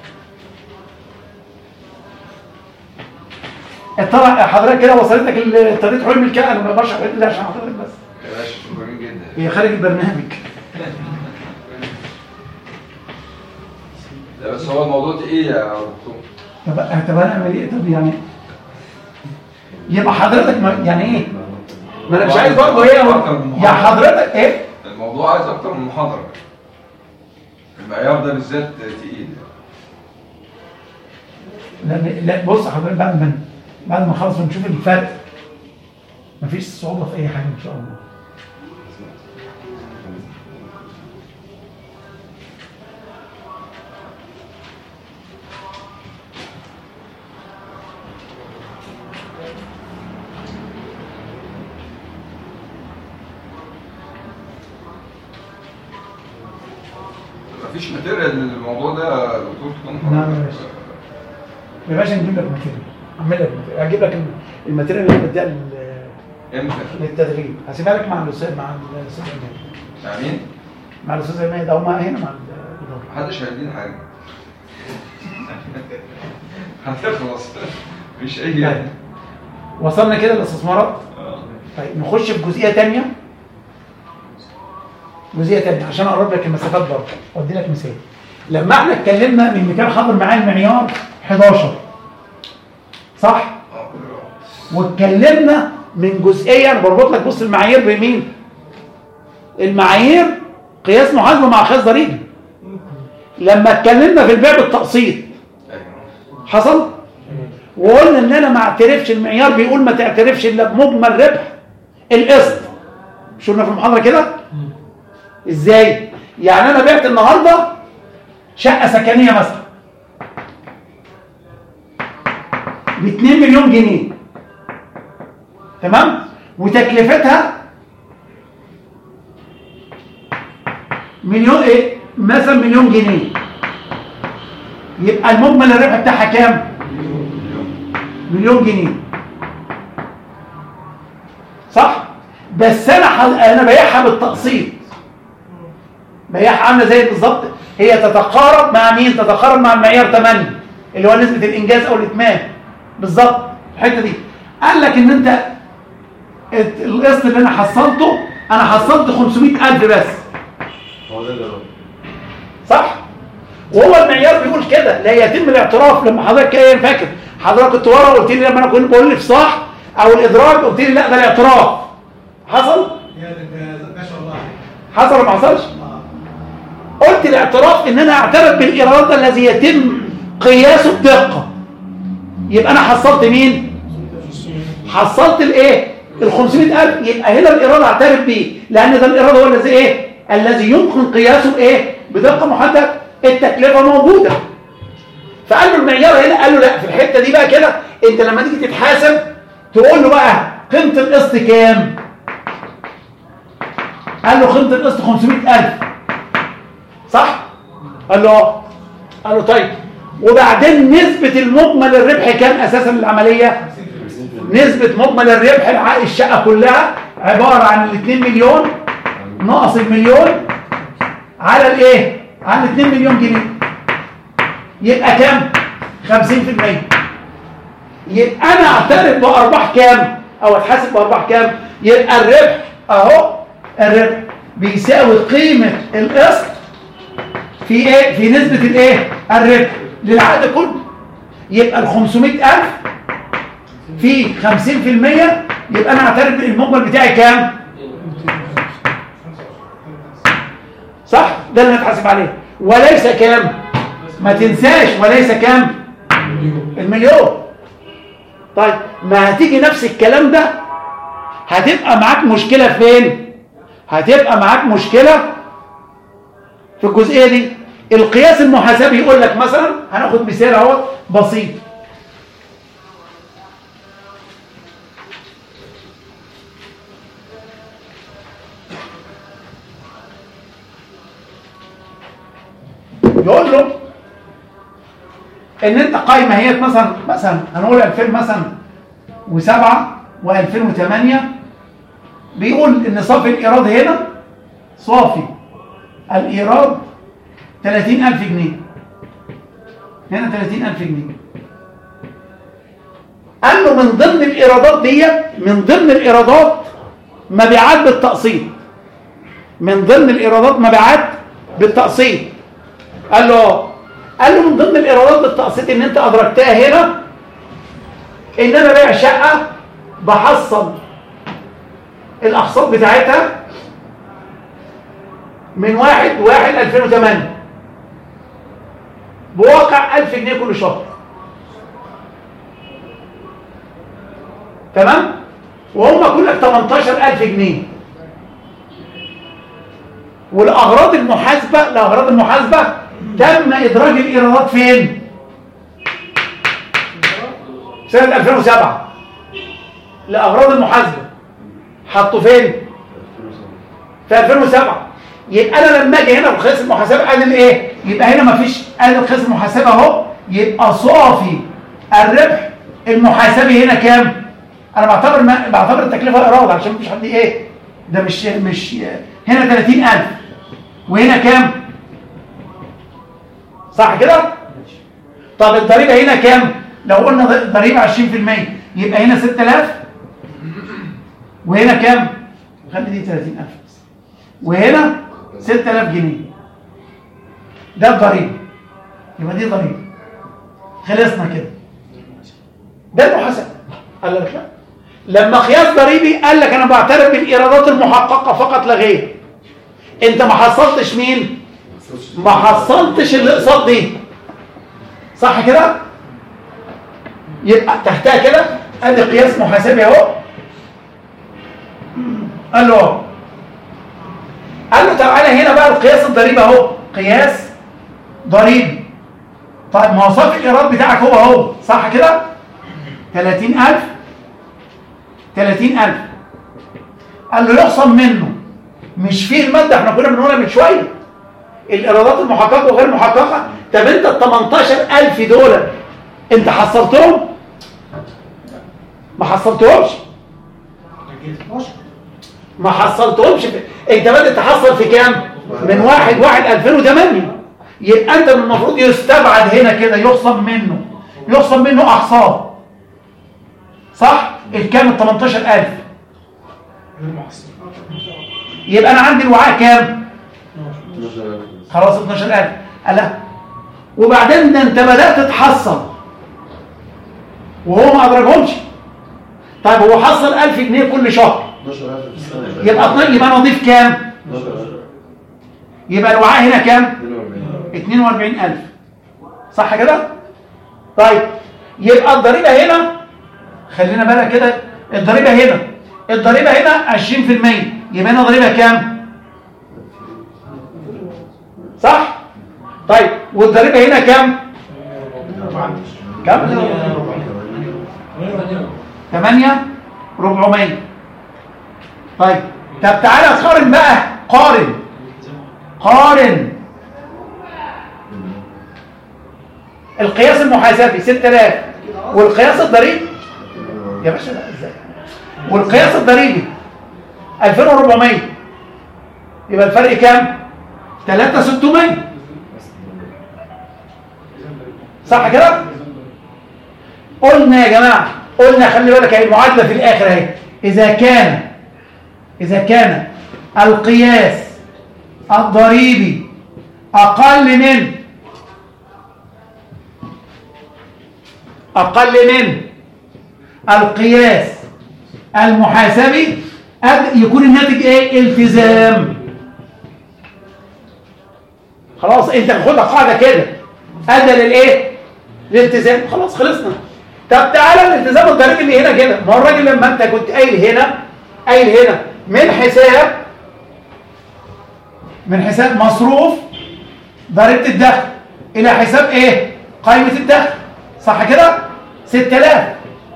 اطلع حضرتك كده وصلت لك طريقه حقوق الملكيه. انا ما بشرح ده عشان حضرتك بس. يا باشا شكرا جدا. هي خارج البرنامج. لا بس هو الموضوع ايه يا دكتور؟ طب طب انا اعمل ايه؟ طب يعني يبقى حضرتك ما يعني ايه؟ ما انا مش عايز برضه ايه يا حضرتك ايه؟ الموضوع عايز اكتر من محاضره. المعيار ده بالذات تقيل. لا لا بص حضرتك بعد ما بعد ما خلص ونشوف الفرق مفيش صعوبه في اي حاجه ان شاء الله. مفيش ماتيريال للموضوع ده يا دكتور تكون نعم يا باشا. يا باشا نجيب لك ماتيريال، اعمل لك ماتيريال، اجيب لك الماتيريال اللي بديها امتى؟ للتدريب. هسيبها لك مع الاستاذ مع الاستاذ عماد. مع مين؟ مع الاستاذ عماد او مع هنا مع الاداره. محدش هيدينا حاجه. هتخلص مفيش اي طيب. وصلنا كده للاستثمارات. طيب نخش في جزئيه ثانيه. جزئيه ثانيه عشان اقرب لك المسافات برضه. وادي لك مثال. لما احنا اتكلمنا من كان حاضر معايا المعيار حداشر صح؟ واتكلمنا من جزئيه انا بربط لك. بص المعايير بمين؟ المعايير قياس محاسبه مع قياس ضريبي. لما اتكلمنا في البيع بالتقسيط حصل؟ وقلنا ان انا ما اعترفش. المعيار بيقول ما تعترفش الا بمجمل ربح القسط. مش قلنا في المحاضره كده؟ ازاي؟ يعني انا بعت النهارده شقه سكنيه مثلا ب اتنين مليون جنيه، تمام؟ وتكلفتها مليون ايه؟ مثلا مليون جنيه. يبقى المجمل الربح بتاعها كام؟ مليون جنيه صح؟ بس انا انا بايعها بالتقسيط بياعها عامله زي بالظبط، هي تتقارب مع مين؟ تتقارب مع المعيار ثمانية اللي هو نسبه الانجاز او الاتمام بالظبط الحته دي. قال لك ان انت القسط اللي انا حصلته انا حصلت خمسمائة ألف بس، هو ده اللي صح؟ وهو المعيار بيقول كده لا يتم الاعتراف. لما حضرتك ايه فاكر حضرتك كنت ورا وقلت لي لما انا كنت بقول الافصاح او الادراج قلت لي لا ده الاعتراف. حصل؟ يا ده ما شاء الله. حصل ولا ما حصلش؟ قلت الاعتراف ان انا اعترف بالايرادات الذي يتم قياسه بدقه. يبقى انا حصلت مين؟ حصلت الايه؟ ال خمسمائة ألف. يبقى هنا الايراد اعترف بيه لان ده الايراد هو الذي ايه؟ الذي يمكن قياسه ايه؟ بدقه محدده. التكلفه موجوده. فقال له المعيار هنا قال له لا في الحته دي بقى كده انت لما تيجي تتحاسب تقول له بقى قيمه القسط كام؟ قال له قيمه القسط خمسمائة ألف صح؟ قال له اه. قال له طيب وبعدين نسبه المجمل الربح كام اساسا للعمليه؟ نسبه مجمل الربح العقد الشقه كلها عباره عن ال اتنين مليون ناقص المليون على الايه؟ على اتنين مليون جنيه. يبقى كام؟ خمسين في المية. يبقى انا اعترف بارباح كام او اتحاسب بارباح كام؟ يبقى الربح اهو الربح بيساوي قيمه القسط في ايه؟ في نسبه الايه؟ الربح للعقد كله. يبقى ال خمسمائة ألف في خمسين في المية يبقى انا اعترف بالمجمل بتاعي كام؟ صح؟ ده اللي هتحاسب عليه وليس كام؟ ما تنساش وليس كام؟ المليون. طيب ما هتيجي نفس الكلام ده هتبقى معاك مشكلة فين؟ هتبقى معاك مشكلة في الجزئية دي. القياس المحاسبي يقول لك مثلا هناخد مثال اهو بسيط. يقول له ان انت قايمه هي مثلا مثلا هنقول ألفين مثلا وسبعة وألفين وثمانية بيقول ان صافي الايراد هنا صافي الايراد ثلاثين ألف جنيه. هنا ثلاثين ألف جنيه. قال له من ضمن الايرادات دي من ضمن الايرادات مبيعات بالتقسيط. من ضمن الايرادات مبيعات بالتقسيط. قال له قال له من ضمن الايرادات بالتقسيط ان انت ادركتها هنا ان انا بيع شقه بحصل الاقساط بتاعتها من واحد واحد ألفين وثمانية بواقع ألف جنيه كل شهر. تمام؟ وهم كلك تمنتاشر ألف جنيه. والاغراض المحاسبه الاغراض المحاسبه تم ادراج الايرادات فين؟ سنه ألفين وسبعة. لاغراض المحاسبه حطوا فين؟ في ألفين وسبعة. يبقى انا لما اجي هنا في قياس المحاسبه قال ايه؟ يبقى هنا مفيش قال قياس المحاسبه اهو. يبقى صافي الربح المحاسبي هنا كام؟ انا بعتبر ما بعتبر التكلفه ايراد عشان مفيش حد ايه ده مش مش هنا ثلاثين ألف وهنا كام؟ صح كده؟ طب الضريبه هنا كام؟ لو قلنا ضريبه عشرين في المية يبقى هنا ستة آلاف وهنا كام؟ خلي دي ثلاثين ألف بس. وهنا ستة آلاف جنيه. ده الضريبه. يبقى دي ضريبه. خلصنا كده. ده المحاسبه. قال لك لا. لما قياس ضريبي قال لك انا بعترف بالايرادات المحققه فقط لا غير. انت ما حصلتش مين؟ ما حصلتش الاقساط دي. صح كده؟ يبقى تحتها كده ادي قياس محاسبي اهو. قال له اهو. قال له تعالى هنا بقى القياس الضريبي اهو. قياس ضريبي. طيب ما هو صافي الايراد بتاعك هو اهو. صح كده؟ ثلاثين ألف ثلاثين ألف. قال له يخصم منه مش فيه الماده احنا كنا بنقولها من شويه الايرادات المحققه وغير المحققه. طب انت ال تمنتاشر ألف دول انت حصلتهم؟ ما حصلتهمش. ما حصلتهمش في... انت بدأت تحصل في كام؟ من واحد واحد ألفين وثمانية. يبقى انت من المفروض يستبعد هنا كده، يخصم منه يخصم منه اخصام، صح؟ الكام؟ تمنتاشر ألف. يبقى انا عندي الوعاء كام؟ خلاص اتناشر ألف. لا، وبعدين ده انت بدات تتحصل وهو ما ادرجهمش. طيب هو حصل ألف جنيه كل شهر، يبقى يبقى نضيف كام؟ يبقى الوعاء هنا كام؟ اتنين وأربعين ألف، صح كده؟ طيب يبقى الضريبه هنا، خلينا بالك كده، الضريبه هنا الضريبه هنا عشرين في المية، يبقى هنا ضريبه كام؟ صح؟ طيب والضريبه هنا كام؟ كام؟ ثمانية أربعمية. طيب طب تعالى قارن بقى، قارن قارن القياس المحاسبي ستة آلاف والقياس الضريبي يا باشا، لا ازاي، والقياس الضريبي ألفين وأربعمية، يبقى الفرق كام؟ ثلاثة آلاف وستمية، صح كده؟ قلنا يا جماعه، قلنا خلي بالك اهي المعادله في الاخر اهي، اذا كان اذا كان القياس الضريبي اقل من اقل من القياس المحاسبي، يكون الناتج ايه؟ التزام. خلاص انت خدها قاعده كده، ادى للايه؟ للالتزام. خلاص خلصنا. طب تعالى الالتزام الضريبي اللي هنا كده، ما هو الراجل لما انت كنت قايل هنا قايل هنا من حساب من حساب مصروف ضريبه الدخل الى حساب ايه؟ قائمه الدخل، صح كده؟ ستة آلاف،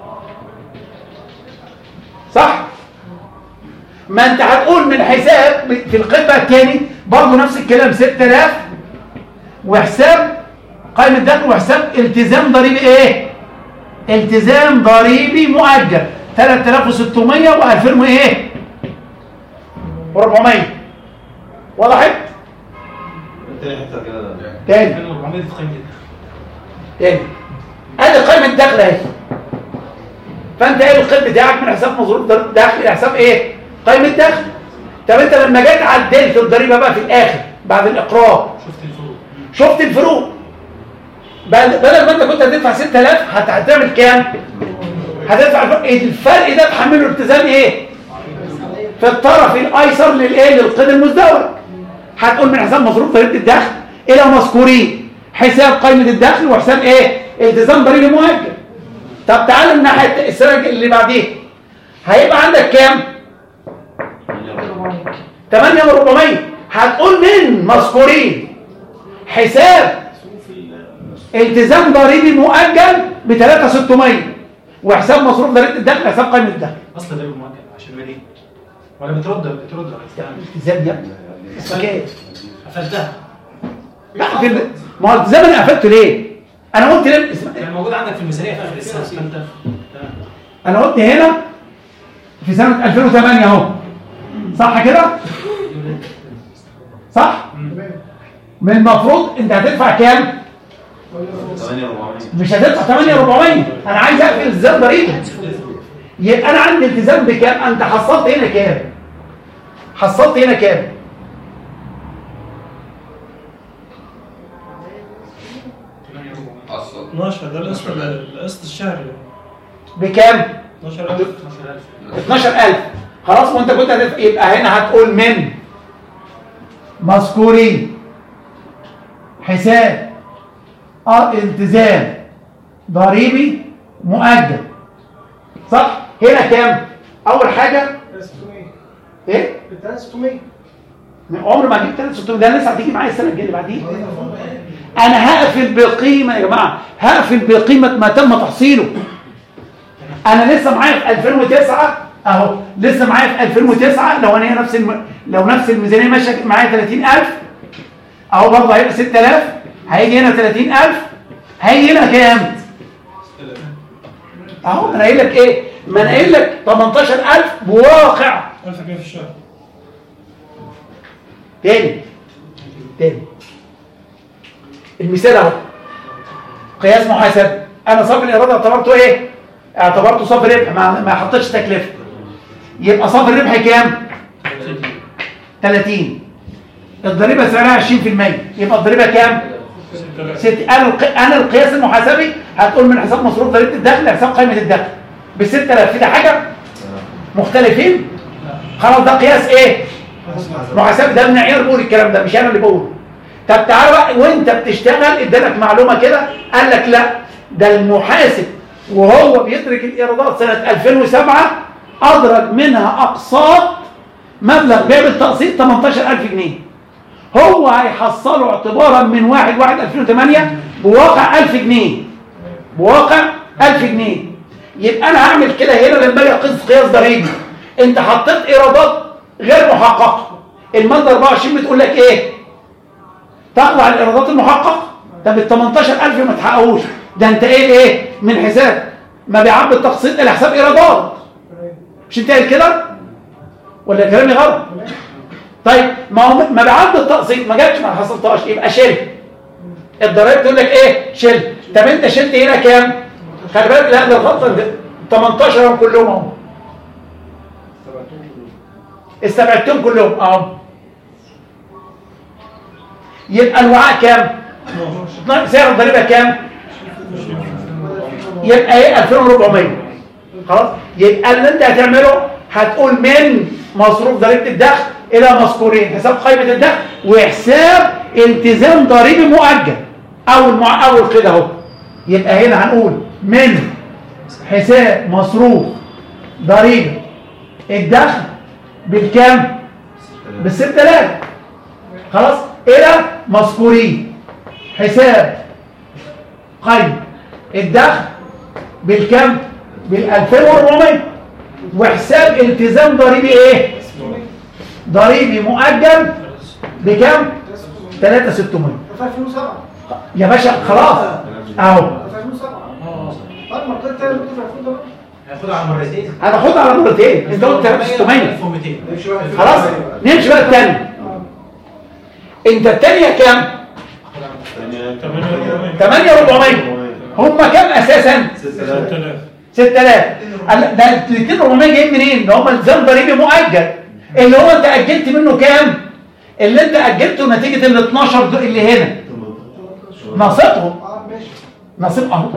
صح؟ ما انت هتقول من حساب في القطعه الثاني برضه نفس الكلام، ستة آلاف وحساب قائمه الدخل وحساب التزام ضريبي ايه؟ التزام ضريبي مؤجل ثلاثة آلاف وستمية و2000 وايه؟ وأربعمية. وضحت؟ تاني حته كده تاني أربعمية في قيمه الدخل. تاني ادي قائمه الدخل اهي، فانت ايه القيد بتاعك من حساب مصروف دخل الى حساب ايه؟ قائمه دخل. طب انت لما جيت عدلت الضريبه بقى في الاخر بعد الاقرار، شفت الفروق شفت الفروق، بدل ما انت كنت هتدفع ستة آلاف هتعمل كام؟ هتدفع الفرق. الفرق ده تحمله التزام ايه؟ في الطرف الايسر للايه؟ للقيد المزدوج. هتقول من حساب مصروف ضريبه الدخل الى مذكورين حساب قائمه الدخل وحساب ايه؟ التزام ضريبي مؤجل. طب تعال الناحيه السنه اللي بعديها هيبقى عندك كام؟ ثمانية آلاف وأربعمية. هتقول من مذكورين حساب التزام ضريبي مؤجل ب ثلاثة آلاف وستمية وحساب مصروف ضريبه الدخل حساب قائمه الدخل. اصل ضريبه مؤجل عشان مالي ولا بترد بترد التزام يا ابني اسمك ايه؟ قفلتها. لا في الم... ما هو التزام انا قفلته ليه؟ انا قلت ليه اسم... يعني موجود عندك في الميزانيه في اخر السنه فانت تمام. انا قلت هنا في سنه ألفين وثمانية اهو، صح كده؟ صح؟ من المفروض انت هتدفع كام؟ ثمانية آلاف وأربعمية. مش هتدفع ثمانية آلاف وأربعمية، انا عايز اقفل التزام ضريبي. يبقى انا عندي التزام بكام؟ انت حصلت هنا كام؟ حصلت هنا كام؟ اصلا اتناشر ده القسط القسط الشهري بكام؟ اتناشر ألف. اتناشر ألف. خلاص وانت كنت هتدفع، يبقى هنا هتقول من مذكورين حساب اه التزام ضريبي مؤجل، صح؟ هنا كام؟ اول حاجه ستمية. ايه؟ ثلاثة آلاف وستمية. عمر ما هجيب ثلاثة آلاف وستمية، ده لسه هتيجي معايا السنه الجايه اللي بعديها. انا هقفل بقيمه يا جماعه، هقفل بقيمه ما تم تحصيله. انا لسه معايا في ألفين وتسعة اهو، لسه معايا في ألفين وتسعة لو انا هي نفس الم... لو نفس الميزانيه ماشيه معايا ثلاثين ألف اهو، برضه هيبقى ستة آلاف، هيجي هنا ثلاثين ألف، هيجي هنا كام؟ اهو انا قايل لك ايه؟ ما انا قايل لك تمنتاشر ألف بواقع ألف جنيه في الشهر. تاني تاني المثال اهو قياس محاسب، انا صافي الايراد اعتبرته ايه؟ اعتبرته صافي ربح، ما, ما حطيتش تكلفه، يبقى صافي الربح كام؟ ثلاثين، الضريبه سعرها عشرين في المية، يبقى الضريبه كام؟ ست. انا الق... انا القياس المحاسبي هتقول من حساب مصروف ضريبه الدخل لحساب قائمه الدخل ب ستة آلاف، في ده حاجه مختلفين؟ خلاص ده قياس ايه؟ محاسبي، ده المعيار بيقول الكلام ده مش انا اللي بقوله. طب تعالى بقى وانت بتشتغل ادالك معلومه كده قال لك لا ده المحاسب وهو بيدرك الايرادات سنه ألفين وسبعة ادرك منها اقساط مبلغ بيع بالتقسيط ثمانية عشر ألف جنيه، هو هيحصله اعتبارا من واحد واحد ألفين وثمانية بواقع ألف جنيه، بواقع ألف جنيه. يبقى انا هعمل كده هنا لما اجي اقيس قياس ضريبي، انت حطيت ايرادات غير محققه، الماده أربعة وعشرين بتقول لك ايه؟ تخضع الايرادات المحققه. طب ال ثمانية عشر ألف ما تحققوش، ده انت ايه ايه من حساب مبيعات بالتقسيط الى حساب ايرادات، مش انت قايل كده ولا كلامي غلط؟ طيب ما هو مبيعات بالتقسيط ما جاتش ما حصلتهاش، يبقى شيل الضرايب تقول لك ايه؟ شيل. طب انت شلت هنا كام؟ خلي بالك لا ده الغلطه ثمانية عشر كلهم اهو، استبعدتهم كلهم اهو، يبقى الوعاء كام؟ سعر الضريبه كام؟ يبقى ايه؟ ألفين وأربعمية. خلاص يبقى اللي انت هتعمله هتقول من مصروف ضريبه الدخل الى مذكورين حساب قائمه الدخل وحساب التزام ضريبي مؤجل او المع... او كده اهو. يبقى هنا هنقول من حساب مصروف ضريبه الدخل بالكام؟ بال ستة آلاف. خلاص الى مذكورين حساب قائمه الدخل بالكام؟ بال ألفين وأربعمية وحساب التزام ضريبي ايه؟ ضريبي مؤجل بكام؟ ثلاثة آلاف وستمية في ألفين وسبعة يا باشا. خلاص اهو في ألفين وسبعة طب ما قلت تاني في ألفين وسبعة هياخدها على مرتين. هناخدها على مرتين، انت قلت ثلاثة آلاف وستمية ألف ومئتين. خلاص نمشي بقى الثانيه. انت الثانيه كام؟ ثمانية آلاف وأربعمية. هم كام اساسا؟ ستة آلاف. ده ال اثنين آلاف وأربعمية جايين منين؟ ده هم التزام ضريبي مؤجل اللي هو انت اجلت منه كام؟ اللي انت اجلته نتيجه ال اتناشر اللي هنا ناقصتهم اه ماشي ناقصهم اهو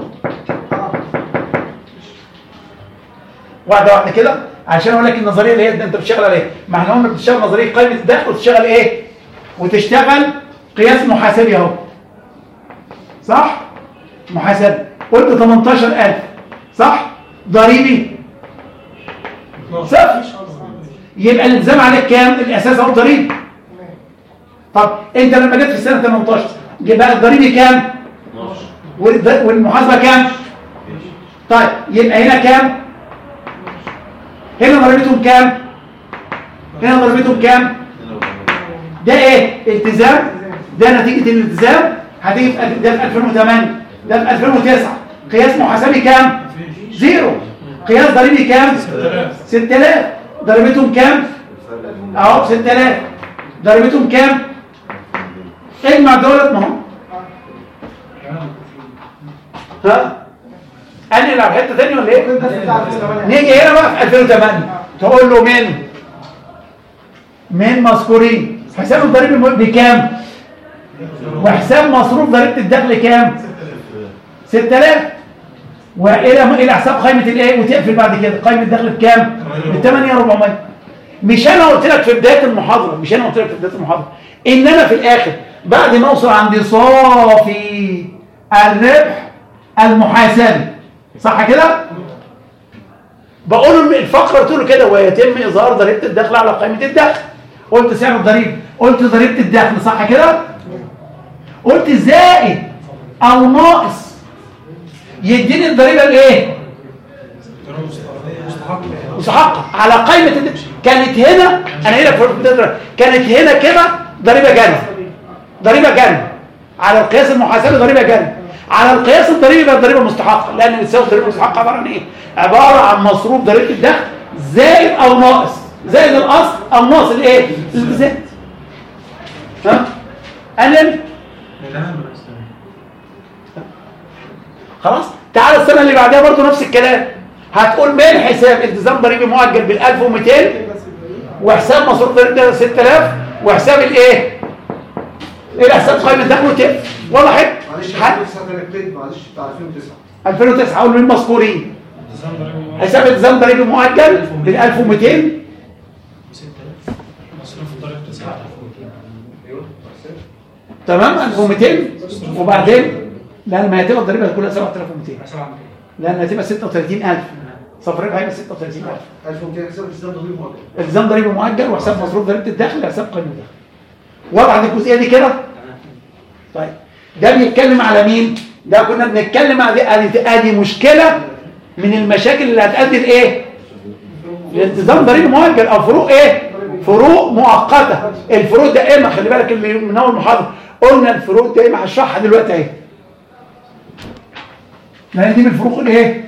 واحده واحده كده عشان اقول لك النظريه اللي هي انت بتشتغل عليها. ما احنا قلنا بتشتغل نظريه قائمه الدخل وتشتغل ايه؟ وتشتغل قياس محاسبي اهو صح؟ محاسبي قلت ثمانية عشر ألف صح؟ ضريبي صفر، يبقى الالزام عليك كام؟ الاساس اهو ضريبي. طب انت لما جيت في السنه ثمانية عشر يبقى الضريبي كام؟ والمحاسبه كام؟ طيب يبقى هنا كام؟ هنا ضريبتهم كام؟ هنا ضريبتهم كام؟ ده ايه؟ التزام، ده نتيجه الالتزام هتيجي في ده في ألفين وثمانية، ده في ألفين وتسعة. قياس محاسبي كام؟ زيرو. قياس ضريبي كام؟ ستة آلاف. ضريبتهم كام؟ اهو ستة آلاف. ضريبتهم كام؟ اجمع دولت ما هو ها انقل على حته ثانيه ولا ايه؟ نيجي هنا بقى في ألفين وثمانية تقول له من من مذكورين حساب الضريبي بكام؟ وحساب مصروف ضريبه الدخل كام؟ ستة آلاف. والى الى حساب قائمه الايه وتقفل بعد كده قائمه الدخل بكام؟ ب ثمانية آلاف وأربعمية. مش انا قلت لك في بدايه المحاضره مش انا قلت لك في بدايه المحاضره ان انا في الاخر بعد ما اوصل عند صافي الربح المحاسبي صح كده؟ بقول الفقره قلت له كده ويتم اظهار ضريبه الدخل على قائمه الدخل. قلت سعر الضريبه، قلت ضريبه الدخل صح كده؟ قلت زائد او ناقص يديني الضريبه الايه؟ مستحقه على قائمه الدخل. كانت هنا انا هنا في كانت هنا كده ضريبه جنة، ضريبه جنة على القياس المحاسبي ضريبه جنة، على القياس الضريبي بقى ضريبه مستحقه لان بتساوي الضريبه المستحقه عباره عن ايه؟ عباره عن مصروف ضريبه الدخل زائد او ناقص، زائد الاصل او ناقص الايه؟ الالتزام. ها؟ قلل خلاص. تعال السنه اللي بعدها برضه نفس الكلام، هتقول مين حساب التزام ضريبي مؤجل بال ألف ومئتين وحساب مصروف ضريبي ستة آلاف وحساب الايه؟ ايه حساب قائمه دخل وتف والله حلو. معلش حد معلش بتاع ألفين وتسعة ألفين وتسعة اقول مين مذكورين؟ حساب التزام ضريبي مؤجل بال ألف ومئتين مصروف الضريبه تسعة آلاف ومئتين. ايوه تمام ألف ومئتين وبعدين لان ما هتبقى الضريبه كلها سبعة آلاف ومئتين لان هتبقى ستة وثلاثين ألف صفر ربح هيبقى ستة وثلاثين ألف. ألف ومئتين حساب التزام ضريبي مؤجل التزام ضريبي مؤجل وحساب مصروف ضريبه الدخل وحساب قائمه الدخل. وضع الجزئيه دي كده. طيب ده بيتكلم على مين؟ ده كنا بنتكلم على ادي ادي مشكله من المشاكل اللي هتؤدي لايه؟ الالتزام ضريبي مؤجل او فروق ايه؟ فروق مؤقته. الفروق دائمه خلي بالك اللي من اول محاضره قلنا الفروق دائمه هشرحها دلوقتي اهي. لان دي من الفروق الايه؟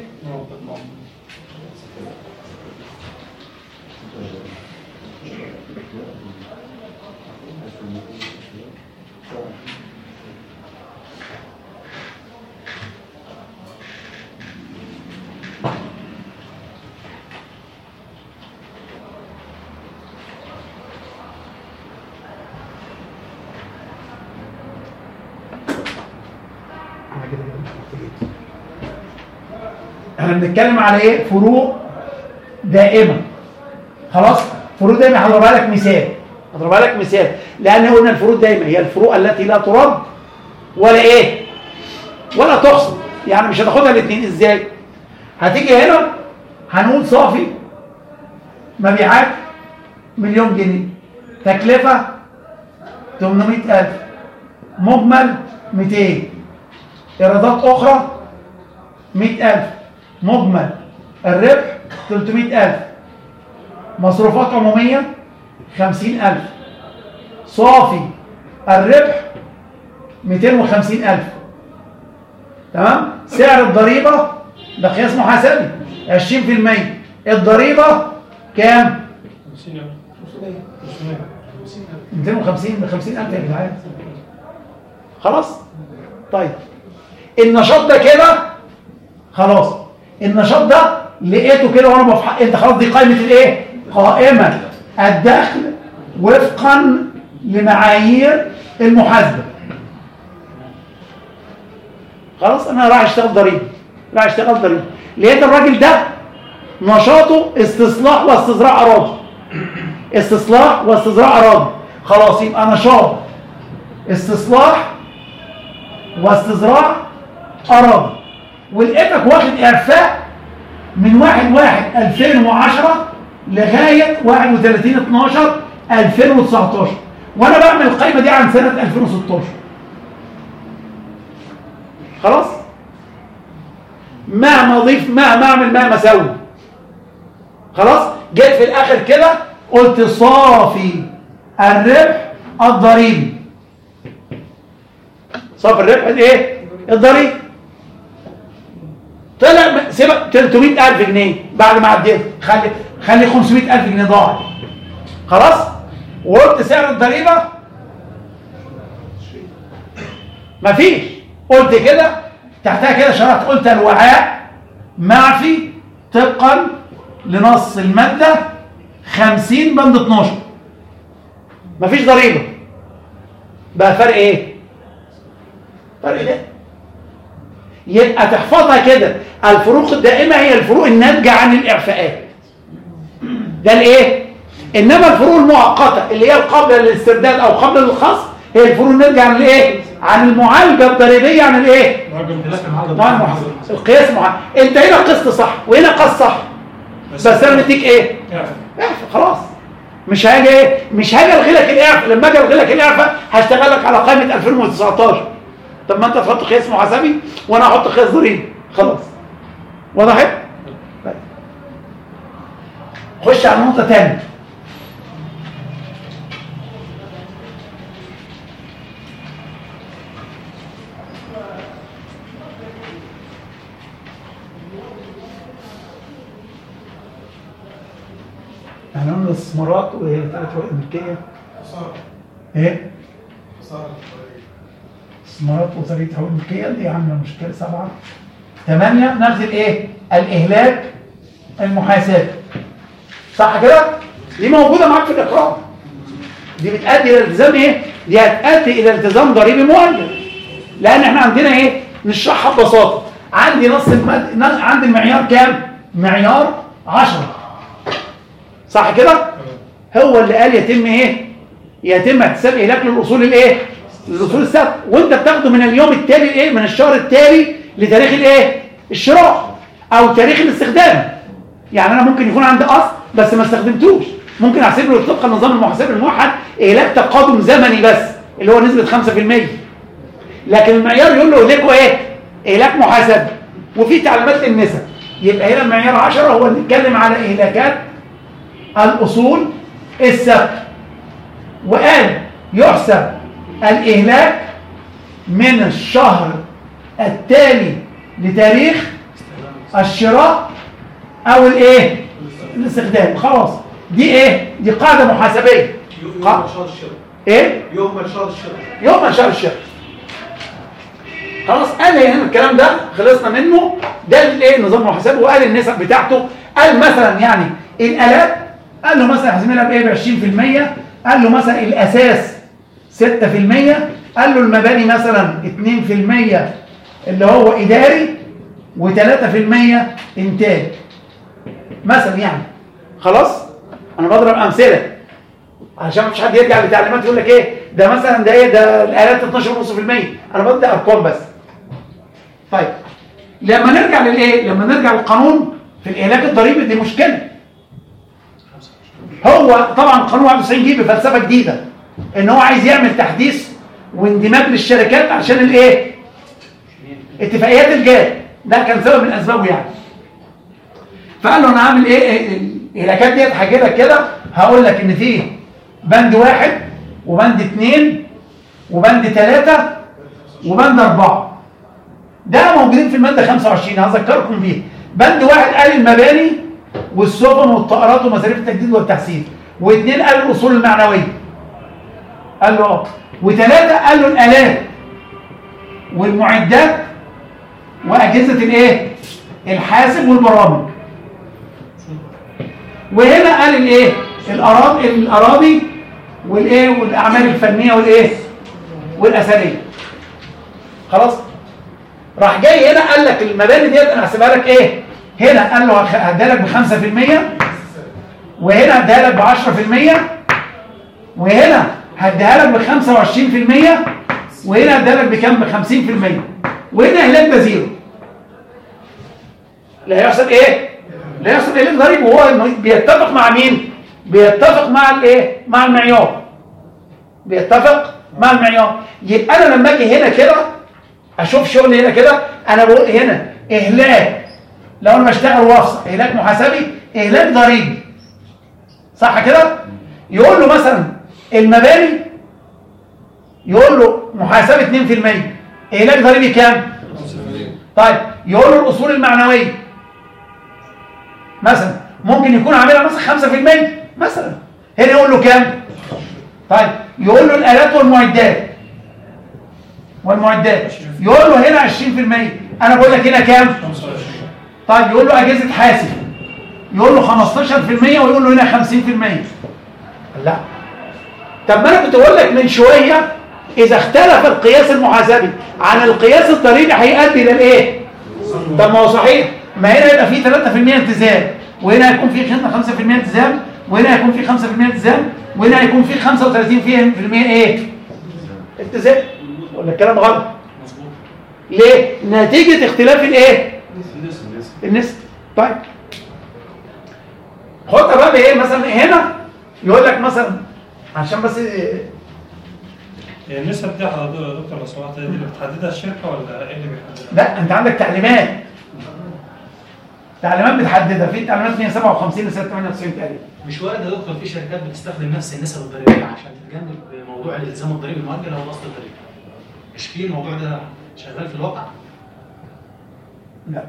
احنا بنتكلم على ايه؟ فروق دائمه. خلاص؟ فروق دائمه هضربها لك مثال. هضربها لك مثال لان قلنا الفروق دائمه هي الفروق التي لا ترد ولا ايه؟ ولا تحصل. يعني مش هتاخدها الاثنين. ازاي؟ هتيجي هنا هنقول صافي مبيعات مليون جنيه، تكلفه ثمانمئة ألف، مجمل مئتين، ايرادات اخرى مئة ألف، مجمل الربح ثلاثمئة ألف، مصروفات عمومية خمسين ألف، صافي الربح مئتين وخمسين ألف. تمام؟ سعر الضريبة ده قياس محاسبي عشرين في المئة. الضريبة كام؟ مئتين وخمسين ب خمسين ألف يا جدعان. خلاص؟ طيب النشاط ده كده خلاص. النشاط ده لقيته كده وانا بفحص. انت خلاص دي قائمه الايه؟ قائمه الدخل وفقا لمعايير المحاسبه. خلاص انا رايح اشتغل ضريبه، رايح اشتغل ضريبه. لقيت الراجل ده نشاطه استصلاح واستزراع اراضي. استصلاح واستزراع اراضي. خلاص يبقى نشاط استصلاح واستزراع اراضي. ولقيتك واخد اعفاء من واحد واحد ألفين وعشرة لغايه واحد وثلاثين اتناشر ألفين وتسعتاشر وانا بعمل القائمه دي عن سنه ألفين وستاشر. خلاص مهما اضيف مهما اعمل مهما اسوي. خلاص جيت في الاخر كده قلت صافي الربح الضريبي. صافي الربح الايه؟ الضريبي. طلع سيبك ثلاثمئة ألف جنيه بعد ما عديت. خلي خلي خمسمئة ألف جنيه ضاعت. خلاص وقلت سعر الضريبه مفيش. قلت كده تحتها كده شرحت قلت الوعاء معفي طبقا لنص الماده خمسين بند اتناشر. مفيش ضريبه. بقى فرق ايه؟ فرق ده. يبقى تحفظها كده. الفروق الدائمه هي الفروق الناتجه عن الاعفاءات. ده الايه؟ انما الفروق المؤقته اللي هي قبل الاسترداد او قبل الخصم هي الفروق الناتجه عن الايه؟ عن المعالجه الضريبيه عن الايه؟ عن المحاسبه. القياس معالجه. انت هنا قست صح وهنا قست صح. بس انا مديك ايه؟ اعفاء. خلاص مش هاجي ايه؟ مش هاجي الغي لك الاعفاء. لما اجي الغي لك الاعفاء هشتغل لك على قائمه ألفين وتسعتاشر. طب ما انت تحط قياس محاسبي وانا احط قياس ضريبي. خلاص وضحت؟ طيب خش على نقطه ثانيه. احنا قلنا الاستثمارات وثلاث فوائد ملكيه. خساره ايه؟ خساره استثمارات وزارية حقوق الملكية دي عاملة مشكلة. سبعة ثمانية نفس الايه؟ الإهلاك المحاسبي. صح كده؟ دي موجودة معاك في الإقرار. دي بتؤدي إلى التزام ايه؟ دي هتؤدي إلى التزام ضريبي مؤجل. لأن احنا عندنا ايه؟ نشرحها ببساطة. عندي نص المد... عندي المعيار كام؟ معيار عشرة. صح كده؟ هو اللي قال يتم ايه؟ يتم احتساب إهلاك للأصول الايه؟ للأصول الثابتة. وانت بتاخده من اليوم التالي الايه؟ من الشهر التالي لتاريخ الايه؟ الشراء او تاريخ الاستخدام. يعني انا ممكن يكون عندي اصل بس ما استخدمتوش، ممكن احسب له طبقا لنظام المحاسبه الموحد إهلاك تقادم زمني بس اللي هو نسبه خمسة في المية. لكن المعيار يقول له إهلاكه ايه؟ إهلاك محاسبي. وفي تعليمات للنسب. يبقى هنا المعيار عشرة هو اللي بيتكلم على إهلاكات الأصول الثابتة. وقال يحسب الإهلاك من الشهر التالي لتاريخ الشراء أو الإيه؟ الاستخدام. خلاص دي إيه؟ دي قاعدة محاسبية. يوم شهر الشهر. إيه؟ يوم شهر الشهر. يوم شهر الشهر. خلاص قال لي هنا الكلام ده خلصنا منه. ده الايه؟ نظام المحاسبه. وقال النسب بتاعته. قال مثلا يعني الآلات قال له مثلا احسبها بايه؟ ب عشرين في المية. قال له مثلا الأساس ستة في المية. قال له المباني مثلا اتنين في المية اللي هو إداري وثلاثة في المية إنتاج مثلا. يعني خلاص أنا بضرب أمثلة عشان مفيش حد يرجع لتعليمات يقول لك إيه ده مثلا ده إيه ده الآلات اتناشر فاصلة خمسة في المية. أنا بدي أرقام بس. طيب لما نرجع للإيه؟ لما نرجع للقانون في الإهلاك الضريبي دي مشكلة. هو طبعا قانون واحد وتسعين جه بفلسفة جديدة إن هو عايز يعمل تحديث واندماج للشركات عشان الإيه؟ اتفاقيات الجاد. ده كان سبب من أسبابه يعني. فقال له أنا هعمل إيه؟ الإهلاكات ديت هحكي لك كده. هقول لك إن فيه بند واحد وبند اثنين وبند ثلاثة وبند أربعة. ده موجودين في المادة خمسة وعشرين. هذكركم بيه. بند واحد قال المباني والسفن والطائرات ومصاريف التجديد والتحسين. واثنين قال الأصول المعنوية. قال له اه. وثلاثة قال له الآلات والمعدات وأجهزة الايه؟ الحاسب والبرامج. وهنا قال الايه؟ الأراضي الأراضي والايه؟ والأعمال الفنية والايه؟ والأثرية. خلاص؟ راح جاي هنا قال لك المباني ديت انا هحسبها لك ايه؟ هنا قال له هديها لك ب خمسة في المية وهنا هديها لك ب عشرة في المية وهنا هديها لك ب خمسة وعشرين في المية وهنا هديها لك بكام؟ ب خمسين في المية وهنا إهلاك ده زيرو. لا هيحسب ايه؟ لا يحسب إهلاك ضريبي. وهو بيتفق مع مين؟ بيتفق مع الايه؟ مع المعيار. بيتفق مع المعيار. يبقى انا لما اجي هنا كده اشوف شغل هنا كده انا بقول هنا إهلاك لو انا بشتغل وافصل إهلاك محاسبي إهلاك ضريبي. صح كده؟ يقول له مثلا المباني يقول له محاسبه اتنين في المية إهلاك ضريبي كام؟ طيب يقول له الأصول المعنوية مثلا ممكن يكون عاملها مثلا خمسة في المية مثلا. هنا يقول له كام؟ طيب يقول له الآلات والمعدات والمعدات يقول له هنا عشرين في المية. أنا بقول لك هنا كام؟ طيب يقول له أجهزة حاسب يقول له خمستاشر في المية ويقول له هنا خمسين في المية. لا طب ما أنا كنت بقول لك من شوية إذا اختلف القياس المحاسبي عن القياس الضريبي هيؤدي إلى الإيه؟ طب ما هو صحيح. ما هنا يبقى فيه ثلاثة في المية التزام وهنا هيكون فيه خمسة في المية التزام وهنا هيكون فيه خمسة في المية التزام وهنا هيكون فيه خمسة وثلاثين في المية إيه؟ التزام. ولا الكلام غلط؟ ليه؟ نتيجة اختلاف الإيه؟ النسبة. طيب خدها بقى بإيه؟ مثلا هنا يقول لك مثلا عشان بس النسب دي يا دكتور لو سمحت دي اللي بتحددها الشركه ولا ايه اللي بيحددها؟ لا انت عندك تعليمات تعليمات بتحددها. في تعليمات مية وسبعة وخمسين لسنه ثمانية وتسعين تقريبا. مش وارد يا دكتور في شركات بتستخدم نفس النسب الضريبيه عشان تتجنب موضوع الالتزام الضريبي المؤجل او الاصل الضريبي؟ مش في الموضوع ده شغال في الواقع؟ لا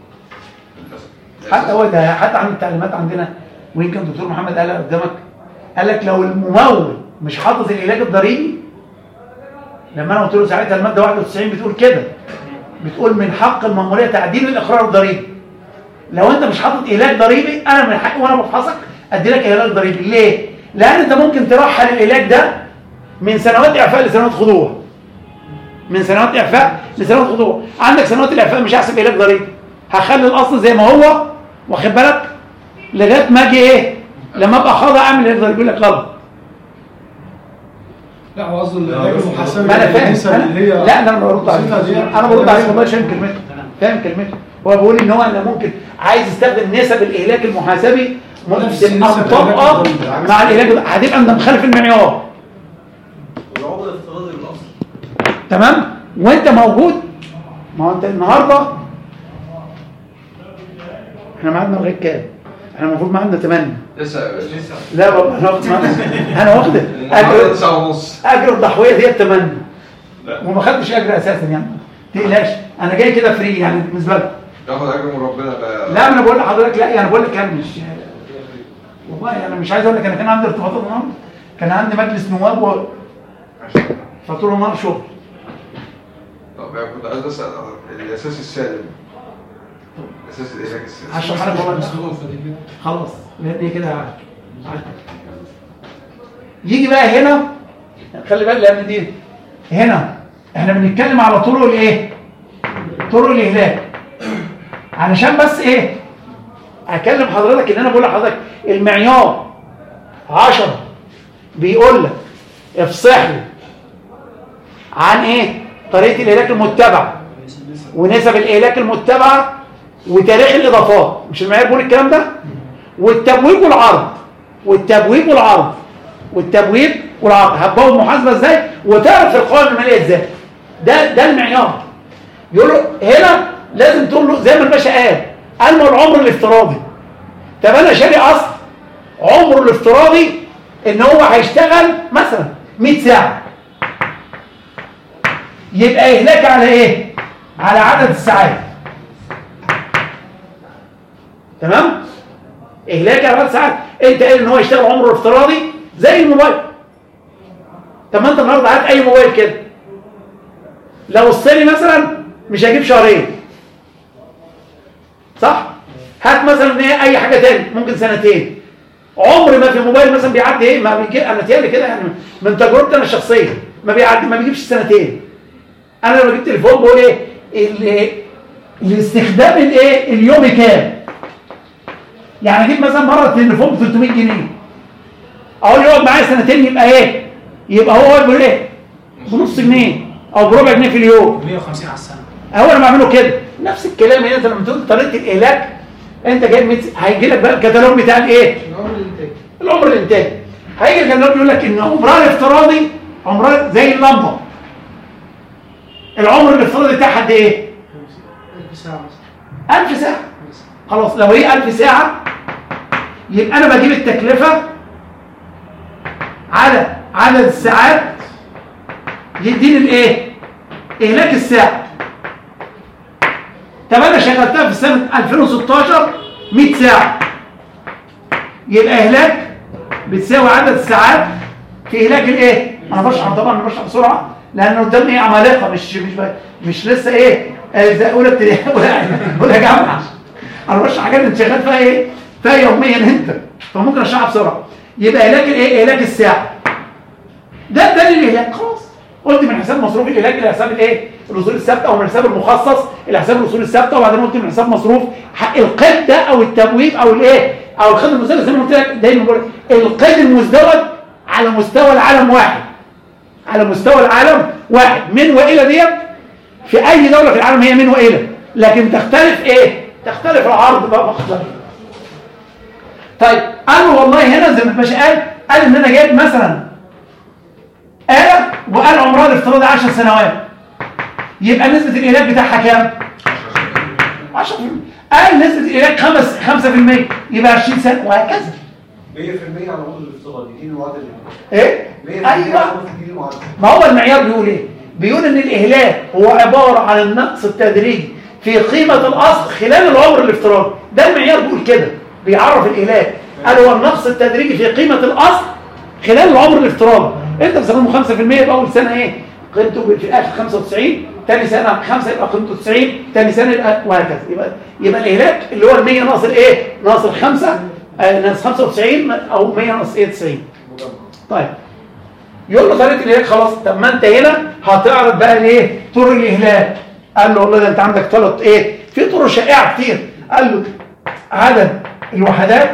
حتى هو ده حتى عن التعليمات عندنا ويمكن الدكتور محمد قالها قدامك قال لك لو الممول مش حاطط العلاج الضريبي، لما انا قلت له ساعتها الماده واحد وتسعين بتقول كده، بتقول من حق المموليه تعديل الاقرار الضريبي. لو انت مش حاطط علاج ضريبي انا من حقي وانا بفحصك ادي لك علاج ضريبي. ليه؟ لان انت ممكن ترحل العلاج ده من سنوات اعفاء لسنوات خضوع، من سنوات اعفاء لسنوات خضوع. عندك سنوات الاعفاء مش هحسب علاج ضريبي، هخلي الاصل زي ما هو، واخد بالك، لغايه ما اجي ايه لما ابقى خاضع اعمل علاج ضريبي. يقول لك غلط. لا هو قصده العلاج المحاسبي. ما انا فاهم أنا لا انا برد عليك، انا برد عليك والله عشان كلمته، فاهم كلمته. هو بيقول ان هو انا ممكن عايز يستخدم نسب الاهلاك المحاسبي مطابقه مع العلاج، هتبقى انت مخالف المعيار. والعمر الافتراضي للاصل. تمام؟ وانت موجود، ما هو انت النهارده احنا معادنا لغايه كام؟ احنا المفروض معادنا ثمانية. لسه لا والله انا واخد انا واخد اجر تسعة ونص. اجر الضحويه ديت ثمانية وما خدتش اجر اساسا يعني. ما تقلقش انا جاي كده فري يعني بالنسبه لك. تاخد اجر من ربنا بقى. لا انا بقول لحضرتك، لا يعني بقول لك انا مش والله انا مش عايز اقول لك انا كان عندي ارتباطات النهارده، كان عندي مجلس نواب و فطول النهار شغل. طب يعني كنت عايز اسال الاساس السالم، اساس العلاج السالم. هشرح لك والله خلاص لان كده عارف. يجي بقى هنا خلي بالك لان دي هنا احنا بنتكلم على طرق الايه؟ طرق الاهلاك. علشان بس ايه اكلم حضرتك ان انا بقول لحضرتك المعيار عشرة بيقول لك افصح لي عن ايه؟ طريقه الاهلاك المتبعه ونسب الاهلاك المتبعه وتاريخ الاضافات. مش المعيار بيقول الكلام ده؟ والتبويب والعرض والتبويب والعرض والتبويب والعرض هتبوب محاسبه ازاي وتعرف القوائم الماليه ازاي. ده ده المعيار. يقول له هنا لازم تقول له زي ما الباشا قال قال له العمر الافتراضي. طب انا شاري اصل عمره الافتراضي ان هو هيشتغل مثلا مية ساعه، يبقى اهلاك على ايه؟ على عدد الساعات. تمام؟ اهلاك على عدد الساعات. انت قايل ان هو يشتغل عمره الافتراضي زي الموبايل. طب ما انت النهارده هات اي موبايل كده، لو الصيني مثلا مش هيجيب شهرين صح؟ هات مثلا ايه اي حاجه تاني ممكن سنتين. عمر ما في موبايل مثلا بيعدي ايه ما بيجي، انا تيالي كده يعني من تجربتي انا الشخصيه ما بيعدي ما بيجيبش سنتين. انا لما جبت تليفون بقول ايه الاستخدام الايه اليومي كام؟ يعني اجيب مثلا مره تليفون ب ثلاثمية جنيه اقول يقعد معايا سنتين يبقى ايه؟ يبقى هو بيقول ايه؟ بنص جنيه او بربع جنيه في اليوم مية وخمسين على السنه. هو انا بعمله كده نفس الكلام. انت لما تقول طريقه الاهلاك انت جايب هيجي لك بقى الكتالوج بتاع الايه؟ العمر الانتاجي. العمر الانتاجي. هيجي الكتالوج يقول لك ان عمرها الافتراضي عمرها زي اللمبه. العمر الافتراضي بتاعها قد ايه؟ ألف ساعة مثلا. ألف ساعه. خلاص لو هي ألف ساعه يبقى انا بجيب التكلفه على عدد الساعات يديني الايه؟ اهلاك الساعه. طب انا شغلتها في سنه ألفين وستاشر مية ساعه يبقى اهلاك بتساوي عدد الساعات في اهلاك الايه؟ انا بشرح طبعا انا بشرح بسرعه لان قدامي ايه عمالقه مش مش مش لسه ايه زي اولى ابتدائي ولا جامعه. انا بشرح حاجات انت شغال فيها ايه؟ فيها يوميا انت فممكن اشرحها بسرعه. يبقى اهلاك الايه؟ اهلاك الساعه. ده ده الاهلاك. خلاص قلت من حساب مصروف الاهلاك لحساب الايه؟ الاصول الثابته او من الحساب المخصص الى حساب الاصول الثابته. وبعدين قلت من حساب مصروف القيد ده او التبويب او الايه؟ او القيد المزدوج. زي ما قلت لك دايما بقول القيد المزدوج على مستوى العالم واحد. على مستوى العالم واحد. من والى ديت في اي دوله في العالم هي من والى، لكن تختلف ايه؟ تختلف العرض بقى مختلف. طيب قالوا والله هنا زي ما الباشا قال قال ان انا جايب مثلا آلة وقال عمرها الافتراضي عشر سنوات يبقى نسبة الإهلاك بتاعها كام؟ عشرة في المية. قال نسبة الإهلاك خمس خمسة في المية يبقى عشرين سنة وهكذا. مية في المية على العمر الافتراضي دي المعادلة. ايه؟ مية في المية ايوه. دي المعادلة. ما هو المعيار بيقول ايه؟ بيقول ان الإهلاك هو عبارة عن النقص التدريجي في قيمة الأصل خلال العمر الافتراضي. ده المعيار بيقول كده بيعرف الإهلاك. قال هو النقص التدريجي في قيمة الأصل خلال العمر الافتراضي انت بتستخدمه خمسة في المية يبقى اول سنه ايه قيمته في الاخر خمسة وتسعين، ثاني سنه خمسة يبقى قيمته تسعين، ثاني سنه يبقى وهكذا. يبقى يبقى الاهلاك اللي هو ال مية ناقص الايه ناقص الخمسة آه ناقص خمسة وتسعين او مية ناقص ايه تسعين. طيب يقول له طريقه الاهلاك خلاص. طب ما انت هنا هتعرض بقى الايه طرق الاهلاك. قال له والله ده انت عندك ثلاث ايه في طرق شائعه كتير. قال له عدد الوحدات،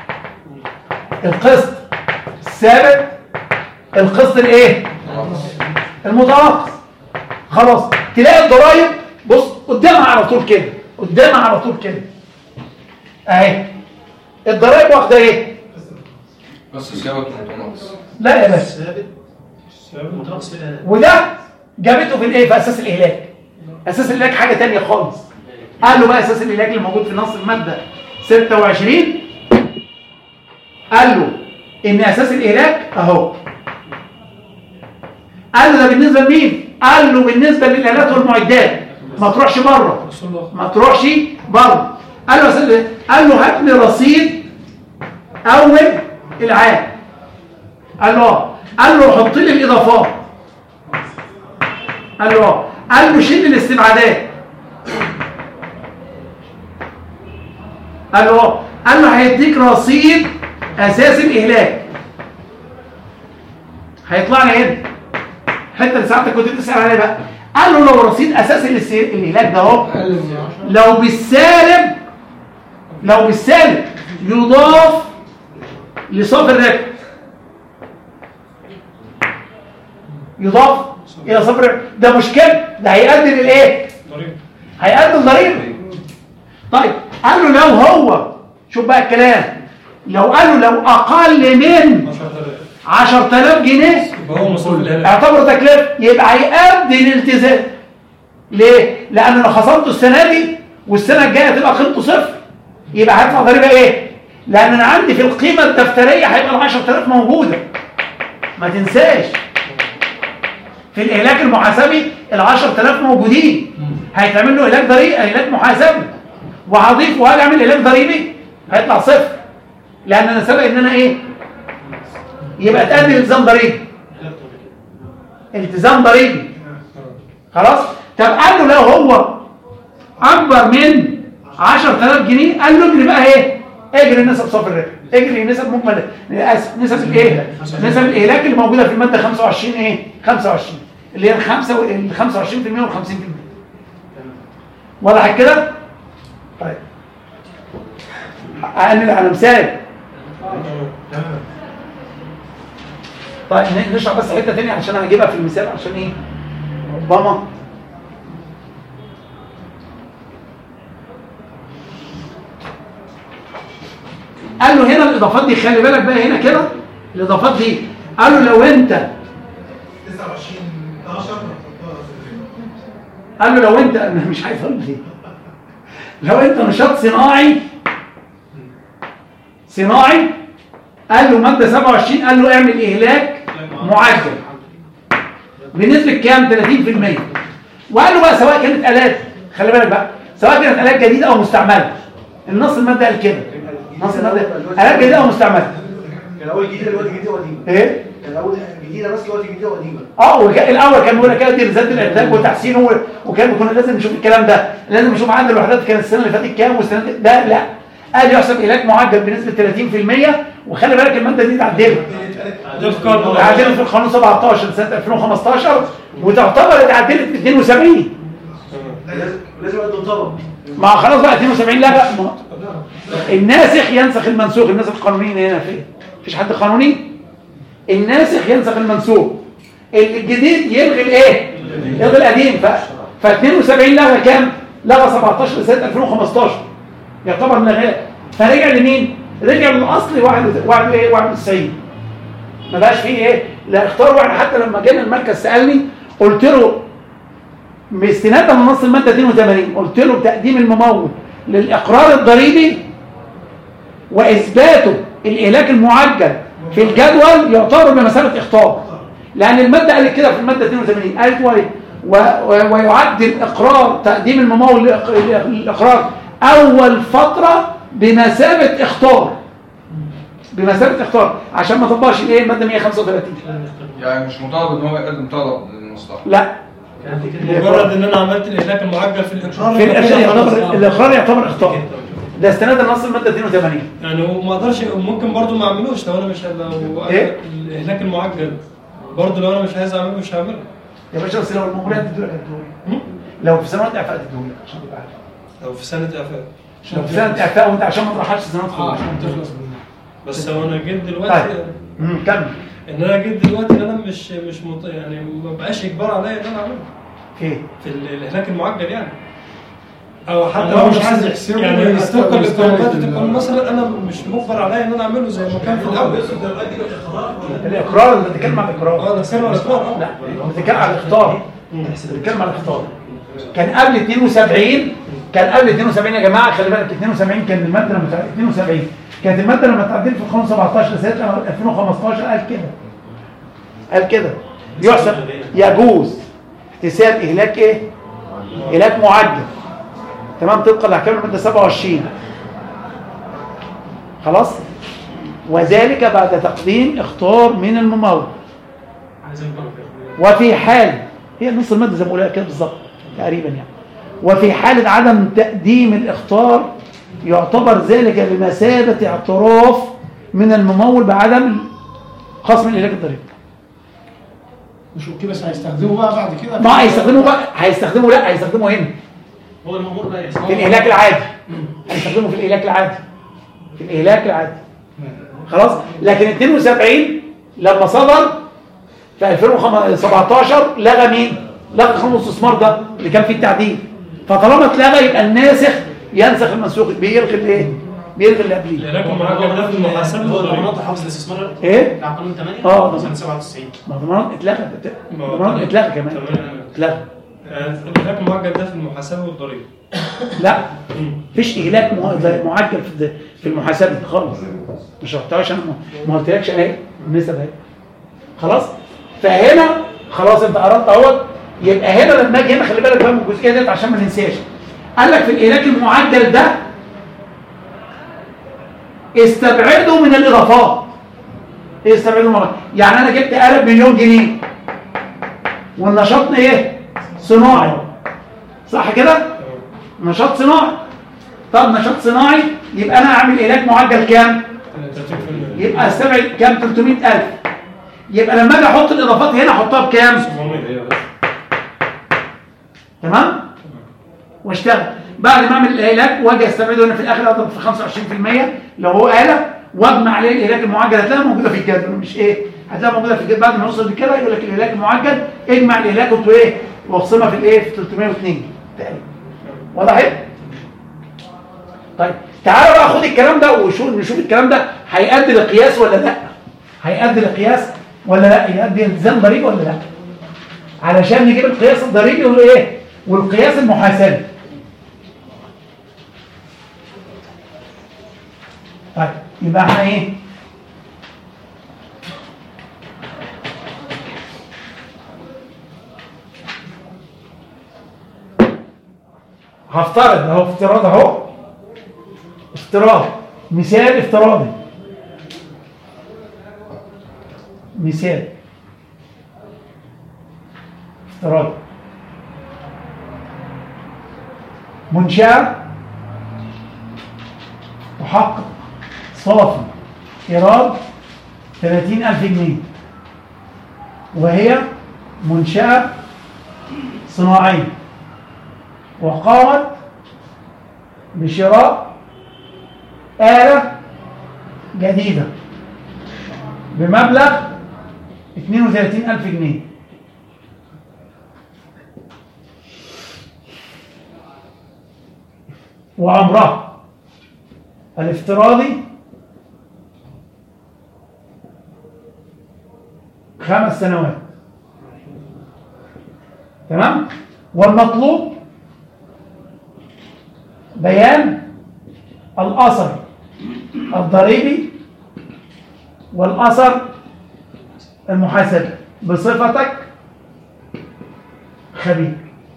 القسط الثابت، القسط الايه المتناقص. خلاص تلاقي الضرايب بص قدامها على طول كده، قدامها على طول كده اهي الضرايب واخده ايه بس ثابت متناقص. لا يا باشا ثابت متناقص في الآلات. وده جابته في الايه في اساس الاهلاك. اساس الاهلاك حاجه تانية خالص. قال له بقى اساس الاهلاك اللي موجود في نص الماده ستة وعشرين قال له ان اساس الاهلاك اهو. قال له ده بالنسبه لمين؟ قال له بالنسبه للالات والمعدات ما تروحش بره، ما تروحش بره. قال له اساس قال له هات لي رصيد اول العام. قال له اه. قال له حط لي الاضافات. قال له اه. قال له شيل الاستبعادات. قال له اه. قال له هيديك رصيد اساس الاهلاك. هيطلع لي هنا الحته اللي ساعتك كنت بتسال عليها بقى. قال له لو رصيد اساس الاهلاك ده اهو لو بالسالب لو بالسالب يضاف لصافي الربح، يضاف الى صافي الربح. ده مشكله، ده هيقدم الايه هيقدم ضريبه. طيب قال له لو هو شوف بقى الكلام، لو قال له لو اقل من عشرة آلاف جنيه اعتبره تكلفه يبقى هيقدم الالتزام. ليه؟ لان انا خصمته السنه دي والسنه الجايه تبقى قيمته صفر، يبقى هدفع ضريبه ايه؟ لان انا عندي في القيمه الدفتريه هيبقى ال عشرة آلاف موجوده. ما تنساش في الاهلاك المحاسبي ال عشرة آلاف موجودين، هيتعمل له اهلاك ضريبي اهلاك محاسبي وهضيف وهل اعمل اهلاك ضريبي هيطلع صفر، لان انا سبق ان انا ايه يبقى تقدم التزام ضريبي التزام ضريبي خلاص. طب قال له لو هو اكبر من عشرة آلاف جنيه قال له اجري بقى ايه اجري نسب صافي الربح، اجري نسب مجمل نسب الايه نسب الاهلاك اللي موجوده في الماده خمسة وعشرين ايه خمسة وعشرين اللي هي الخمسة ال خمسة وعشرين في المية وال خمسين في المية. واضح كده؟ طيب اقلل على مثال. طيب نشرح بس حته ثانيه عشان هجيبها في المثال عشان ايه ربما قال له هنا الاضافات دي خلي بالك بقى هنا كده الاضافات دي. قال له لو انت تسعة وعشرين اتناشر قال له لو انت انا مش عايز اقول ليه لو انت نشاط صناعي صناعي قال له ماده سبعة وعشرين قال له اعمل اهلاك معجل بنسبه كام ثلاثين في المية. وقال له بقى سواء كانت الات خلي بالك بقى سواء كانت الات جديده او مستعمله. النص الماده قال كده نص الماده الات جديده او مستعمله. كان الاول جديده دلوقتي جديده وقديمه. ايه كان الاول جديده بس دلوقتي جديده وقديمه. اه الاول كان بيقول لك كده دي زاد الانتاج وتحسينه وكان كنا لازم نشوف الكلام ده، لازم نشوف عدد الوحدات كان السنه اللي فاتت كام والسنه ده لا. قال يحسب اهلاك معجل بنسبه ثلاثين في المية. وخلي بالك الماده دي اتعدلت اتعدلت في القانون سبعتاشر سنه ألفين وخمستاشر وتعتبر اتعدلت ب اثنين وسبعين. لازم يقدم طلب. ما خلاص بقى اثنين وسبعين لا بقى الناسخ ينسخ المنسوخ. الناس القانونيين هنا فين؟ مفيش حد قانوني. الناسخ ينسخ المنسوخ، الجديد يلغي الايه يلغي القديم. ف ف اثنين وسبعين لغى كام؟ لغى سبعتاشر سنه ألفين وخمستاشر يعتبر لغاه. فرجع لمين؟ رجع للاصل واحد ايه واحد وتسعين. ما بقاش فيه ايه لا اختار واحد. حتى لما جينا المركز سالني قلت له استنادا من نص الماده اثنين وثمانين قلت له تقديم الممول للاقرار الضريبي واثباته الاهلاك المعجل في الجدول يعتبر بمثابه اخطاء، لان الماده قالت كده في الماده اثنين وثمانين قالت و... و... ويعد الاقرار تقديم الممول للاقرار اول فتره بمثابه اخطار. بمثابه اختار عشان ما تطبقش الايه الماده مية وخمسة وثلاثين. يعني مش مطالب ان هو يقدم طلب للمصلحه. لا مجرد ان انا عملت الاهلاك المعجل في الاقرار في الاقرار يعتبر الاقرار يعتبر اختار. ده استنادا لنص الماده اثنين وثمانين. يعني وما اقدرش ممكن برضو ما اعملوش لو انا مش لو إيه؟ الاهلاك المعجل برضو لو انا مش عايز اعمله مش هعمله. يا باشا بس لو المأمورية تدولك هتدولك. لو في سنوات اعفاء تدولك عشان تبقى عارف. لو في سنه اعفاء لو في سنه اعفاء وانت عشان ما ترحلش سنوات اه خروج. عشان تخلص منها. بس هو انا جيت دلوقتي طيب امم كمل. ان انا جيت دلوقتي ان انا مش مش مط... يعني ما بقاش اجبار عليا ان انا اعمله في ايه؟ في ال- الاهلاك المعجل يعني او حتى لو لو مش مش عايز عايز يحسبه يعني يبقى استوكل يستوعب الاقتراضات ال- تكون مثلا انا مش مجبر عليا ان انا اعمله زي ما كان في الاول. الاقرار انت بتتكلم عن الاقرار. اه انا بتكلم على الاقرار اه لا بتتكلم عن الاختار. بتتكلم عن الاختار. كان قبل اثنين وسبعين كان قبل اثنين وسبعين يا جماعه خلي بالك اثنين وسبعين كان الماده لما تعدل اثنين وسبعين كانت الماده لما تعدل في القانون سبعتاشر سنه ألفين وخمستاشر قال كده. قال كده يحسب يجوز احتساب اهلاك ايه؟ اهلاك معجل. تمام طبقا لاحكام الماده سبعة وعشرين. خلاص؟ وذلك بعد تقديم اختار من الممول. وفي حال هي نص الماده زي ما بقولها كده بالظبط تقريبا يعني. وفي حاله عدم تقديم الاختار يعتبر ذلك بمثابه اعتراف من الممول بعدم خصم الاهلاك الضريبي. مش اوكي بس هيستخدموا بقى بعد كده. ما هيستخدموا بقى هيستخدموا لا هيستخدموا هنا هو المأمور بقى يسمع في الاهلاك العادي. هيستخدموا في الاهلاك العادي. في الاهلاك العادي. خلاص لكن اثنين وسبعين لما صدر في ألفين وسبعتاشر لغى مين؟ لغى قانون الاستثمار ده اللي كان فيه التعديل. فطالما اتلغى يبقى الناسخ ينسخ المنسوخ بيلغي الايه؟ بيلغي اللي قبليه. الاهلاك المعجل ده في المحاسبه هو والضريبه. ضمانات حفظ الاستثمار ايه؟ بتاع قانون ثمانية اه سنه سبعة وتسعين. ما ضمان اتلغى ضمان اتلغى كمان اتلغى. الاهلاك المعجل ده في المحاسبه والضريبه. لا مفيش اهلاك معجل في في المحاسبه خالص. مش رحتهاش انا ما قلتلكش اهي النسب اهي. خلاص فهنا خلاص انت قررت اهوت. يبقى هنا لما اجي هنا خلي بالك بقى من الجزئيه ديت عشان ما ننساش. قال لك في الاهلاك المعجل ده استبعده من الاضافات. ايه استبعده من يعني انا جبت آلة بمليون جنيه والنشاط ايه صناعي صح كده نشاط صناعي. طب نشاط صناعي يبقى انا اعمل اهلاك معجل كام؟ يبقى استبعد كام؟ ثلاثمائة ألف. يبقى لما اجي احط الاضافات هنا احطها بكام؟ تمام واشتغل. بعد ما اعمل الاهلاك واجي استبعده هنا في الاخر اضرب في خمسة وعشرين بالمية لو هو آلة واجمع عليه الاهلاك المعجل هتلاقيها موجوده في الجدول مش ايه هتلاقيها موجوده في الجدول. بعد ما نوصل لكده يقول لك الاهلاك المعجل اجمع الاهلاك وانتوا ايه واقسمها في الايه في ثلاثمائة واثنين تقريبا. وضحت؟ طيب تعالوا بقى خد الكلام ده وشوف نشوف الكلام ده هيؤدي لقياس ولا لا. هيؤدي لقياس ولا لا؟ يؤدي التزام ضريبي ولا لا؟ علشان نجيب القياس الضريبي والايه والقياس المحاسبي. طيب يبقى احنا ايه هفترض اهو افتراض اهو افتراض مثال افتراضي مثال افتراضي منشأة تحقق صافي إيراد ثلاثين ألف جنيه وهي منشأة صناعية وقامت بشراء آلة جديدة بمبلغ اثنين وثلاثين ألف جنيه. وعمرها الافتراضي خمس سنوات. تمام؟ والمطلوب بيان الأثر الضريبي والأثر المحاسبي بصفتك خبير.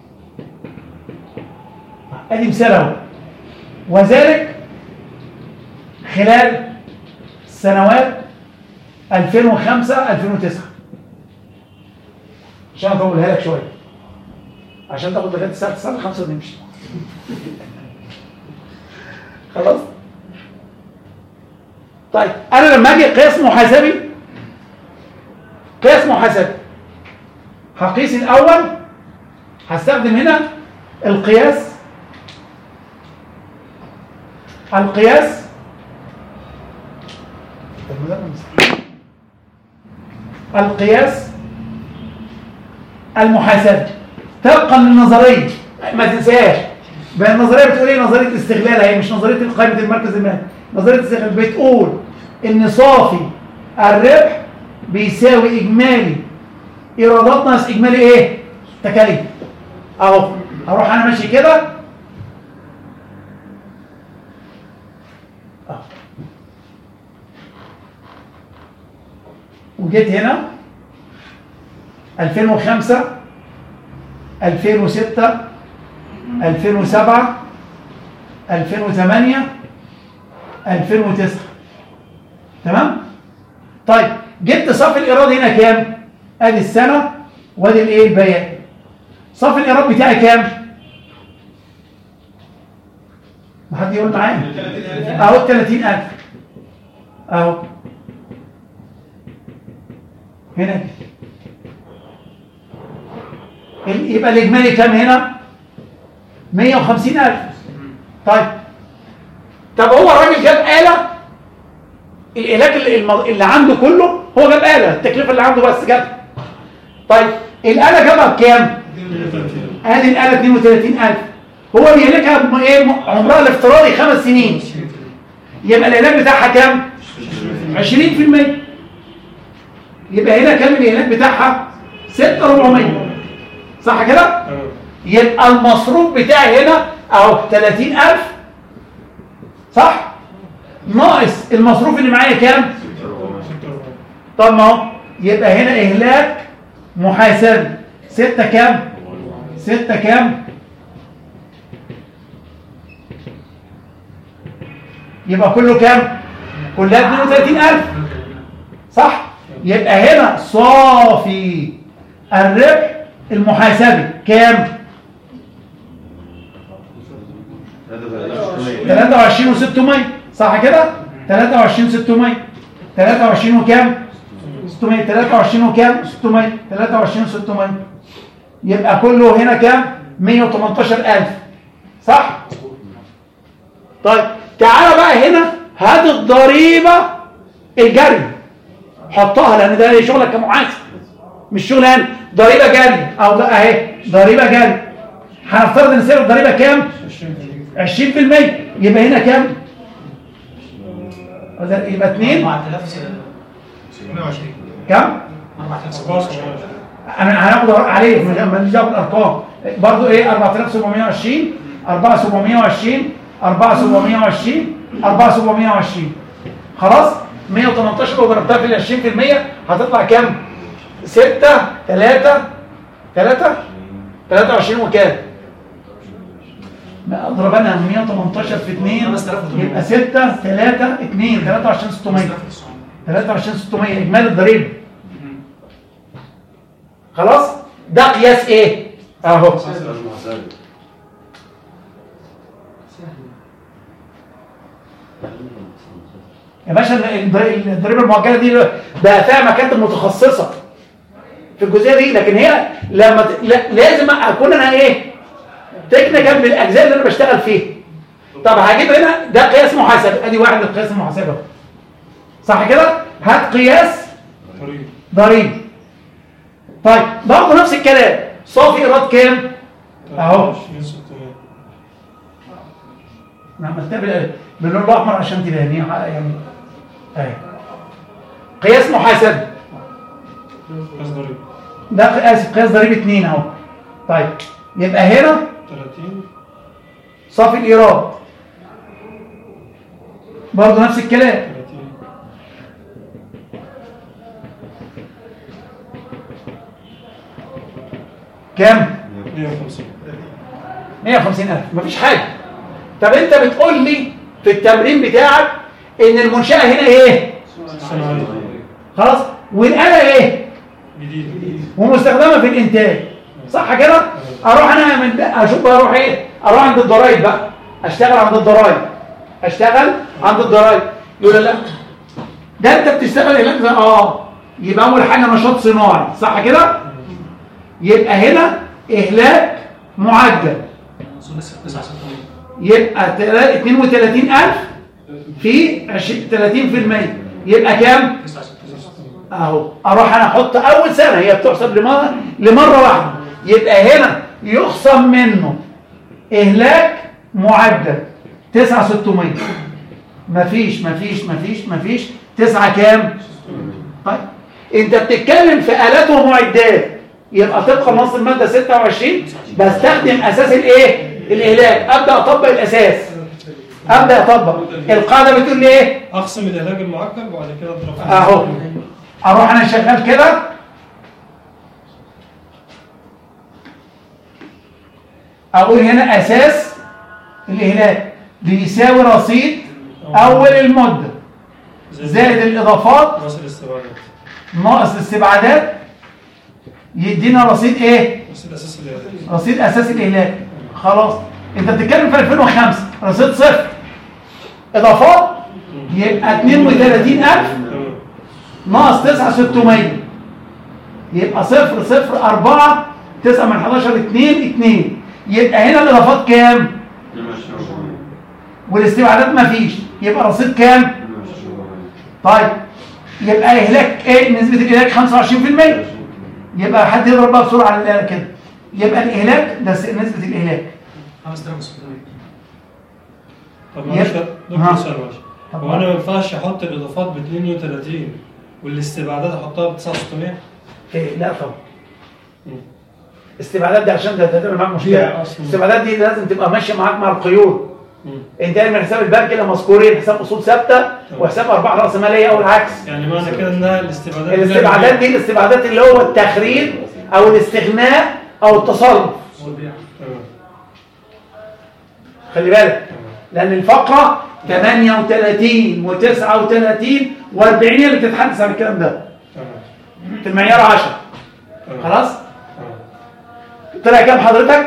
ادي مثال اهو. وذلك خلال سنوات ألفين وخمسة ألفين وتسعة عشان اطولها لك شويه عشان تاخد لغايه الساعه تسعة خمسة ونمشي. خلاص. طيب انا لما اجي قياس محاسبي قياس محاسبي هقيس الاول هستخدم هنا القياس القياس القياس المحاسبي طبقا للنظريه. ما تنساش بقى النظريه بتقول ايه؟ نظريه الاستغلال، هي مش نظريه قائمه المركز المالي. نظريه الاستغلال بتقول ان صافي الربح بيساوي اجمالي ايرادات ناقص اجمالي ايه؟ تكاليف. اهو اروح انا ماشي كده اه وجيت هنا ألفين وخمسة ألفين وستة ألفين وسبعة ألفين وثمانية ألفين وتسعة. تمام؟ طيب جبت صافي الايراد هنا كام؟ ادي السنه وادي الايه؟ البيان. صافي الايراد بتاعي كام؟ ما حد يقول معايا؟ اهو ثلاثين ألف اهو هنا يبقى الاجمالي كام هنا؟ مية وخمسين ألف. طيب طب هو الراجل جاب آلة العلاج اللي عنده كله، هو جاب آلة التكلفة اللي عنده بس جاب. طيب الآلة جابها بكام؟ ادي الآلة اثنين وثلاثين ألف. هو بيهلكها ايه؟ عمرها الافتراضي خمس سنين، يبقى العلاج بتاعها كام؟ عشرين في المية. يبقى هنا كام العلاج بتاعها؟ ستة أربعمية. صح كده؟ يبقى المصروف بتاعي هنا اهو ثلاثين ألف صح؟ ناقص المصروف اللي معايا كام؟ طب ما هو يبقى هنا اهلاك محاسبي ستة كام؟ ستة كام؟ يبقى كله كام؟ كلها اثنين وثلاثين ألف صح؟ يبقى هنا صافي الربح المحاسبي كام؟ ثلاثة وعشرين وستمية صح كده؟ ثلاثة وعشرين وستمية ثلاثة وعشرين وكام؟ ستمية ثلاثة وعشرين وكام؟ ستمية ثلاثة وعشرين وستمية. يبقى كله هنا كام؟ مية وتمنتاشر ألف صح؟ طيب تعالى بقى هنا هات الضريبة الجري حطها، لأن ده شغلك كمحاسب مش شغل هنا. ضريبة جري أو أهي ضريبة جري، هنفترض ان سعر الضريبة كام؟ عشرين في المية. يبقى هنا كام؟ يبقى اتنين أربعة آلاف وسبعمية وعشرين. كام؟ أربعة آلاف وسبعمية وعشرين. انا هناخد عليه ماليش دعوه بالارقام برضه. ايه؟ أربعة آلاف وسبعمية وعشرين أربعة آلاف وسبعمية وعشرين أربعة آلاف وسبعمية وعشرين أربعة آلاف وسبعمية وعشرين خلاص. مية وتمنتاشر لو ضربتها في ال عشرين في المية هتطلع كام؟ ستة ثلاثة ثلاثة ثلاثة وعشرين وكام؟ اضرب انا مية وتمنتاشر في اتنين يبقى ستة ثلاثة اتنين ثلاثة وعشرين ستمية ثلاثة وعشرين ستمية اجمالي الضريبه. خلاص ده قياس ايه؟ اهو يا باشا الضريبه المؤجله دي ده فيها مكاتب متخصصه في الجزئيه دي، لكن هي لما ت... لازم اكون انا ايه؟ تكنيكال من الاجزاء اللي انا بشتغل فيها. طب هجيب هنا ده قياس محاسبه، ادي واحد من قياس المحاسبه صح كده؟ هات قياس ضريبي. طيب برضه نفس الكلام، صافي ايراد كام؟ اهو انا عملتها باللون الاحمر عشان تبان يعني اهي قياس محاسبي. قياس ضريبي ده اسف قياس ضريبي اتنين اهو. طيب يبقى هنا ثلاثين صافي الايراد برضه نفس الكلام ثلاثين كام؟ مية وخمسين مية وخمسين ألف. مفيش حاجه. طب انت بتقول لي في التمرين بتاعك ان المنشاه هنا ايه؟ خلاص. والآلة ايه؟ جديد. ومستخدمة في الانتاج، صح كده؟ اروح انا من اشوف بقى اروح ايه؟ اروح عند الضرايب بقى، اشتغل عند الضرايب، اشتغل عند الضرايب. يقول لا ده انت بتشتغل هناك ده، اه يبقى اول حاجه نشاط صناعي، صح كده؟ يبقى هنا اهلاك معدل، يبقى اثنين وثلاثين ألف في ثلاثين في المية يبقى كام؟ اهو. اروح انا احط اول سنه هي بتحسب لمره لمره واحده، يبقى هنا يخصم منه اهلاك معدل تسعة آلاف وستمية. مفيش مفيش مفيش مفيش تسعة كام؟ طيب انت بتتكلم في آلات ومعدات، يبقى طبقا لنص الماده ستة وعشرين بستخدم اساس الايه؟ الاهلاك. ابدا اطبق الاساس، ابدا اطبق القاعده بتقول لي ايه؟ اقسم الاهلاك المعقد وبعد كده اضرب فيه. اهو اروح انا شغال كده، اقول هنا اساس الاهلاك بيساوي رصيد اول المده زائد الاضافات ناقص الاستبعادات ناقص الاستبعادات يدينا رصيد ايه؟ رصيد اساس الاهلاك. رصيد اساس الاهلاك. خلاص انت بتتكلم في ألفين وخمسة رصيد صفر، اضافات يبقى اثنين وثلاثين ألف ناقص تسعة آلاف وستمية يبقى صفر صفر أربعة تسعة من حداشر اتنين اتنين. يبقى هنا الاضافات كام؟ والاستبعادات مفيش، يبقى رصيد كام؟ طيب يبقى اهلاك ايه؟ نسبة الاهلاك خمسة وعشرين في المية. يبقى حد يضرب بقى بسرعة على الآلة كده، يبقى الاهلاك ده نسبة الاهلاك خمسة آلاف وستمية. طب معلش دكتور سؤال ماشي، هو انا ما ينفعش احط الاضافات ب اثنين وثلاثين والاستبعادات احطها ب تسعة آلاف وستمية؟ ايه لا طبعا. استبعادات دي عشان ده تعمل معاك مشكله، الاستبعادات دي لازم تبقى ماشيه معاك مع القيود. انت من حساب البنك كده مذكورين حساب اصول ثابته وحساب ارباح راس ماليه او العكس. يعني معنى كده انها الاستبعادات الاستبعادات دي الاستبعادات اللي هو التخريج او الاستغناء او التصرف. خلي بالك لان الفقره ثمانية وثلاثين وتسعة وثلاثين وأربعين اللي بتتحدث عن الكلام ده في المعيار عشرة. خلاص طلع كام حضرتك؟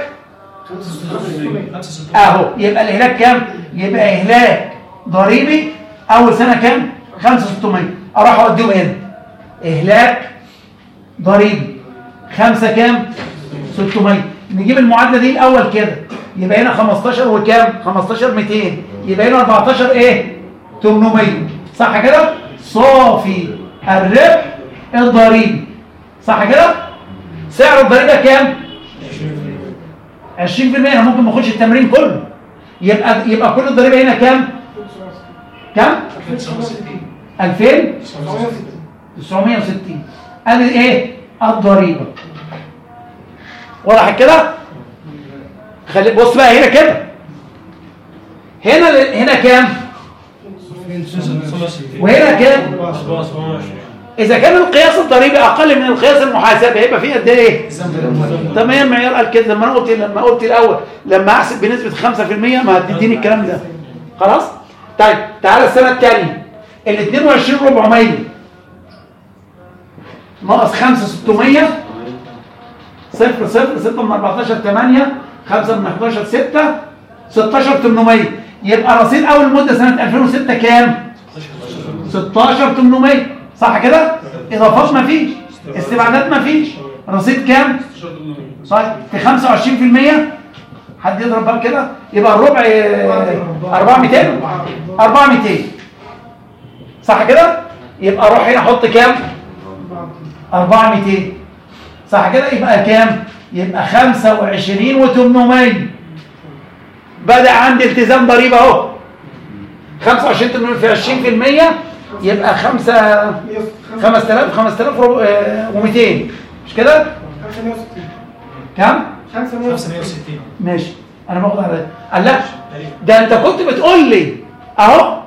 اهو. يبقى الاهلاك كام؟ يبقى اهلاك ضريبي اول سنه كام؟ خمسة آلاف وستمية. اروح اوديهم هنا اهلاك ضريبي خمسة كام؟ ستمية. نجيب المعادله دي الاول كده، يبقى هنا خمستاشر وكام؟ خمستاشر مئتين، يبقى هنا أربعتاشر ايه؟ ثمانمية. صح كده؟ صافي الربح الضريبي، صح كده؟ سعر الضريبه كام؟ عشرين في المية. انا ممكن ما اخدش التمرين كله، يبقى يبقى كل الضريبه هنا كام؟ كام؟ ألفين وتسعمية وستين. ادي ايه؟ الضريبه. واضح كده؟ خلي بص بقى هنا كده، هنا هنا كام؟ وهنا كام؟ إذا كان القياس الضريبي أقل من القياس المحاسبي هيبقى فيه قد إيه؟ تمام. المعيار قال كده. لما أنا قلت لما قلت الأول لما أحسب بنسبة خمسة في المية ما هتديني الكلام ده. خلاص؟ طيب تعالى السنة الثانية ال اثنين وعشرين أربعمية ناقص خمسة آلاف وستمية صفر صفر ستة من أربعتاشر ثمانية خمسة من حداشر ستة ستاشر ثمانمية. يبقى رصيد أول مدة سنة ألفين وستة كام؟ ستاشر ثمانمية. صح كده؟ اضافات مفيش، استبعادات مفيش، رصيد كام؟ طيب في خمسة وعشرين في المية حد يضرب بقى كده يبقى الربع أربعة مئتين أربعة مئتين. صح كده؟ يبقى اروح هنا احط كام؟ أربعة مئتين. صح كده؟ يبقى كام؟ يبقى خمسة وعشرين وثمانمية. بدأ عندي التزام ضريبه اهو. خمسة وعشرين ثمانمية في عشرين في المية يبقى خمسة خمسة آلاف خمسة آلاف ومئتين. مش كده؟ خمسمية وستين. كم؟ خمسمية وستين. ماشي. انا باخد على قال لا ده انت كنت بتقول لي اهو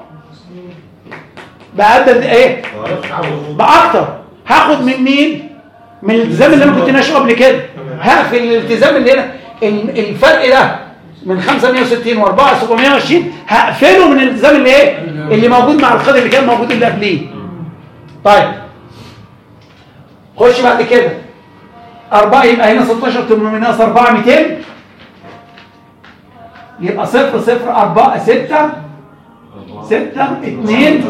بقدر ايه؟ باكتر. هاخد من مين؟ من الالتزام اللي انا كنت ناشئه قبل كده. هقفل الالتزام اللي هنا الفرق ده من خمسمية وستين وأربعة سبعمية وعشرين هقفله من الالتزام اللي ايه؟ اللي موجود مع القدر اللي كان موجود اللي قبليه. طيب خش بعد كده أربعة، يبقى هنا ستاشر تمنمية ناقص أربعة ميتين، يبقى صفر صفر أربعة ستة ستة اتنين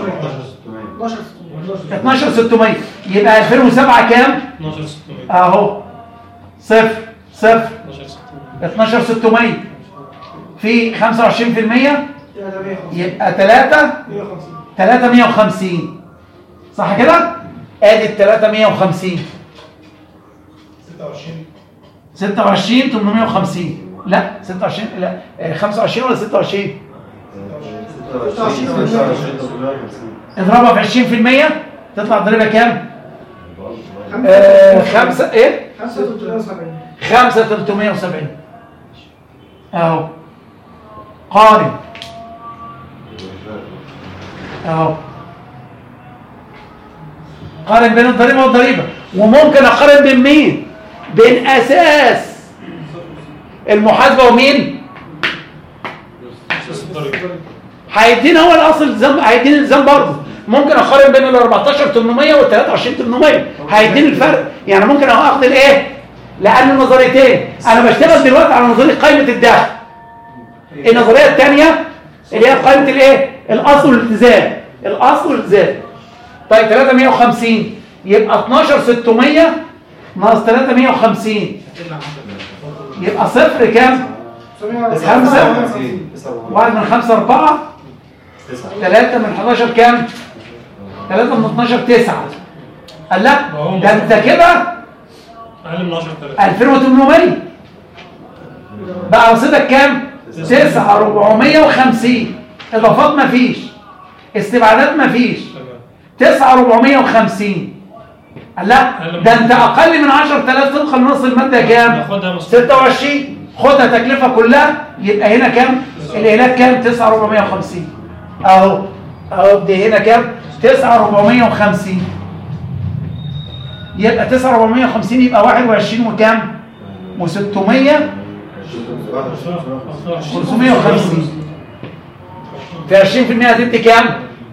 اتناشر ستمية، يبقى ألفين وسبعة كام؟ اتناشر ستمية اهو صفر صفر اتناشر ستمية في خمسة وعشرين في المية يبقى تلاتة تلاتة مية وخمسين، صح كده؟ ادي ال تلاتة مية وخمسين ستة وعشرين ستة وعشرين تمنمية وخمسين، لا ستة وعشرين، لا خمسة وعشرين ولا ستة وعشرين؟ اضربها في عشرين في المية تطلع ضريبه كام؟ آه خمسة ايه؟ خمسة تلتمية وسبعين خمسة تلتمية وسبعين اهو قارن اهو قارن بين الضريبه والضريبه. وممكن اقارن بين مين؟ بين اساس المحاسبه ومين؟ هيدينا هو الاصل الزام، هيديني الزام برضه. ممكن اقارن بين ال أربعتاشر تمنمية وال تلاتة وعشرين تمنمية، هيديني الفرق. يعني ممكن اخد الايه؟ لان النظريتين انا بشتغل دلوقتي على نظريه قائمه الدخل. النظريه الثانيه اللي هي قائمه الايه؟ الاصل والالتزام، الاصل والالتزام. طيب تلاتة مية وخمسين يبقى اتناشر ستمية ناقص تلاتة مية وخمسين يبقى صفر كام؟ خمسة واحد من خمسة أربعة ثلاثة من حداشر كام؟ ثلاثة من اتناشر تسعة. قال لا ده انت كده اقل من عشرة آلاف ألفين وتمنمية بقى رصيدك كام؟ تسعة أربعمية وخمسين. اضافات مفيش، استبعادات مفيش، تسعة أربعمية وخمسين. قال لا ده انت اقل من عشرة آلاف تدخل نص الماده كام؟ ستة وعشرين. خدها تكلفه كلها يبقى هنا كام؟ الاهلاك كام؟ تسعة أربعمية وخمسين. اهو اهو دي هنا كام؟ تسعة أربعمية وخمسين. يبقى تسعة أربعمية وخمسين يبقى واحد وعشرين وكام؟ وستمية خمسمية وخمسين في عشرين في المية هتدي كام؟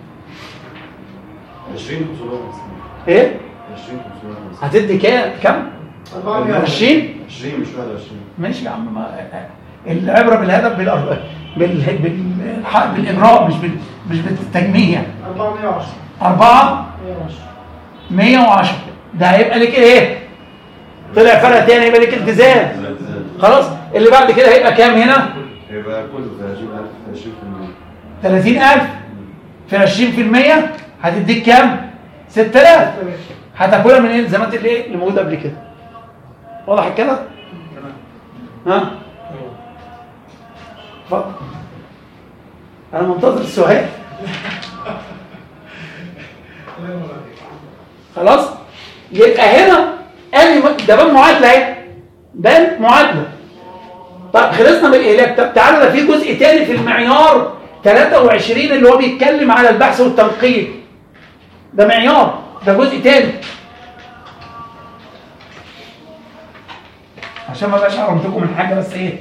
عشرين ايه؟ هتدي كام؟ كام؟ عشرين؟ عشرين مش واحد وعشرين. ماشي يا عم، ما العبره بالهدف بالأر... بال... بال... بالاجراء مش بال... مش بالتجميع. أربعمية وعشرة أربعة مية وعشرة ده هيبقى لك ايه؟ طلع فرق تاني يبقى لك التزام. خلاص اللي بعد كده هيبقى كام هنا؟ هيبقى كله ثلاثين ألف في عشرين في المية. ثلاثين ألف في عشرين في المية هتديك كام؟ ستة آلاف. هتاكلها من ايه؟ الالتزامات اللي ايه؟ اللي موجوده قبل كده. واضح كده؟ ها؟ اتفضل. انا منتظر السؤال. خلاص؟ يبقى هنا قال ده بان معادله اهي. بان معادله. طب خلصنا من الاهلاك. طب تعالى ده في جزء تاني في المعيار ثلاثة وعشرين اللي هو بيتكلم على البحث والتنقيب. ده معيار، ده جزء تاني. عشان ما بقاش حرمتكم من حاجه بس ايه؟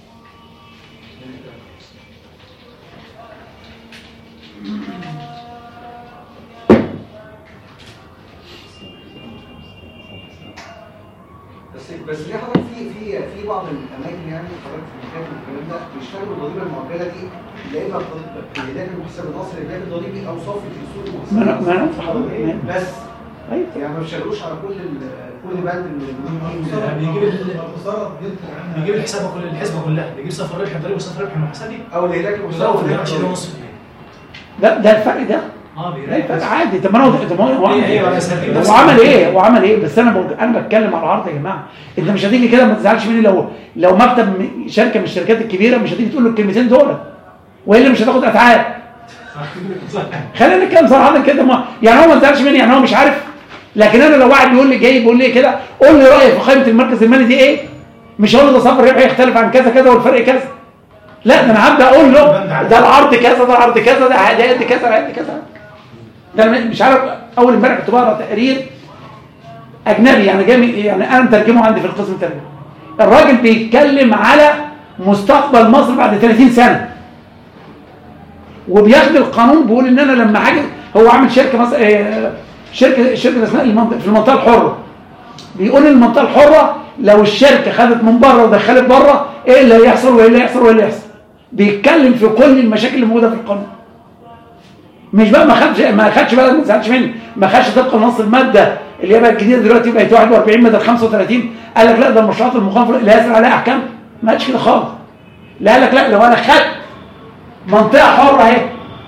بس بس ليه حضرتك في في في بعض الاماكن يعني حضرتك في المكان والكلام ده بيشتغلوا الضريبه المعجله دي لا اما بالاهلاك المحسب الاصلي الاهلاك الضريبي او صافي الاصول ما المحسب انا ما انا بس ايوه يعني ما بيشتغلوش على كل كل بند من بيجيب بيجيب الحسابه كل الحسبه كلها، بيجيب صفر ربح ضريبي وصفر ربح محاسبي او الاهلاك ويزود في المحسب الربح ونص. لا ده الفرق ده. اه لا بيراجع الفرق عادي. طب ما انا طب ما هو عمل ايوه ايه؟ هو عمل ايه؟ هو عمل ايه؟ بس انا بقول انا بتكلم على العرض يا جماعه. انت مش هتيجي كده ما تزعلش مني لو لو مكتب م- شركه من الشركات الكبيره مش هتيجي تقول له الكلمتين دول والا مش هتاخد افعال. خلينا نتكلم صراحه كده. ما يعني هو ما تزعلش مني، يعني هو مش عارف. لكن انا لو واحد بيقول لي جاي بيقول لي كده قول لي رايك في قائمه المركز المالي دي ايه؟ مش هقول له ده صفر ربح يختلف عن كذا كذا والفرق كذا. لا ده انا هبدا اقول له ده العرض كذا ده العرض كذا ده قد كذا ده قد كذا. ده انا مش عارف. اول امبارح كنت بقرا تقرير اجنبي يعني جاي يعني انا مترجمه عندي في القسم الترجمه. الراجل بيتكلم على مستقبل مصر بعد ثلاثين سنه وبياخد القانون بيقول ان انا لما حاجه هو عامل شركه مثلا شركه شركه اسمها المنطقه في المنطقه الحره، بيقول المنطقه الحره لو الشركه خدت من بره ودخلت بره ايه اللي هيحصل وايه اللي هيحصل وايه اللي هيحصل. بيتكلم في كل المشاكل اللي موجوده في القانون. مش بقى ما خدش ما خدش بالك، ما تزعلش مني، ما خدش طبق نص الماده اللي هي بقت جديده دلوقتي بقت واحد وأربعين بدل خمسة وثلاثين، قال لك لا ده المشروعات المخالفه اللي هيصل عليها احكام. ما قالش كده خالص. لا قال لك لا لو انا خدت منطقه حره اهي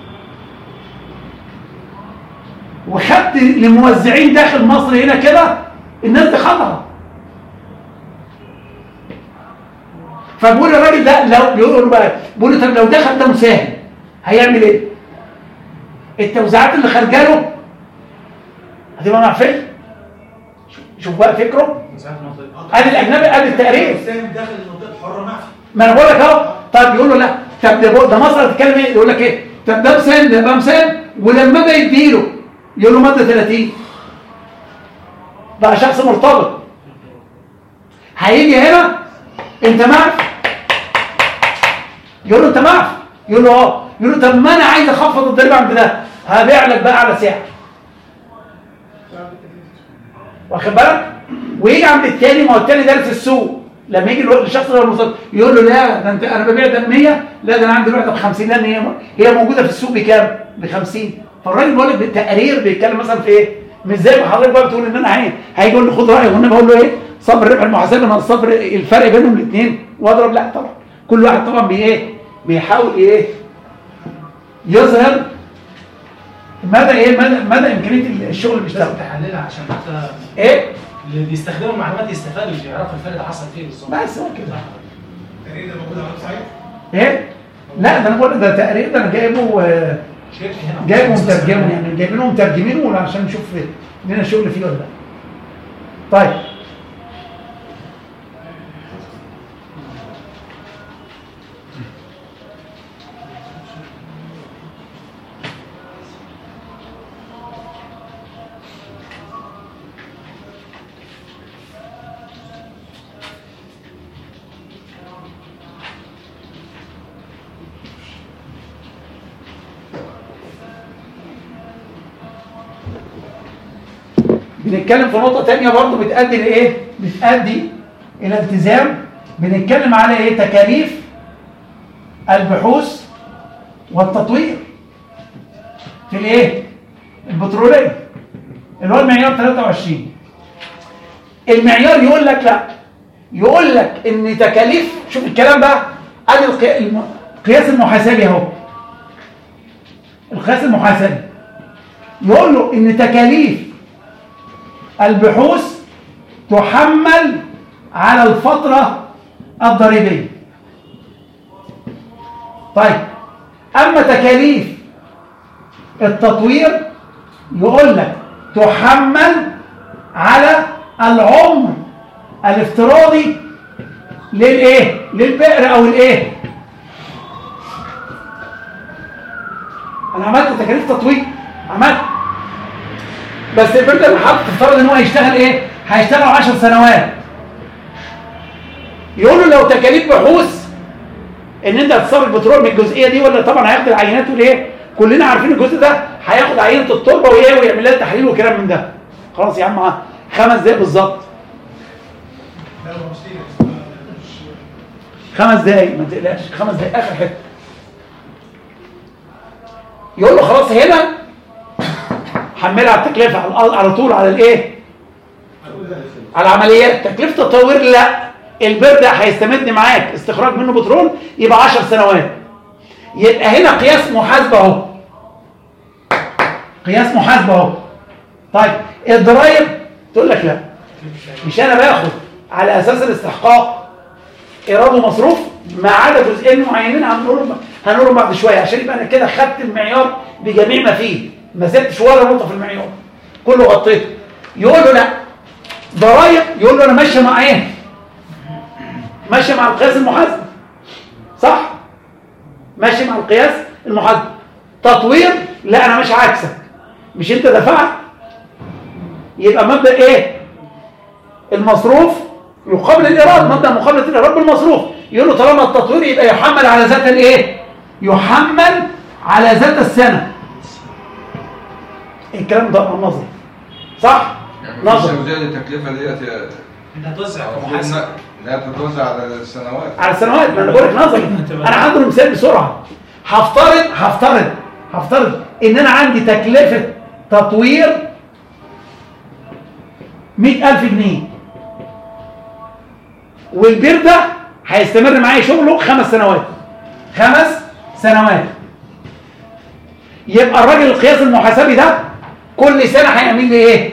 وخدت لموزعين داخل مصر هنا كده، الناس دي خطره. فبقول الراجل ده لو بيقولوا بقى بيقولوا طب لو دخل ده مساهم هيعمل ايه؟ التوزيعات اللي خارجه له هتبقى معفيه. شوف بقى فكره، ادي الاجنبي ادي التقرير مساهم داخل المنطقه الحره معفي. ما انا بقول لك اهو. طب يقول له لا طب ده, ده مصر هتتكلم ايه؟ يقول لك ايه؟ طب ده مساهم ده يبقى مساهم، ولما ده يديله يقول له ماده ثلاثين بقى شخص مرتبط. هيجي هنا انت معفي، يقول له انت معفي، يقول له اه، يقول له طب ما انا عايز اخفض الضريبه عند ده، هبيع لك بقى على سعر، واخد بالك؟ ويجي عند التاني، ما هو التاني دارس السوق، لما يجي الشخص اللي المصدر يقول له لا ده انت انا ببيع ده ب مية، لا ده انا عندي الوحده ب خمسين، لان هي هي موجوده في السوق بكام؟ ب خمسين. فالراجل بيقول لك بالتقرير بيتكلم مثلا في ايه؟ مش زي ما حضرتك بقى بتقول ان انا عين هيجي يقول لي خد رايي، وانا بقول له ايه؟ صبر الربح المحاسبي من الصبر، الفرق بينهم الاثنين واضرب. لا طبعا كل واحد طبعا بي ايه؟ بيحاول ايه؟ يظهر مدى ايه؟ مدى مدى امكانيه الشغل اللي بيشتغل. لازم تحللها عشان حتى ايه؟ اللي بيستخدموا المعلومات يستفادوا، يعرفوا الفرق ده حصل فين بالظبط. بس هو كده. التقرير ده موجود على الويب سايت؟ ايه؟ لا ده انا بقول ده تقرير ده انا جايبه آه جايبه مترجمه، يعني جايبينه مترجمينه عشان نشوف لنا شغل فيه ولا لا. طيب بنتكلم في نقطة تانية برضو بتأدي لإيه؟ بتأدي إلى التزام. بنتكلم على إيه؟ تكاليف البحوث والتطوير في الإيه؟ البترولية اللي هو المعيار ثلاثة وعشرين. المعيار يقول لك لا، يقول لك إن تكاليف، شوف الكلام بقى، أدي القياس المحاسبي أهو. القياس المحاسبي يقول له إن تكاليف البحوث تحمل على الفترة الضريبية. طيب أما تكاليف التطوير يقول لك تحمل على العمر الافتراضي للإيه؟ للبئر أو الإيه؟ أنا عملت تكاليف تطوير، عملت، بس البئر اللي حاطط تفترض إن هو هيشتغل إيه؟ هيشتغل عشر سنوات. يقولوا لو تكاليف بحوث ان انت هتصرف بترول من الجزئيه دي، ولا طبعا هياخد العينات وليه؟ كلنا عارفين الجزء ده هياخد عينه التربه وايه ويعمل لها تحليل وكلام من ده. خلاص يا عم خمس دقايق بالظبط. خمس دقايق ما تقلقش، خمس دقايق اخر حته. يقول له خلاص هنا حملها على التكلفه على طول على الايه؟ على العمليات. تكلفه التطوير لا، البئر ده هيستمد معاك استخراج منه بترول يبقى عشر سنوات. يبقى هنا قياس محاسبه اهو، قياس محاسبه اهو. طيب الضرايب تقول لك لا، مش انا باخد على اساس الاستحقاق ايراد ومصروف ما عدا جزئين معينين هنقولهم هنقولهم بعد شويه، عشان يبقى انا كده خدت المعيار بجميع ما فيه، ما سبتش ولا نقطه في المعيار، كله غطيته. يقول له لا ضرايب، يقول له انا ماشيه مع ايه؟ ماشي مع القياس المحاسب، صح؟ ماشي مع القياس المحاسب. تطوير لا انا ماشي عكسك، مش انت دفعت، يبقى مبدأ ايه؟ المصروف يقابل الايراد، مبدأ مقابلة الايراد بالمصروف. يقول له طالما التطوير يبقى يحمل على ذات الايه؟ يحمل على ذات السنة. الكلام ده نظري، صح؟ يعني نظر مفيش توزيع للتكلفه ديت يا- انت هتوزع المفروض كمحاسب. إنها- انها بتتوزع على السنوات. على السنوات. ما انا بقول لك نظري. انا هاخد مثال بسرعه. هفترض هفترض هفترض ان انا عندي تكلفه تطوير مئة ألف جنيه، والبير ده هيستمر معايا شغله خمس سنوات خمس سنوات يبقى الراجل القياس المحاسبي ده كل سنه هيعمل لي ايه؟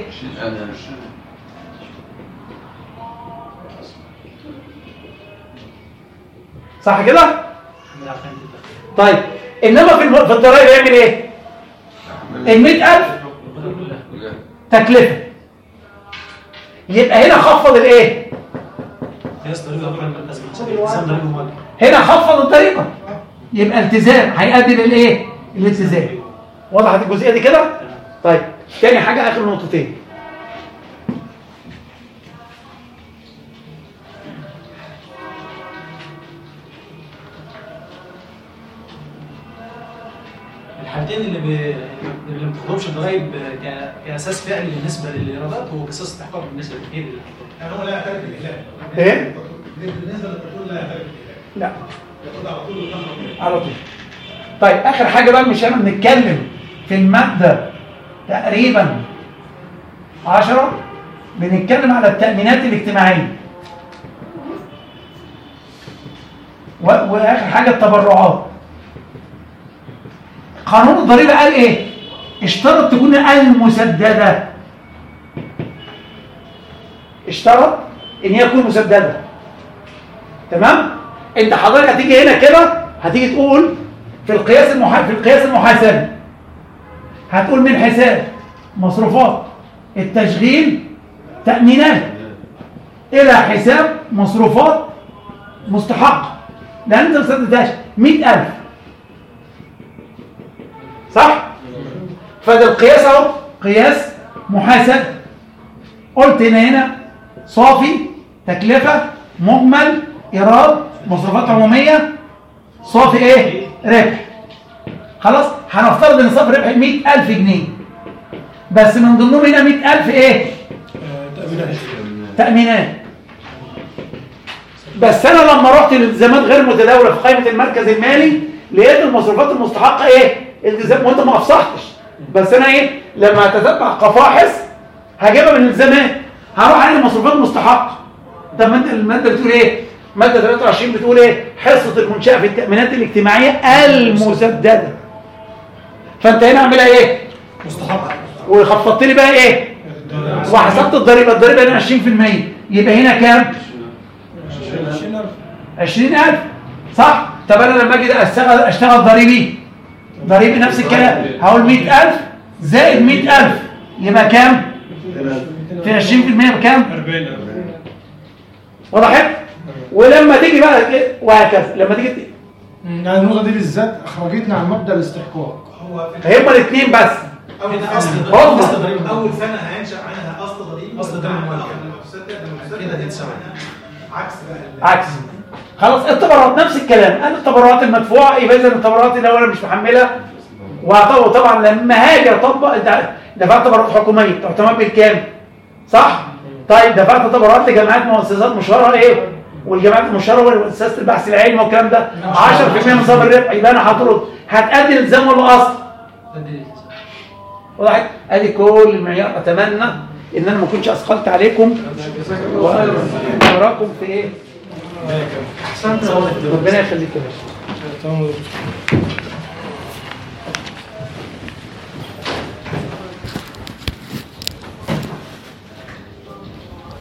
صح كده؟ طيب انما في الم- في الضرايب يعمل ايه؟ ال مئة ألف تكلفه، يبقى هنا خفض الايه؟ قياس ضريبه اكبر من الازمه التزام ضريبه مواجهه. هنا خفض الطريقه، يبقى التزام هيؤدي للايه؟ الالتزام. وضحت الجزئيه دي كده؟ طيب تاني حاجه، اخر نقطتين. الحالتين اللي ب... اللي ما بتاخدهمش الضرايب ك- كاساس فعلي بالنسبه للايرادات هو قصاص استحقاق بالنسبه للتأهيل للحكومه. يعني هو لا يعترف بالاهلاك. ايه؟ بالنسبه للدكتور لا يعترف بالاهلاك. لا ياخد على طول ويطلع. على طول. طيب اخر حاجه بقى، مش احنا بنتكلم في الماده تقريبا عشرة، بنتكلم على التأمينات الاجتماعيه. و... واخر حاجه التبرعات. قانون الضريبه قال ايه؟ اشترط تكون المسدده، اشترط ان هي تكون مسدده. تمام؟ انت حضرتك هتيجي هنا كده هتيجي تقول في القياس المح... في القياس المحاسبي هتقول من حساب مصروفات التشغيل تأمينات الى حساب مصروفات مستحقه، لان انت ما سددتهاش مئة ألف. صح؟ فده القياس اهو قياس محاسب. قلت هنا هنا صافي تكلفه مجمل ايراد مصروفات عموميه صافي ايه؟ ربح. خلاص هنفترض ان صافي ربح مئة ألف جنيه، بس من ضمنهم هنا مئة ألف ايه؟ تأمينات. تأمينات. بس انا لما رحت للالتزامات غير متداوله في قائمه المركز المالي لقيت المصروفات المستحقه ايه؟ التزام، وانت ما افصحتش. بس انا ايه؟ لما اتتبع قفاحص هجيبها من الالتزامات، هروح على المصروفات المستحقه. طب ما انت الماده بتقول ايه؟ ماده ثلاثة وعشرين بتقول ايه؟ حصه المنشاه في التامينات الاجتماعيه المسدده. فانت هنا اعملها ايه؟ مستحق. وخفضت لي بقى ايه؟ وحسبت الضريبه، الضريبه هنا عشرين بالمئة، يبقى هنا كام؟ عشرين ألف. صح؟ طب انا لما اجي اشتغل اشتغل ضريبي ضريبي نفس الكلام، هقول مئة ألف زائد مئة ألف يبقى كام؟ في عشرين بالمئة بكام؟ أربعين ألف. وضحت؟ ولما تيجي بقى إيه؟ وهكذا لما تيجي يعني النقطة دي بالذات أخرجتنا عن مبدأ الاستحقاق. هو في هما الاثنين بس. اول كده اصل سنه ضريبه هم. اصل ضريبه اول سنه هينشا عنها اصل ضريبي أصل ضريبي مواجهة. كده كده تتساوي تتساوي. عكس بقى عكس. خلاص التبرعات نفس الكلام، انا التبرعات المدفوعه يبقى اذا التبرعات اللي انا مش محملها. وطبعا لما هاجي اطبق انت دفعت تبرعات حكوميه تعتمد بالكام؟ صح؟ طيب دفعت تبرعات لجامعات مؤسسات مشهوره ايه؟ والجامعات المشهوره ومؤسسات البحث العلمي والكلام ده عشرة بالمئة من صافي الربح، يبقى انا هطرد هتأدي الالتزام ولا اصل؟ وضحت؟ ادي كل المعيار. اتمنى ان انا ما كنتش اثقلت عليكم واراكم في ايه؟ ربنا يخليك يا باشا.